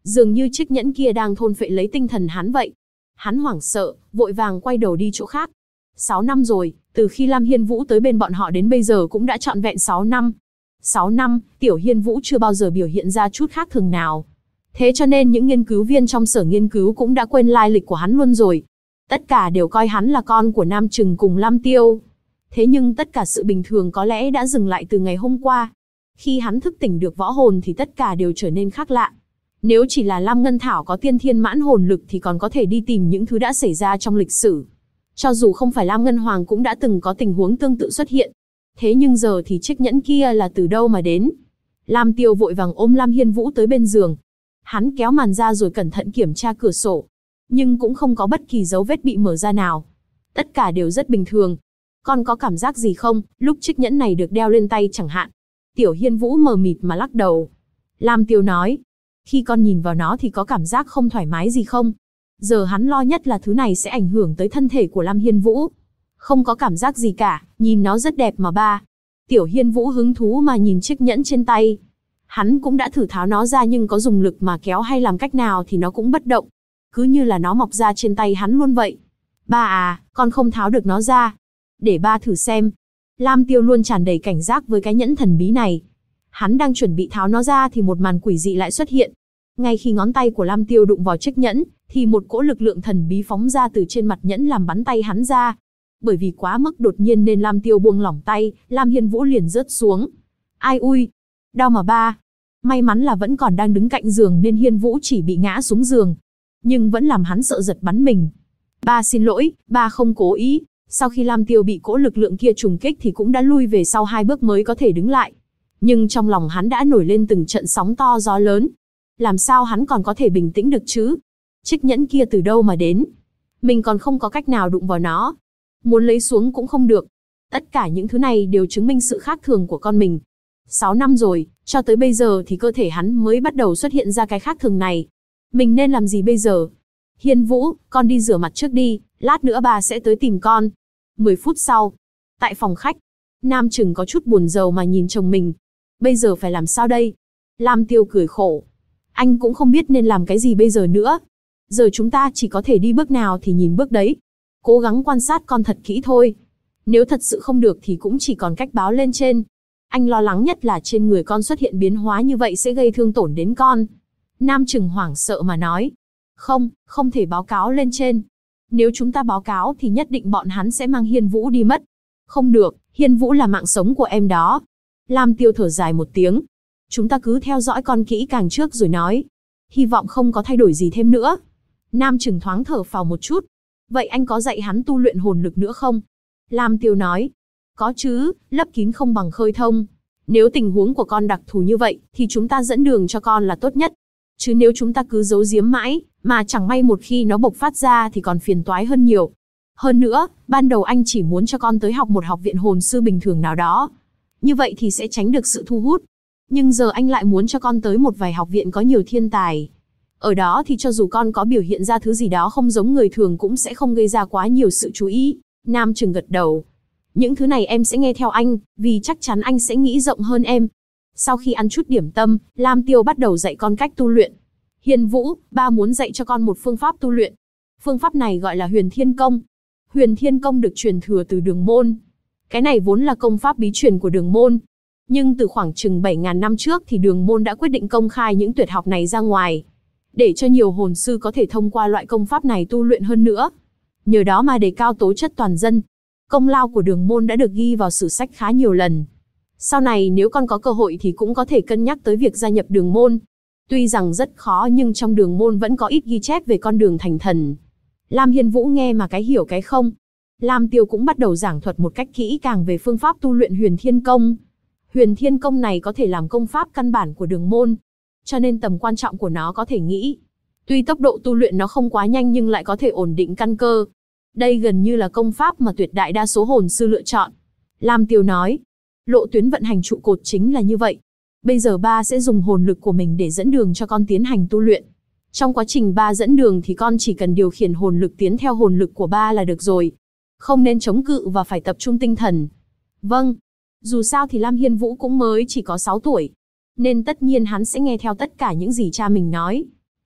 Dường như chiếc nhẫn kia đang thôn phệ lấy tinh thần hắn vậy. Hắn hoảng sợ, vội vàng quay đầu đi chỗ khác. 6 năm rồi, từ khi Lam Hiên Vũ tới bên bọn họ đến bây giờ cũng đã trọn vẹn 6 năm. 6 năm, Tiểu Hiên Vũ chưa bao giờ biểu hiện ra chút khác thường nào. Thế cho nên những nghiên cứu viên trong sở nghiên cứu cũng đã quên lai lịch của hắn luôn rồi. Tất cả đều coi hắn là con của Nam Trừng cùng Lam Tiêu. Thế nhưng tất cả sự bình thường có lẽ đã dừng lại từ ngày hôm qua. Khi hắn thức tỉnh được võ hồn thì tất cả đều trở nên khác lạ. Nếu chỉ là Lam Ngân Thảo có tiên thiên mãn hồn lực thì còn có thể đi tìm những thứ đã xảy ra trong lịch sử. Cho dù không phải Lam Ngân Hoàng cũng đã từng có tình huống tương tự xuất hiện. Thế nhưng giờ thì chiếc nhẫn kia là từ đâu mà đến? Lam Tiêu vội vàng ôm Lam Hiên Vũ tới bên giường. Hắn kéo màn ra rồi cẩn thận kiểm tra cửa sổ. Nhưng cũng không có bất kỳ dấu vết bị mở ra nào. Tất cả đều rất bình thường. Con có cảm giác gì không, lúc chiếc nhẫn này được đeo lên tay chẳng hạn? Tiểu Hiên Vũ mờ mịt mà lắc đầu. Lam Tiêu nói. Khi con nhìn vào nó thì có cảm giác không thoải mái gì không? Giờ hắn lo nhất là thứ này sẽ ảnh hưởng tới thân thể của Lam Hiên Vũ. Không có cảm giác gì cả, nhìn nó rất đẹp mà ba. Tiểu Hiên Vũ hứng thú mà nhìn chiếc nhẫn trên tay. Hắn cũng đã thử tháo nó ra nhưng có dùng lực mà kéo hay làm cách nào thì nó cũng bất động. Cứ như là nó mọc ra trên tay hắn luôn vậy. Ba à, con không tháo được nó ra. Để ba thử xem. Lam Tiêu luôn tràn đầy cảnh giác với cái nhẫn thần bí này. Hắn đang chuẩn bị tháo nó ra thì một màn quỷ dị lại xuất hiện. Ngay khi ngón tay của Lam Tiêu đụng vào chiếc nhẫn, thì một cỗ lực lượng thần bí phóng ra từ trên mặt nhẫn làm bắn tay hắn ra. Bởi vì quá mức đột nhiên nên Lam Tiêu buông lỏng tay, Lam Hiên Vũ liền rớt xuống. Ai ui, đau mà ba. May mắn là vẫn còn đang đứng cạnh giường nên Hiên Vũ chỉ bị ngã xuống giường. Nhưng vẫn làm hắn sợ giật bắn mình. Ba xin lỗi, ba không cố ý. Sau khi Lam Tiêu bị cỗ lực lượng kia trùng kích thì cũng đã lui về sau 2 bước mới có thể đứng lại. Nhưng trong lòng hắn đã nổi lên từng trận sóng to gió lớn. Làm sao hắn còn có thể bình tĩnh được chứ? Chiếc nhẫn kia từ đâu mà đến? Mình còn không có cách nào đụng vào nó. Muốn lấy xuống cũng không được. Tất cả những thứ này đều chứng minh sự khác thường của con mình. 6 năm rồi, cho tới bây giờ thì cơ thể hắn mới bắt đầu xuất hiện ra cái khác thường này. Mình nên làm gì bây giờ? Hiên Vũ, con đi rửa mặt trước đi, lát nữa bà sẽ tới tìm con. 10 phút sau, tại phòng khách, Nam Trừng có chút buồn rầu mà nhìn chồng mình. Bây giờ phải làm sao đây? Lam Tiêu cười khổ. Anh cũng không biết nên làm cái gì bây giờ nữa. Giờ chúng ta chỉ có thể đi bước nào thì nhìn bước đấy. Cố gắng quan sát con thật kỹ thôi. Nếu thật sự không được thì cũng chỉ còn cách báo lên trên. Anh lo lắng nhất là trên người con xuất hiện biến hóa như vậy sẽ gây thương tổn đến con. Nam Trừng hoảng sợ mà nói. Không thể báo cáo lên trên. Nếu chúng ta báo cáo thì nhất định bọn hắn sẽ mang Hiên Vũ đi mất. Không được, Hiên Vũ là mạng sống của em đó. Lam Tiêu thở dài một tiếng. Chúng ta cứ theo dõi con kỹ càng trước rồi nói. Hy vọng không có thay đổi gì thêm nữa. Nam Trừng thoáng thở phào một chút. Vậy anh có dạy hắn tu luyện hồn lực nữa không? Lam Tiêu nói. Có chứ, lấp kín không bằng khơi thông. Nếu tình huống của con đặc thù như vậy, thì chúng ta dẫn đường cho con là tốt nhất. Chứ nếu chúng ta cứ giấu giếm mãi, mà chẳng may một khi nó bộc phát ra thì còn phiền toái hơn nhiều. Hơn nữa, ban đầu anh chỉ muốn cho con tới học một học viện hồn sư bình thường nào đó. Như vậy thì sẽ tránh được sự thu hút. Nhưng giờ anh lại muốn cho con tới một vài học viện có nhiều thiên tài. Ở đó thì cho dù con có biểu hiện ra thứ gì đó không giống người thường cũng sẽ không gây ra quá nhiều sự chú ý. Nam Trừng gật đầu. Những thứ này em sẽ nghe theo anh, vì chắc chắn anh sẽ nghĩ rộng hơn em. Sau khi ăn chút điểm tâm, Lam Tiêu bắt đầu dạy con cách tu luyện. Hiên Vũ, ba muốn dạy cho con một phương pháp tu luyện. Phương pháp này gọi là Huyền Thiên Công. Huyền Thiên Công được truyền thừa từ Đường Môn. Cái này vốn là công pháp bí truyền của Đường Môn. Nhưng từ khoảng chừng 7.000 năm trước thì Đường Môn đã quyết định công khai những tuyệt học này ra ngoài. Để cho nhiều hồn sư có thể thông qua loại công pháp này tu luyện hơn nữa. Nhờ đó mà đề cao tố chất toàn dân. Công lao của Đường Môn đã được ghi vào sử sách khá nhiều lần. Sau này nếu con có cơ hội thì cũng có thể cân nhắc tới việc gia nhập Đường Môn. Tuy rằng rất khó nhưng trong Đường Môn vẫn có ít ghi chép về con đường thành thần. Lam Hiên Vũ nghe mà cái hiểu cái không. Lam Tiêu cũng bắt đầu giảng thuật một cách kỹ càng về phương pháp tu luyện Huyền Thiên Công. Huyền Thiên Công này có thể làm công pháp căn bản của Đường Môn. Cho nên tầm quan trọng của nó có thể nghĩ. Tuy tốc độ tu luyện nó không quá nhanh nhưng lại có thể ổn định căn cơ. Đây gần như là công pháp mà tuyệt đại đa số hồn sư lựa chọn. Lam Tiêu nói. Lộ tuyến vận hành trụ cột chính là như vậy. Bây giờ ba sẽ dùng hồn lực của mình để dẫn đường cho con tiến hành tu luyện. Trong quá trình ba dẫn đường thì con chỉ cần điều khiển hồn lực tiến theo hồn lực của ba là được rồi. Không nên chống cự và phải tập trung tinh thần. Vâng. Dù sao thì Lam Hiên Vũ cũng mới chỉ có 6 tuổi. Nên tất nhiên hắn sẽ nghe theo tất cả những gì cha mình nói.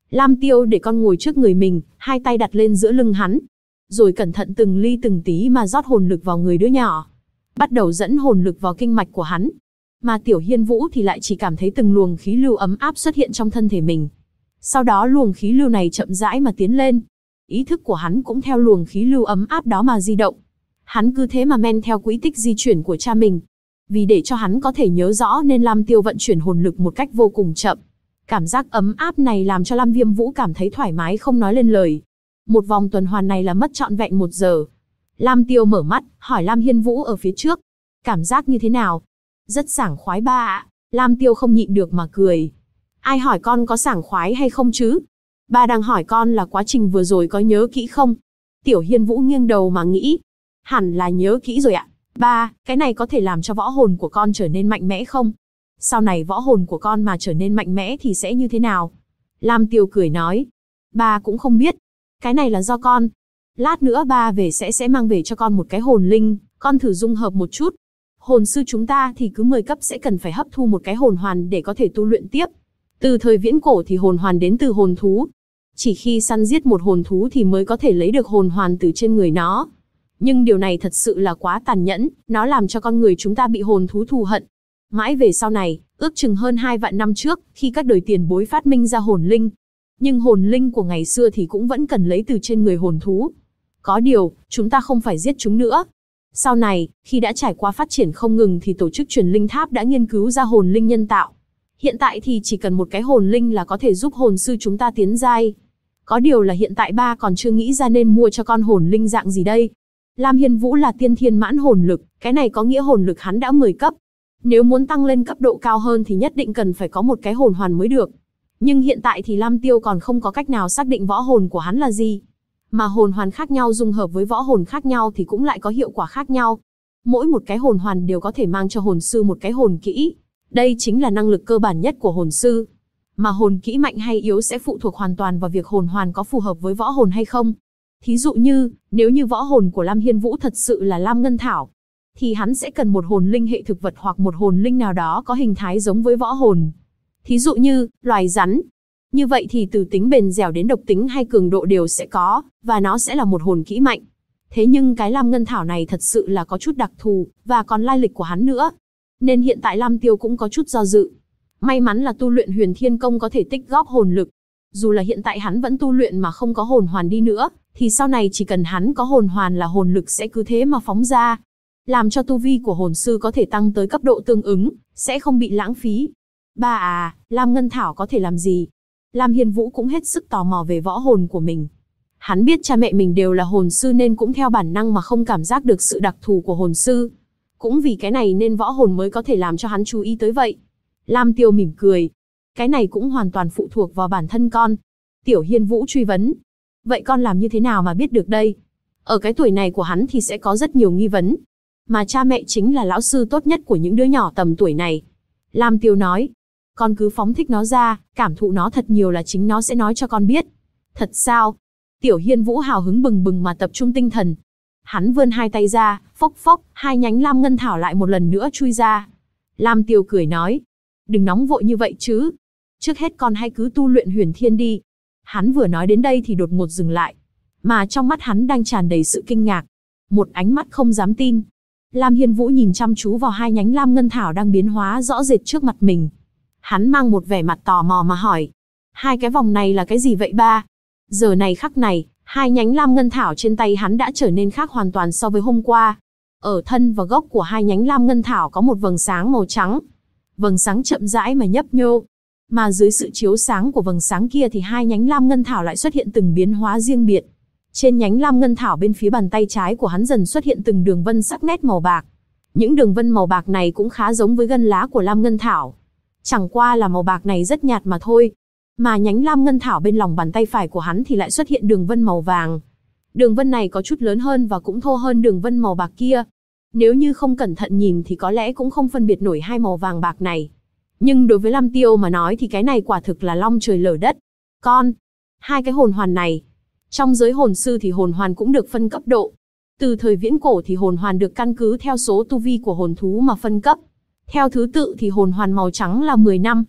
Lam Tiêu để con ngồi trước người mình, hai tay đặt lên giữa lưng hắn. Rồi cẩn thận từng ly từng tí mà rót hồn lực vào người đứa nhỏ. Bắt đầu dẫn hồn lực vào kinh mạch của hắn. Mà Tiểu Hiên Vũ thì lại chỉ cảm thấy từng luồng khí lưu ấm áp xuất hiện trong thân thể mình. Sau đó luồng khí lưu này chậm rãi mà tiến lên. Ý thức của hắn cũng theo luồng khí lưu ấm áp đó mà di động. Hắn cứ thế mà men theo quỹ tích di chuyển của cha mình. Vì để cho hắn có thể nhớ rõ nên Lam Tiêu vận chuyển hồn lực một cách vô cùng chậm. Cảm giác ấm áp này làm cho Lam Viêm Vũ cảm thấy thoải mái không nói lên lời. Một vòng tuần hoàn này là mất trọn vẹn 1 giờ. Lam Tiêu mở mắt, hỏi Lam Hiên Vũ ở phía trước. Cảm giác như thế nào? Rất sảng khoái ba ạ. Lam Tiêu không nhịn được mà cười. Ai hỏi con có sảng khoái hay không chứ? Ba đang hỏi con là quá trình vừa rồi có nhớ kỹ không? Tiểu Hiên Vũ nghiêng đầu mà nghĩ. Hẳn là nhớ kỹ rồi ạ. Ba, cái này có thể làm cho võ hồn của con trở nên mạnh mẽ không? Sau này võ hồn của con mà trở nên mạnh mẽ thì sẽ như thế nào? Lam Tiêu cười nói. Ba cũng không biết. Cái này là do con. Lát nữa ba về sẽ mang về cho con một cái hồn linh, con thử dung hợp một chút. Hồn sư chúng ta thì cứ 10 cấp sẽ cần phải hấp thu một cái hồn hoàn để có thể tu luyện tiếp. Từ thời viễn cổ thì hồn hoàn đến từ hồn thú. Chỉ khi săn giết một hồn thú thì mới có thể lấy được hồn hoàn từ trên người nó. Nhưng điều này thật sự là quá tàn nhẫn, nó làm cho con người chúng ta bị hồn thú thù hận. Mãi về sau này, ước chừng hơn 2 vạn năm trước, khi các đời tiền bối phát minh ra hồn linh. Nhưng hồn linh của ngày xưa thì cũng vẫn cần lấy từ trên người hồn thú. Có điều, chúng ta không phải giết chúng nữa. Sau này, khi đã trải qua phát triển không ngừng thì tổ chức truyền linh tháp đã nghiên cứu ra hồn linh nhân tạo. Hiện tại thì chỉ cần một cái hồn linh là có thể giúp hồn sư chúng ta tiến giai. Có điều là hiện tại ba còn chưa nghĩ ra nên mua cho con hồn linh dạng gì đây. Lam Hiên Vũ là tiên thiên mãn hồn lực, cái này có nghĩa hồn lực hắn đã 10 cấp. Nếu muốn tăng lên cấp độ cao hơn thì nhất định cần phải có một cái hồn hoàn mới được. Nhưng hiện tại thì Lam Tiêu còn không có cách nào xác định võ hồn của hắn là gì. Mà hồn hoàn khác nhau dung hợp với võ hồn khác nhau thì cũng lại có hiệu quả khác nhau. Mỗi một cái hồn hoàn đều có thể mang cho hồn sư một cái hồn kỹ. Đây chính là năng lực cơ bản nhất của hồn sư. Mà hồn kỹ mạnh hay yếu sẽ phụ thuộc hoàn toàn vào việc hồn hoàn có phù hợp với võ hồn hay không. Thí dụ như, nếu như võ hồn của Lam Hiên Vũ thật sự là Lam Ngân Thảo, thì hắn sẽ cần một hồn linh hệ thực vật hoặc một hồn linh nào đó có hình thái giống với võ hồn. Thí dụ như, loài rắn. Như vậy thì từ tính bền dẻo đến độc tính hay cường độ đều sẽ có, và nó sẽ là một hồn kỹ mạnh. Thế nhưng cái Lam Ngân Thảo này thật sự là có chút đặc thù, và còn lai lịch của hắn nữa. Nên hiện tại Lam Tiêu cũng có chút do dự. May mắn là tu luyện Huyền Thiên Công có thể tích góp hồn lực. Dù là hiện tại hắn vẫn tu luyện mà không có hồn hoàn đi nữa, thì sau này chỉ cần hắn có hồn hoàn là hồn lực sẽ cứ thế mà phóng ra. Làm cho tu vi của hồn sư có thể tăng tới cấp độ tương ứng, sẽ không bị lãng phí. Ba à, Lam Ngân Thảo có thể làm gì? Lam Hiên Vũ cũng hết sức tò mò về võ hồn của mình. Hắn biết cha mẹ mình đều là hồn sư nên cũng theo bản năng mà không cảm giác được sự đặc thù của hồn sư. Cũng vì cái này nên võ hồn mới có thể làm cho hắn chú ý tới vậy. Lam Tiêu mỉm cười. Cái này cũng hoàn toàn phụ thuộc vào bản thân con. Tiểu Hiên Vũ truy vấn. Vậy con làm như thế nào mà biết được đây? Ở cái tuổi này của hắn thì sẽ có rất nhiều nghi vấn. Mà cha mẹ chính là lão sư tốt nhất của những đứa nhỏ tầm tuổi này. Lam Tiêu nói. Con cứ phóng thích nó ra, cảm thụ nó thật nhiều là chính nó sẽ nói cho con biết. Thật sao? Tiểu Hiên Vũ hào hứng bừng bừng mà tập trung tinh thần. Hắn vươn hai tay ra, phốc phốc, hai nhánh Lam Ngân Thảo lại một lần nữa chui ra. Lam Tiêu cười nói. Đừng nóng vội như vậy chứ. Trước hết con hãy cứ tu luyện Huyền Thiên đi. Hắn vừa nói đến đây thì đột ngột dừng lại. Mà trong mắt hắn đang tràn đầy sự kinh ngạc. Một ánh mắt không dám tin. Lam Hiên Vũ nhìn chăm chú vào hai nhánh Lam Ngân Thảo đang biến hóa rõ rệt trước mặt mình. Hắn mang một vẻ mặt tò mò mà hỏi. Hai cái vòng này là cái gì vậy ba? Giờ này khắc này, hai nhánh Lam Ngân Thảo trên tay hắn đã trở nên khác hoàn toàn so với hôm qua. Ở thân và gốc của hai nhánh Lam Ngân Thảo có một vầng sáng màu trắng. Vầng sáng chậm rãi mà nhấp nhô. Mà dưới sự chiếu sáng của vầng sáng kia thì hai nhánh Lam Ngân Thảo lại xuất hiện từng biến hóa riêng biệt. Trên nhánh Lam Ngân Thảo bên phía bàn tay trái của hắn dần xuất hiện từng đường vân sắc nét màu bạc. Những đường vân màu bạc này cũng khá giống với gân lá của Lam Ngân Thảo. Chẳng qua là màu bạc này rất nhạt mà thôi. Mà nhánh Lam Ngân Thảo bên lòng bàn tay phải của hắn thì lại xuất hiện đường vân màu vàng. Đường vân này có chút lớn hơn và cũng thô hơn đường vân màu bạc kia. Nếu như không cẩn thận nhìn thì có lẽ cũng không phân biệt nổi hai màu vàng bạc này. Nhưng đối với Lam Tiêu mà nói thì cái này quả thực là long trời lở đất. Con, hai cái hồn hoàn này. Trong giới hồn sư thì hồn hoàn cũng được phân cấp độ. Từ thời viễn cổ thì hồn hoàn được căn cứ theo số tu vi của hồn thú mà phân cấp. Theo thứ tự thì hồn hoàn màu trắng là 10 năm.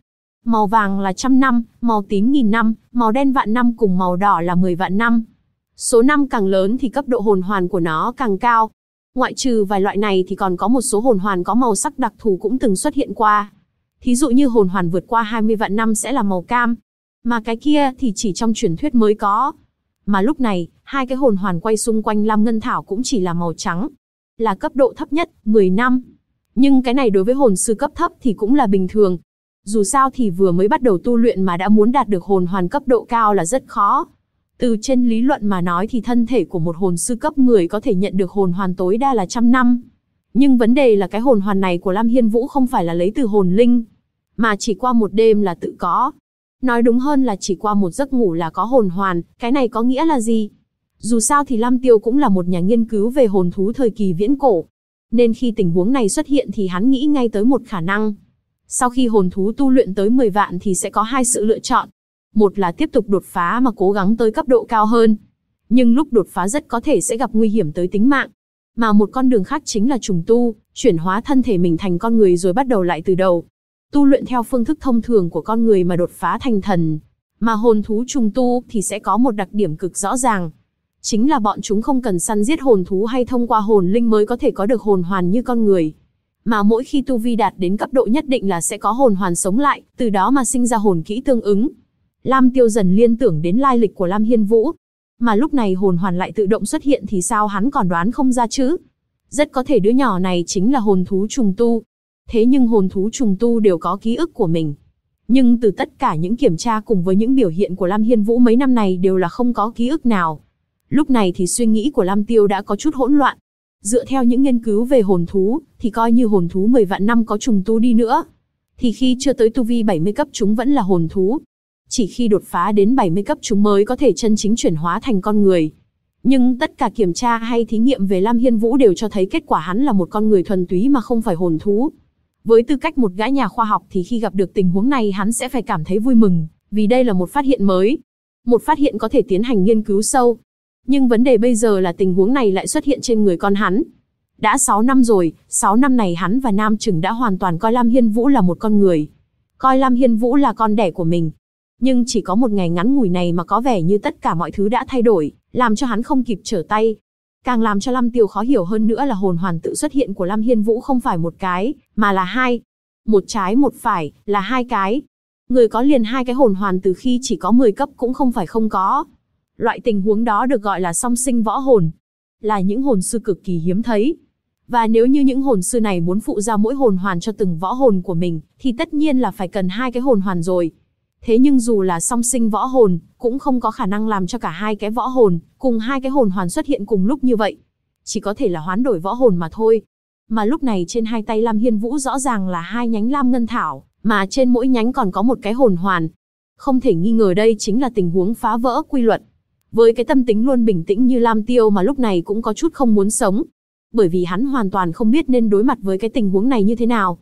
Màu vàng là 100 năm, màu tím 1000 năm, màu đen vạn năm cùng màu đỏ là 10 vạn năm. Số năm càng lớn thì cấp độ hồn hoàn của nó càng cao. Ngoại trừ vài loại này thì còn có một số hồn hoàn có màu sắc đặc thù cũng từng xuất hiện qua. Thí dụ như hồn hoàn vượt qua 20 vạn năm sẽ là màu cam. Mà cái kia thì chỉ trong truyền thuyết mới có. Mà lúc này, hai cái hồn hoàn quay xung quanh Lam Ngân Thảo cũng chỉ là màu trắng. Là cấp độ thấp nhất, 10 năm. Nhưng cái này đối với hồn sư cấp thấp thì cũng là bình thường. Dù sao thì vừa mới bắt đầu tu luyện mà đã muốn đạt được hồn hoàn cấp độ cao là rất khó. Từ trên lý luận mà nói thì thân thể của một hồn sư cấp 10 có thể nhận được hồn hoàn tối đa là 100 năm. Nhưng vấn đề là cái hồn hoàn này của Lam Hiên Vũ không phải là lấy từ hồn linh, mà chỉ qua một đêm là tự có. Nói đúng hơn là chỉ qua một giấc ngủ là có hồn hoàn, cái này có nghĩa là gì? Dù sao thì Lam Tiêu cũng là một nhà nghiên cứu về hồn thú thời kỳ viễn cổ. Nên khi tình huống này xuất hiện thì hắn nghĩ ngay tới một khả năng. Sau khi hồn thú tu luyện tới 10 vạn thì sẽ có hai sự lựa chọn. Một là tiếp tục đột phá mà cố gắng tới cấp độ cao hơn. Nhưng lúc đột phá rất có thể sẽ gặp nguy hiểm tới tính mạng. Mà một con đường khác chính là trùng tu, chuyển hóa thân thể mình thành con người rồi bắt đầu lại từ đầu. Tu luyện theo phương thức thông thường của con người mà đột phá thành thần. Mà hồn thú trùng tu thì sẽ có một đặc điểm cực rõ ràng. Chính là bọn chúng không cần săn giết hồn thú hay thông qua hồn linh mới có thể có được hồn hoàn như con người. Mà mỗi khi tu vi đạt đến cấp độ nhất định là sẽ có hồn hoàn sống lại, từ đó mà sinh ra hồn kỹ tương ứng. Lam Tiêu dần liên tưởng đến lai lịch của Lam Hiên Vũ. Mà lúc này hồn hoàn lại tự động xuất hiện thì sao hắn còn đoán không ra chứ? Rất có thể đứa nhỏ này chính là hồn thú trùng tu. Thế nhưng hồn thú trùng tu đều có ký ức của mình. Nhưng từ tất cả những kiểm tra cùng với những biểu hiện của Lam Hiên Vũ mấy năm này đều là không có ký ức nào. Lúc này thì suy nghĩ của Lam Tiêu đã có chút hỗn loạn. Dựa theo những nghiên cứu về hồn thú, thì coi như hồn thú 10 vạn năm có trùng tu đi nữa, thì khi chưa tới tu vi 70 cấp chúng vẫn là hồn thú. Chỉ khi đột phá đến 70 cấp chúng mới có thể chân chính chuyển hóa thành con người. Nhưng tất cả kiểm tra hay thí nghiệm về Lam Hiên Vũ đều cho thấy kết quả hắn là một con người thuần túy mà không phải hồn thú. Với tư cách một gã nhà khoa học thì khi gặp được tình huống này hắn sẽ phải cảm thấy vui mừng, vì đây là một phát hiện mới. Một phát hiện có thể tiến hành nghiên cứu sâu. Nhưng vấn đề bây giờ là tình huống này lại xuất hiện trên người con hắn. Đã 6 năm rồi, 6 năm này hắn và Nam Trừng đã hoàn toàn coi Lam Hiên Vũ là một con người. Coi Lam Hiên Vũ là con đẻ của mình. Nhưng chỉ có một ngày ngắn ngủi này mà có vẻ như tất cả mọi thứ đã thay đổi, làm cho hắn không kịp trở tay. Càng làm cho Lam Tiêu khó hiểu hơn nữa là hồn hoàn tự xuất hiện của Lam Hiên Vũ không phải một cái, mà là hai. Một trái một phải, là hai cái. Người có liền hai cái hồn hoàn từ khi chỉ có 10 cấp cũng không phải không có. Loại tình huống đó được gọi là song sinh võ hồn. Là những hồn sư cực kỳ hiếm thấy. Và nếu như những hồn sư này muốn phụ ra mỗi hồn hoàn cho từng võ hồn của mình, thì tất nhiên là phải cần hai cái hồn hoàn rồi. Thế nhưng dù là song sinh võ hồn, cũng không có khả năng làm cho cả hai cái võ hồn, cùng hai cái hồn hoàn xuất hiện cùng lúc như vậy. Chỉ có thể là hoán đổi võ hồn mà thôi. Mà lúc này trên hai tay Lam Hiên Vũ rõ ràng là hai nhánh Lam Ngân Thảo, mà trên mỗi nhánh còn có một cái hồn hoàn. Không thể nghi ngờ đây chính là tình huống phá vỡ quy luật. Với cái tâm tính luôn bình tĩnh như Lam Tiêu mà lúc này cũng có chút không muốn sống. Bởi vì hắn hoàn toàn không biết nên đối mặt với cái tình huống này như thế nào.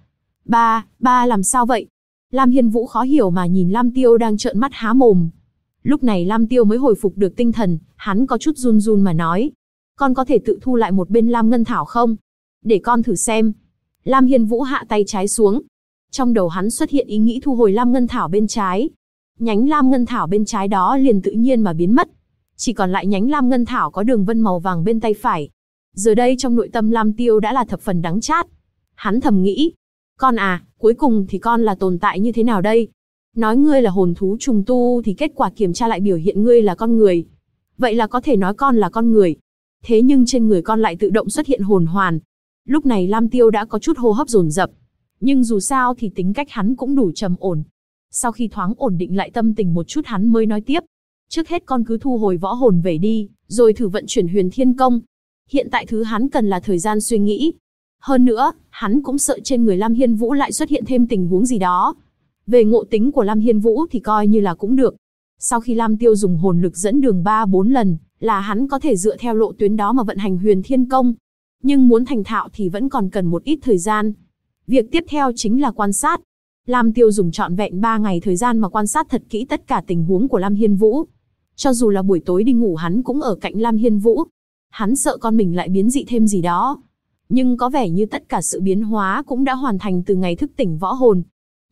Ba làm sao vậy? Lam Hiên Vũ khó hiểu mà nhìn Lam Tiêu đang trợn mắt há mồm. Lúc này Lam Tiêu mới hồi phục được tinh thần, hắn có chút run run mà nói. Con có thể tự thu lại một bên Lam Ngân Thảo không? Để con thử xem. Lam Hiên Vũ hạ tay trái xuống. Trong đầu hắn xuất hiện ý nghĩ thu hồi Lam Ngân Thảo bên trái. Nhánh Lam Ngân Thảo bên trái đó liền tự nhiên mà biến mất. Chỉ còn lại nhánh Lam Ngân Thảo có đường vân màu vàng bên tay phải. Giờ đây trong nội tâm Lam Tiêu đã là thập phần đắng chát. Hắn thầm nghĩ. Con à, cuối cùng thì con là tồn tại như thế nào đây? Nói ngươi là hồn thú trùng tu thì kết quả kiểm tra lại biểu hiện ngươi là con người. Vậy là có thể nói con là con người. Thế nhưng trên người con lại tự động xuất hiện hồn hoàn. Lúc này Lam Tiêu đã có chút hô hấp dồn dập. Nhưng dù sao thì tính cách hắn cũng đủ trầm ổn. Sau khi thoáng ổn định lại tâm tình một chút hắn mới nói tiếp. Trước hết con cứ thu hồi võ hồn về đi, rồi thử vận chuyển Huyền Thiên Công. Hiện tại thứ hắn cần là thời gian suy nghĩ. Hơn nữa, hắn cũng sợ trên người Lam Hiên Vũ lại xuất hiện thêm tình huống gì đó. Về ngộ tính của Lam Hiên Vũ thì coi như là cũng được. Sau khi Lam Tiêu dùng hồn lực dẫn đường 3-4 lần, là hắn có thể dựa theo lộ tuyến đó mà vận hành Huyền Thiên Công. Nhưng muốn thành thạo thì vẫn còn cần một ít thời gian. Việc tiếp theo chính là quan sát. Lam Tiêu dùng trọn vẹn 3 ngày thời gian mà quan sát thật kỹ tất cả tình huống của Lam Hiên Vũ. Cho dù là buổi tối đi ngủ hắn cũng ở cạnh Lam Hiên Vũ. Hắn sợ con mình lại biến dị thêm gì đó. Nhưng có vẻ như tất cả sự biến hóa cũng đã hoàn thành từ ngày thức tỉnh võ hồn.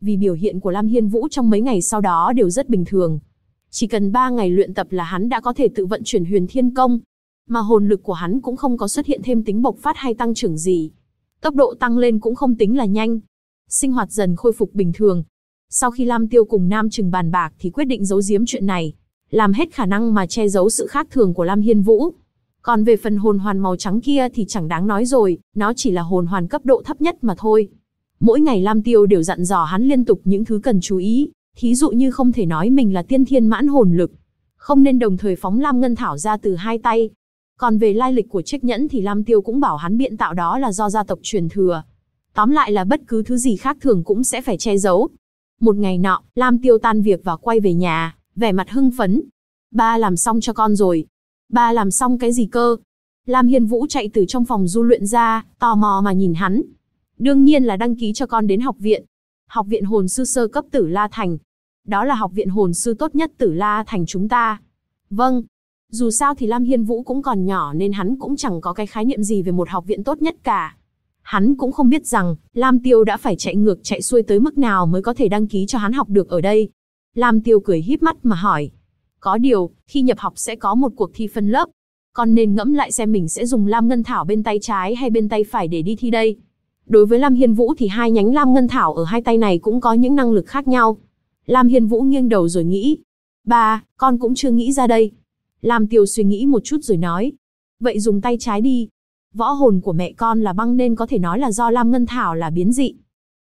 vì biểu hiện của Lam Hiên Vũ trong mấy ngày sau đó đều rất bình thường. Chỉ cần 3 ngày luyện tập là hắn đã có thể tự vận chuyển Huyền Thiên Công, mà hồn lực của hắn cũng không có xuất hiện thêm tính bộc phát hay tăng trưởng gì. Tốc độ tăng lên cũng không tính là nhanh. Sinh hoạt dần khôi phục bình thường. Sau khi Lam Tiêu cùng Nam Trừng bàn bạc thì quyết định giấu giếm chuyện này, làm hết khả năng mà che giấu sự khác thường của Lam Hiên Vũ. Còn về phần hồn hoàn màu trắng kia thì chẳng đáng nói rồi, nó chỉ là hồn hoàn cấp độ thấp nhất mà thôi. Mỗi ngày Lam Tiêu đều dặn dò hắn liên tục những thứ cần chú ý, thí dụ như không thể nói mình là tiên thiên mãn hồn lực, không nên đồng thời phóng Lam Ngân Thảo ra từ 2 tay. Còn về lai lịch của chiếc nhẫn thì Lam Tiêu cũng bảo hắn biện tạo đó là do gia tộc truyền thừa. Tóm lại là bất cứ thứ gì khác thường cũng sẽ phải che giấu. Một ngày nọ, Lam Tiêu tan việc và quay về nhà, vẻ mặt hưng phấn. Ba làm xong cho con rồi. Ba làm xong cái gì cơ? Lam Hiên Vũ chạy từ trong phòng du luyện ra, tò mò mà nhìn hắn. Đương nhiên là đăng ký cho con đến học viện. Học viện hồn sư sơ cấp Tử La Thành. Đó là học viện hồn sư tốt nhất Tử La Thành chúng ta. Vâng. Dù sao thì Lam Hiên Vũ cũng còn nhỏ nên hắn cũng chẳng có cái khái niệm gì về một học viện tốt nhất cả. Hắn cũng không biết rằng, Lam Tiêu đã phải chạy ngược chạy xuôi tới mức nào mới có thể đăng ký cho hắn học được ở đây. Lam Tiêu cười híp mắt mà hỏi. Có điều, khi nhập học sẽ có một cuộc thi phân lớp. Con nên ngẫm lại xem mình sẽ dùng Lam Ngân Thảo bên tay trái hay bên tay phải để đi thi đây. Đối với Lam Hiên Vũ thì 2 nhánh Lam Ngân Thảo ở 2 tay này cũng có những năng lực khác nhau. Lam Hiên Vũ nghiêng đầu rồi nghĩ. Ba, con cũng chưa nghĩ ra đây. Lam Tiêu suy nghĩ một chút rồi nói. Vậy dùng tay trái đi. Võ hồn của mẹ con là băng nên có thể nói là do Lam Ngân Thảo là biến dị.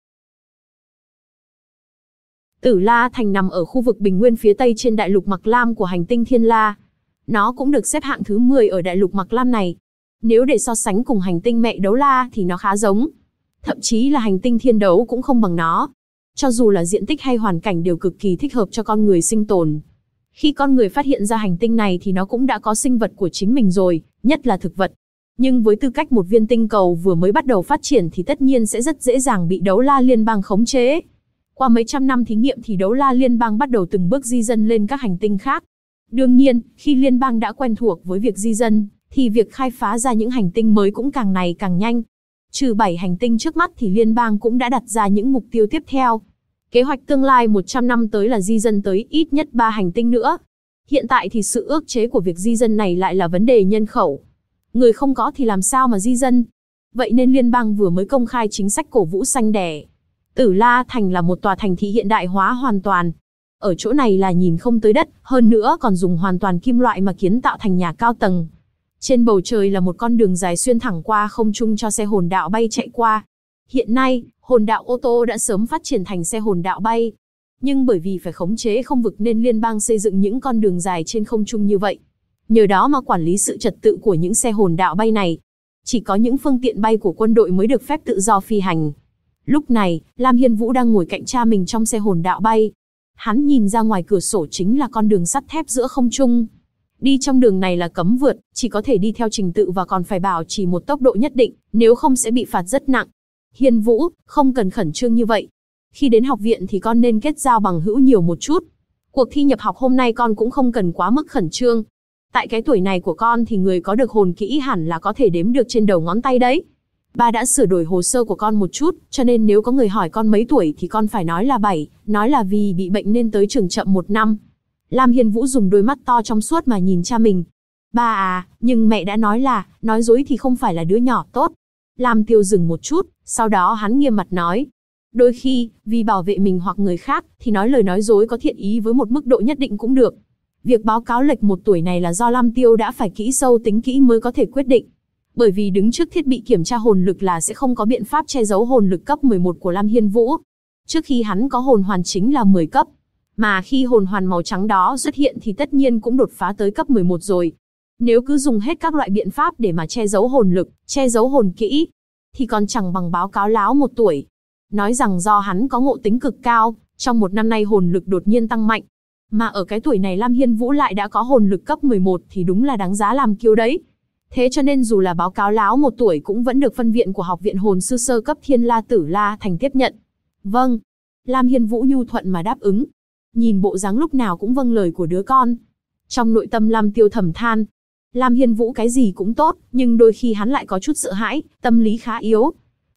Tử La Thành nằm ở khu vực bình nguyên phía tây trên đại lục Mạc Lam của hành tinh Thiên La. Nó cũng được xếp hạng thứ 10 ở đại lục Mạc Lam này. Nếu để so sánh cùng hành tinh mẹ Đấu La thì nó khá giống. Thậm chí là hành tinh Thiên Đấu cũng không bằng nó. Cho dù là diện tích hay hoàn cảnh đều cực kỳ thích hợp cho con người sinh tồn. Khi con người phát hiện ra hành tinh này thì nó cũng đã có sinh vật của chính mình rồi, nhất là thực vật. Nhưng với tư cách một viên tinh cầu vừa mới bắt đầu phát triển thì tất nhiên sẽ rất dễ dàng bị Đấu La Liên bang khống chế. Qua mấy trăm năm thí nghiệm thì Đấu La Liên bang bắt đầu từng bước di dân lên các hành tinh khác. Đương nhiên, khi liên bang đã quen thuộc với việc di dân, thì việc khai phá ra những hành tinh mới cũng càng ngày càng nhanh. Trừ 7 hành tinh trước mắt thì liên bang cũng đã đặt ra những mục tiêu tiếp theo. Kế hoạch tương lai 100 năm tới là di dân tới ít nhất 3 hành tinh nữa. Hiện tại thì sự ức chế của việc di dân này lại là vấn đề nhân khẩu. Người không có thì làm sao mà di dân? Vậy nên liên bang vừa mới công khai chính sách cổ vũ sanh đẻ. Tử La Thành là một tòa thành thị hiện đại hóa hoàn toàn. Ở chỗ này là nhìn không tới đất, hơn nữa còn dùng hoàn toàn kim loại mà kiến tạo thành nhà cao tầng. Trên bầu trời là một con đường dài xuyên thẳng qua không trung cho xe hồn đạo bay chạy qua. Hiện nay, hồn đạo ô tô đã sớm phát triển thành xe hồn đạo bay. Nhưng bởi vì phải khống chế không vực nên liên bang xây dựng những con đường dài trên không trung như vậy. Nhờ đó mà quản lý sự trật tự của những xe hồn đạo bay này. Chỉ có những phương tiện bay của quân đội mới được phép tự do phi hành. Lúc này, Lam Hiên Vũ đang ngồi cạnh cha mình trong xe hồn đạo bay. Hắn nhìn ra ngoài cửa sổ chính là con đường sắt thép giữa không trung. Đi trong đường này là cấm vượt, chỉ có thể đi theo trình tự và còn phải bảo trì một tốc độ nhất định, nếu không sẽ bị phạt rất nặng. Hiên Vũ, không cần khẩn trương như vậy. Khi đến học viện thì con nên kết giao bằng hữu nhiều một chút. Cuộc thi nhập học hôm nay con cũng không cần quá mức khẩn trương. Tại cái tuổi này của con thì người có được hồn kỹ hẳn là có thể đếm được trên đầu ngón tay đấy. Ba đã sửa đổi hồ sơ của con một chút, cho nên nếu có người hỏi con mấy tuổi thì con phải nói là 7, nói là vì bị bệnh nên tới trường chậm 1 năm. Lam Hiên Vũ dùng đôi mắt to trong suốt mà nhìn cha mình. Ba à, nhưng mẹ đã nói là, nói dối thì không phải là đứa nhỏ tốt. Lam Tiêu dừng một chút, sau đó hắn nghiêm mặt nói. Đôi khi, vì bảo vệ mình hoặc người khác, thì nói lời nói dối có thiện ý với một mức độ nhất định cũng được. Việc báo cáo lệch 1 tuổi này là do Lam Tiêu đã phải kỹ sâu tính kỹ mới có thể quyết định. Bởi vì đứng trước thiết bị kiểm tra hồn lực là sẽ không có biện pháp che giấu hồn lực cấp 11 của Lam Hiên Vũ. Trước khi hắn có hồn hoàn chính là 10 cấp. Mà khi hồn hoàn màu trắng đó xuất hiện thì tất nhiên cũng đột phá tới cấp 11 rồi. Nếu cứ dùng hết các loại biện pháp để mà che giấu hồn lực, che giấu hồn kỹ, thì còn chẳng bằng báo cáo láo 1 tuổi. Nói rằng do hắn có ngộ tính cực cao, trong 1 năm nay hồn lực đột nhiên tăng mạnh. Mà ở cái tuổi này Lam Hiên Vũ lại đã có hồn lực cấp 11 thì đúng là đáng giá làm kiêu đấy. Thế cho nên dù là báo cáo láo 1 tuổi cũng vẫn được phân viện của học viện hồn sư sơ cấp Thiên La Tử La Thành tiếp nhận. Vâng. Lam Hiên Vũ nhu thuận mà đáp ứng. Nhìn bộ dáng lúc nào cũng vâng lời của đứa con. Trong nội tâm Lam Tiêu thầm than. Lam Hiên Vũ cái gì cũng tốt, nhưng đôi khi hắn lại có chút sợ hãi, tâm lý khá yếu.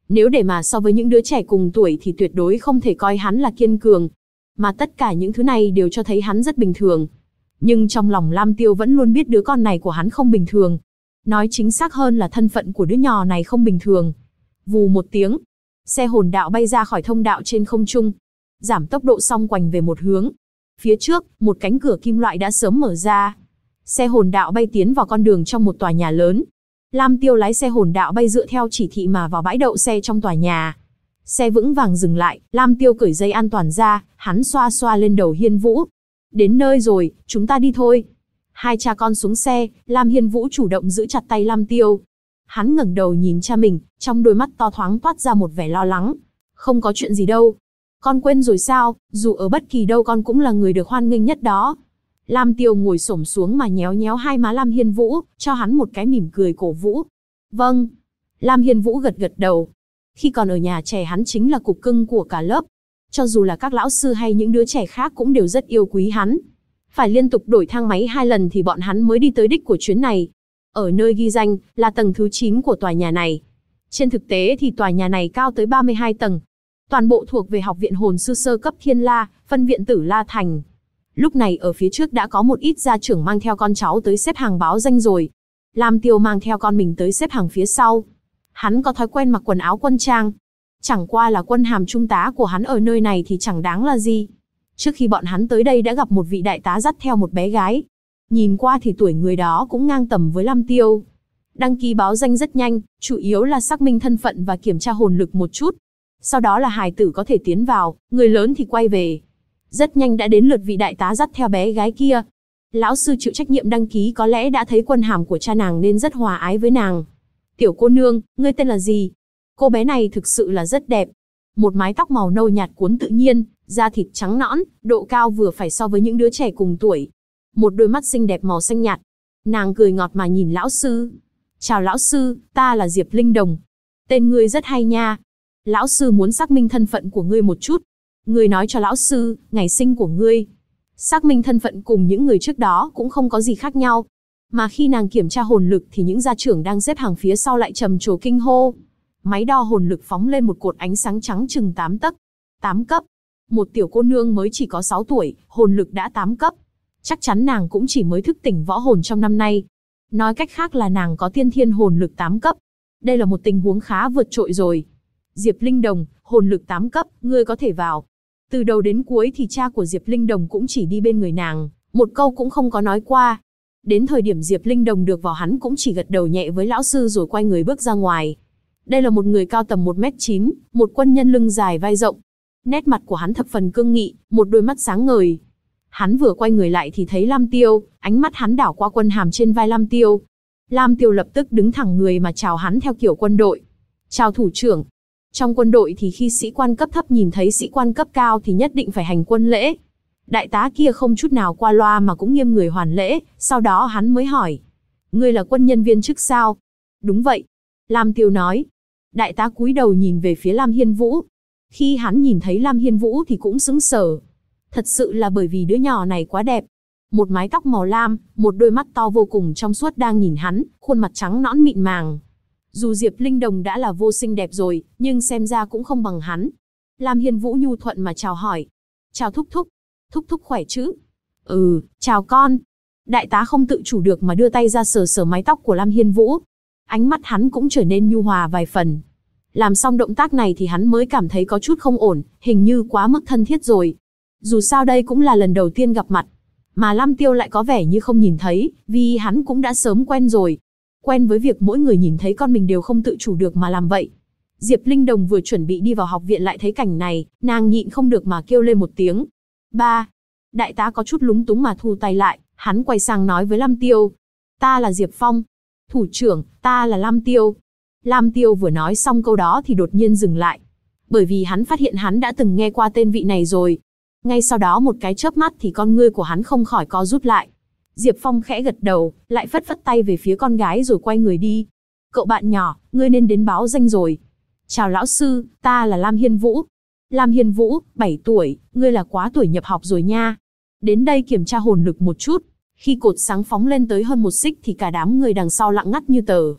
Nếu để mà so với những đứa trẻ cùng tuổi thì tuyệt đối không thể coi hắn là kiên cường. Mà tất cả những thứ này đều cho thấy hắn rất bình thường. Nhưng trong lòng Lam Tiêu vẫn luôn biết đứa con này của hắn không bình thường. Nói chính xác hơn là thân phận của đứa nhỏ này không bình thường. Vù một tiếng, xe hồn đạo bay ra khỏi thông đạo trên không trung, giảm tốc độ xong quành về một hướng. Phía trước, một cánh cửa kim loại đã sớm mở ra. Xe hồn đạo bay tiến vào con đường trong một tòa nhà lớn. Lam Tiêu lái xe hồn đạo bay dựa theo chỉ thị mà vào bãi đậu xe trong tòa nhà. Xe vững vàng dừng lại, Lam Tiêu cởi dây an toàn ra, hắn xoa xoa lên đầu Hiên Vũ. Đến nơi rồi, chúng ta đi thôi. Hai cha con xuống xe, Lam Hiên Vũ chủ động giữ chặt tay Lam Tiêu. Hắn ngẩng đầu nhìn cha mình, trong đôi mắt to thoáng toát ra một vẻ lo lắng. Không có chuyện gì đâu. Con quên rồi sao, dù ở bất kỳ đâu con cũng là người được hoan nghênh nhất đó. Lam Tiêu ngồi xổm xuống mà nhéo nhéo hai má Lam Hiên Vũ, cho hắn một cái mỉm cười cổ vũ. Vâng. Lam Hiên Vũ gật gật đầu. Khi còn ở nhà trẻ hắn chính là cục cưng của cả lớp. Cho dù là các lão sư hay những đứa trẻ khác cũng đều rất yêu quý hắn. Phải liên tục đổi thang máy 2 lần thì bọn hắn mới đi tới đích của chuyến này. Ở nơi ghi danh là tầng thứ 9 của tòa nhà này. Trên thực tế thì tòa nhà này cao tới 32 tầng. Toàn bộ thuộc về Học viện Hồn sư sơ cấp Thiên La, phân viện Tử La Thành. Lúc này ở phía trước đã có một ít gia trưởng mang theo con cháu tới xếp hàng báo danh rồi. Lam Tiêu mang theo con mình tới xếp hàng phía sau. Hắn có thói quen mặc quần áo quân trang. Chẳng qua là quân hàm trung tá của hắn ở nơi này thì chẳng đáng là gì. Trước khi bọn hắn tới đây đã gặp một vị đại tá dắt theo một bé gái. Nhìn qua thì tuổi người đó cũng ngang tầm với Lam Tiêu. Đăng ký báo danh rất nhanh, chủ yếu là xác minh thân phận và kiểm tra hồn lực một chút. Sau đó là hài tử có thể tiến vào, người lớn thì quay về. Rất nhanh đã đến lượt vị đại tá dắt theo bé gái kia. Lão sư chịu trách nhiệm đăng ký có lẽ đã thấy quân hàm của cha nàng nên rất hòa ái với nàng. Tiểu cô nương, ngươi tên là gì? Cô bé này thực sự là rất đẹp. Một mái tóc màu nâu nhạt cuốn tự nhiên, da thịt trắng nõn, độ cao vừa phải so với những đứa trẻ cùng tuổi. Một đôi mắt xinh đẹp màu xanh nhạt. Nàng cười ngọt mà nhìn lão sư. Chào lão sư, ta là Diệp Linh Đồng. Tên ngươi rất hay nha. Lão sư muốn xác minh thân phận của ngươi một chút. Ngươi nói cho lão sư, ngày sinh của ngươi. Xác minh thân phận cùng những người trước đó cũng không có gì khác nhau. Mà khi nàng kiểm tra hồn lực thì những gia trưởng đang xếp hàng phía sau lại trầm trồ kinh hô. Máy đo hồn lực phóng lên một cột ánh sáng trắng chừng 8 tấc. 8 cấp. Một tiểu cô nương mới chỉ có 6 tuổi, hồn lực đã 8 cấp. Chắc chắn nàng cũng chỉ mới thức tỉnh võ hồn trong năm nay. Nói cách khác là nàng có tiên thiên hồn lực 8 cấp. Đây là một tình huống khá vượt trội rồi. Diệp Linh Đồng, hồn lực 8 cấp, ngươi có thể vào. Từ đầu đến cuối thì cha của Diệp Linh Đồng cũng chỉ đi bên người nàng, một câu cũng không có nói qua. Đến thời điểm Diệp Linh Đồng được vào hắn cũng chỉ gật đầu nhẹ với lão sư rồi quay người bước ra ngoài. Đây là một người cao tầm 1m9, một quân nhân lưng dài vai rộng. Nét mặt của hắn thập phần cương nghị, một đôi mắt sáng ngời. Hắn vừa quay người lại thì thấy Lam Tiêu, ánh mắt hắn đảo qua quân hàm trên vai Lam Tiêu. Lam Tiêu lập tức đứng thẳng người mà chào hắn theo kiểu quân đội. Chào thủ trưởng. Trong quân đội thì khi sĩ quan cấp thấp nhìn thấy sĩ quan cấp cao thì nhất định phải hành quân lễ. Đại tá kia không chút nào qua loa mà cũng nghiêm người hoàn lễ, sau đó hắn mới hỏi. Ngươi là quân nhân viên chức sao? Đúng vậy. Lam Tiêu nói. Đại tá cúi đầu nhìn về phía Lam Hiên Vũ. Khi hắn nhìn thấy Lam Hiên Vũ thì cũng sững sờ. Thật sự là bởi vì đứa nhỏ này quá đẹp. Một mái tóc màu lam, một đôi mắt to vô cùng trong suốt đang nhìn hắn, khuôn mặt trắng nõn mịn màng. Dù Diệp Linh Đồng đã là vô sinh đẹp rồi, nhưng xem ra cũng không bằng hắn. Lam Hiên Vũ nhu thuận mà chào hỏi. Chào thúc thúc. Thúc thúc khỏe chứ? Ừ, chào con. Đại tá không tự chủ được mà đưa tay ra sờ sờ mái tóc của Lam Hiên Vũ. Ánh mắt hắn cũng trở nên nhu hòa vài phần. Làm xong động tác này thì hắn mới cảm thấy có chút không ổn, hình như quá mức thân thiết rồi. Dù sao đây cũng là lần đầu tiên gặp mặt. Mà Lam Tiêu lại có vẻ như không nhìn thấy, vì hắn cũng đã sớm quen rồi. Quen với việc mỗi người nhìn thấy con mình đều không tự chủ được mà làm vậy. Diệp Linh Đồng vừa chuẩn bị đi vào học viện lại thấy cảnh này, nàng nhịn không được mà kêu lên một tiếng. Ba. Đại tá có chút lúng túng mà thu tay lại, hắn quay sang nói với Lam Tiêu. Ta là Diệp Phong. Thủ trưởng, ta là Lam Tiêu. Lam Tiêu vừa nói xong câu đó thì đột nhiên dừng lại. Bởi vì hắn phát hiện hắn đã từng nghe qua tên vị này rồi. Ngay sau đó một cái chớp mắt thì con ngươi của hắn không khỏi co rút lại. Diệp Phong khẽ gật đầu, lại phất phất tay về phía con gái rồi quay người đi. Cậu bạn nhỏ, ngươi nên đến báo danh rồi. Chào lão sư, ta là Lam Hiên Vũ. Lam Hiên Vũ, 7 tuổi, ngươi là quá tuổi nhập học rồi nha. Đến đây kiểm tra hồn lực một chút. Khi cột sáng phóng lên tới hơn 1 xích thì cả đám người đằng sau lặng ngắt như tờ.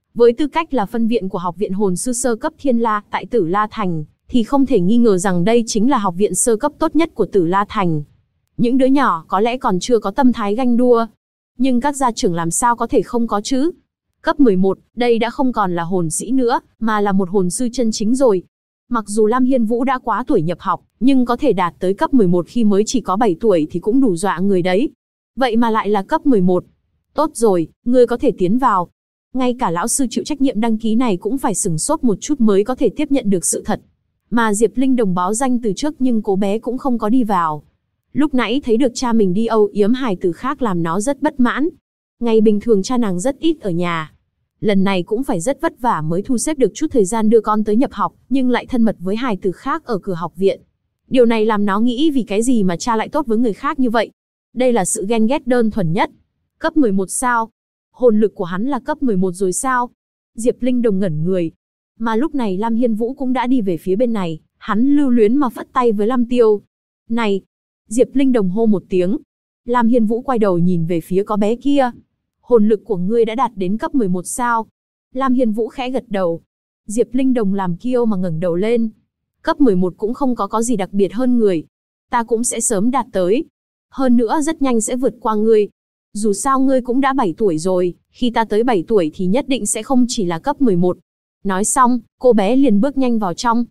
Với tư cách là phân viện của Học viện Hồn sư sơ cấp Thiên La tại Tử La Thành, thì không thể nghi ngờ rằng đây chính là học viện sơ cấp tốt nhất của Tử La Thành. Những đứa nhỏ có lẽ còn chưa có tâm thái ganh đua, nhưng các gia trưởng làm sao có thể không có chứ? Cấp 11, đây đã không còn là hồn sĩ nữa, mà là một hồn sư chân chính rồi. Mặc dù Lam Hiên Vũ đã quá tuổi nhập học, nhưng có thể đạt tới cấp 11 khi mới chỉ có 7 tuổi thì cũng đủ dọa người đấy. Vậy mà lại là cấp 11. Tốt rồi, ngươi có thể tiến vào. Ngay cả lão sư chịu trách nhiệm đăng ký này cũng phải sửng sốt một chút mới có thể tiếp nhận được sự thật. Mà Diệp Linh Đồng báo danh từ trước nhưng cô bé cũng không có đi vào. Lúc nãy thấy được cha mình đi âu yếm hài tử khác làm nó rất bất mãn. Ngày bình thường cha nàng rất ít ở nhà. Lần này cũng phải rất vất vả mới thu xếp được chút thời gian đưa con tới nhập học, nhưng lại thân mật với hài tử khác ở cửa học viện. Điều này làm nó nghĩ vì cái gì mà cha lại tốt với người khác như vậy. Đây là sự ghen ghét đơn thuần nhất. Cấp 11 sao? Hồn lực của hắn là cấp 11 rồi sao? Diệp Linh Đồng ngẩn người. Mà lúc này Lam Hiên Vũ cũng đã đi về phía bên này, hắn lưu luyến mà phất tay với Lam Tiêu. Này! Diệp Linh Đồng hô một tiếng. Lam Hiên Vũ quay đầu nhìn về phía có bé kia. Hồn lực của ngươi đã đạt đến cấp 11 sao? Lam Hiên Vũ khẽ gật đầu. Diệp Linh Đồng làm kiêu mà ngẩng đầu lên. Cấp 11 cũng không có gì đặc biệt hơn người. Ta cũng sẽ sớm đạt tới. Hơn nữa rất nhanh sẽ vượt qua ngươi. Dù sao ngươi cũng đã 7 tuổi rồi, khi ta tới 7 tuổi thì nhất định sẽ không chỉ là cấp 11. Nói xong, cô bé liền bước nhanh vào trong.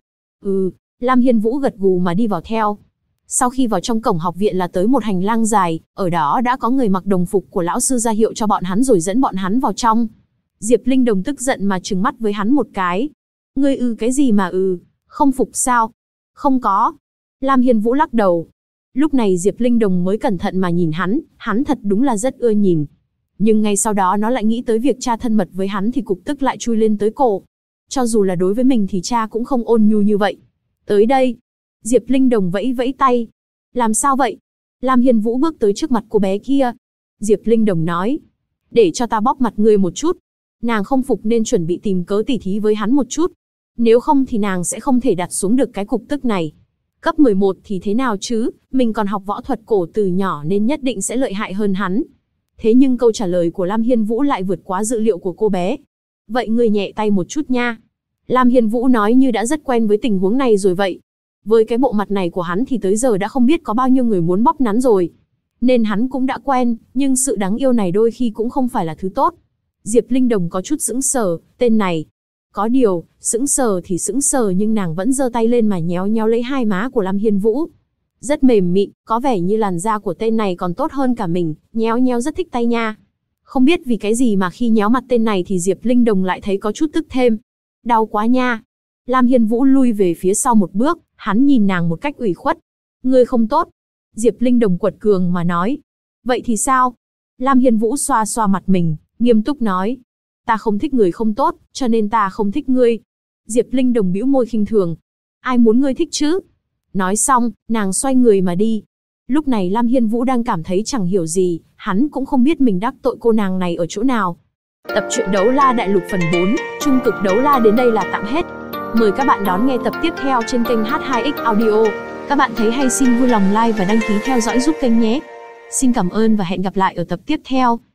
Lam Hiên Vũ gật gù mà đi vào theo. Sau khi vào trong cổng học viện là tới một hành lang dài, ở đó đã có người mặc đồng phục của lão sư ra hiệu cho bọn hắn rồi dẫn bọn hắn vào trong. Diệp Linh Đồng tức giận mà trừng mắt với hắn một cái. Ngươi cái gì mà không phục sao? Không có. Lam Hiên Vũ lắc đầu. Lúc này Diệp Linh Đồng mới cẩn thận mà nhìn hắn thật đúng là rất ưa nhìn. Nhưng ngay sau đó nó lại nghĩ tới việc cha thân mật với hắn thì cục tức lại chui lên tới cổ. Cho dù là đối với mình thì cha cũng không ôn nhu như vậy. Tới đây. Diệp Linh Đồng vẫy vẫy tay. Làm sao vậy? Lam Hiên Vũ bước tới trước mặt cô bé kia. Diệp Linh Đồng nói. Để cho ta bóp mặt ngươi một chút. Nàng không phục nên chuẩn bị tìm cớ tỉ thí với hắn một chút. Nếu không thì nàng sẽ không thể đặt xuống được cái cục tức này. Cấp 11 thì thế nào chứ, mình còn học võ thuật cổ từ nhỏ nên nhất định sẽ lợi hại hơn hắn. Thế nhưng câu trả lời của Lam Hiên Vũ lại vượt quá dự liệu của cô bé. Vậy ngươi nhẹ tay một chút nha. Lam Hiên Vũ nói như đã rất quen với tình huống này rồi vậy. Với cái bộ mặt này của hắn thì tới giờ đã không biết có bao nhiêu người muốn bóp nắn rồi. Nên hắn cũng đã quen, nhưng sự đáng yêu này đôi khi cũng không phải là thứ tốt. Diệp Linh Đồng có chút sững sờ, tên này. Có điều, sững sờ thì sững sờ nhưng nàng vẫn giơ tay lên mà nhéo nhéo lấy hai má của Lam Hiên Vũ. Rất mềm mịn, có vẻ như làn da của tên này còn tốt hơn cả mình, nhéo nhéo rất thích tay nha. Không biết vì cái gì mà khi nhéo mặt tên này thì Diệp Linh Đồng lại thấy có chút tức thêm. Đau quá nha. Lam Hiên Vũ lui về phía sau một bước, hắn nhìn nàng một cách ủy khuất. Ngươi không tốt. Diệp Linh Đồng quật cường mà nói. Vậy thì sao? Lam Hiên Vũ xoa xoa mặt mình, nghiêm túc nói. Ta không thích người không tốt, cho nên ta không thích ngươi. Diệp Linh Đồng bĩu môi khinh thường. Ai muốn ngươi thích chứ? Nói xong, nàng xoay người mà đi. Lúc này Lam Hiên Vũ đang cảm thấy chẳng hiểu gì, hắn cũng không biết mình đắc tội cô nàng này ở chỗ nào. Tập truyện Đấu La Đại Lục phần 4, Trung cực Đấu La đến đây là tạm hết. Mời các bạn đón nghe tập tiếp theo trên kênh H2X Audio. Các bạn thấy hay xin vui lòng like và đăng ký theo dõi giúp kênh nhé. Xin cảm ơn và hẹn gặp lại ở tập tiếp theo.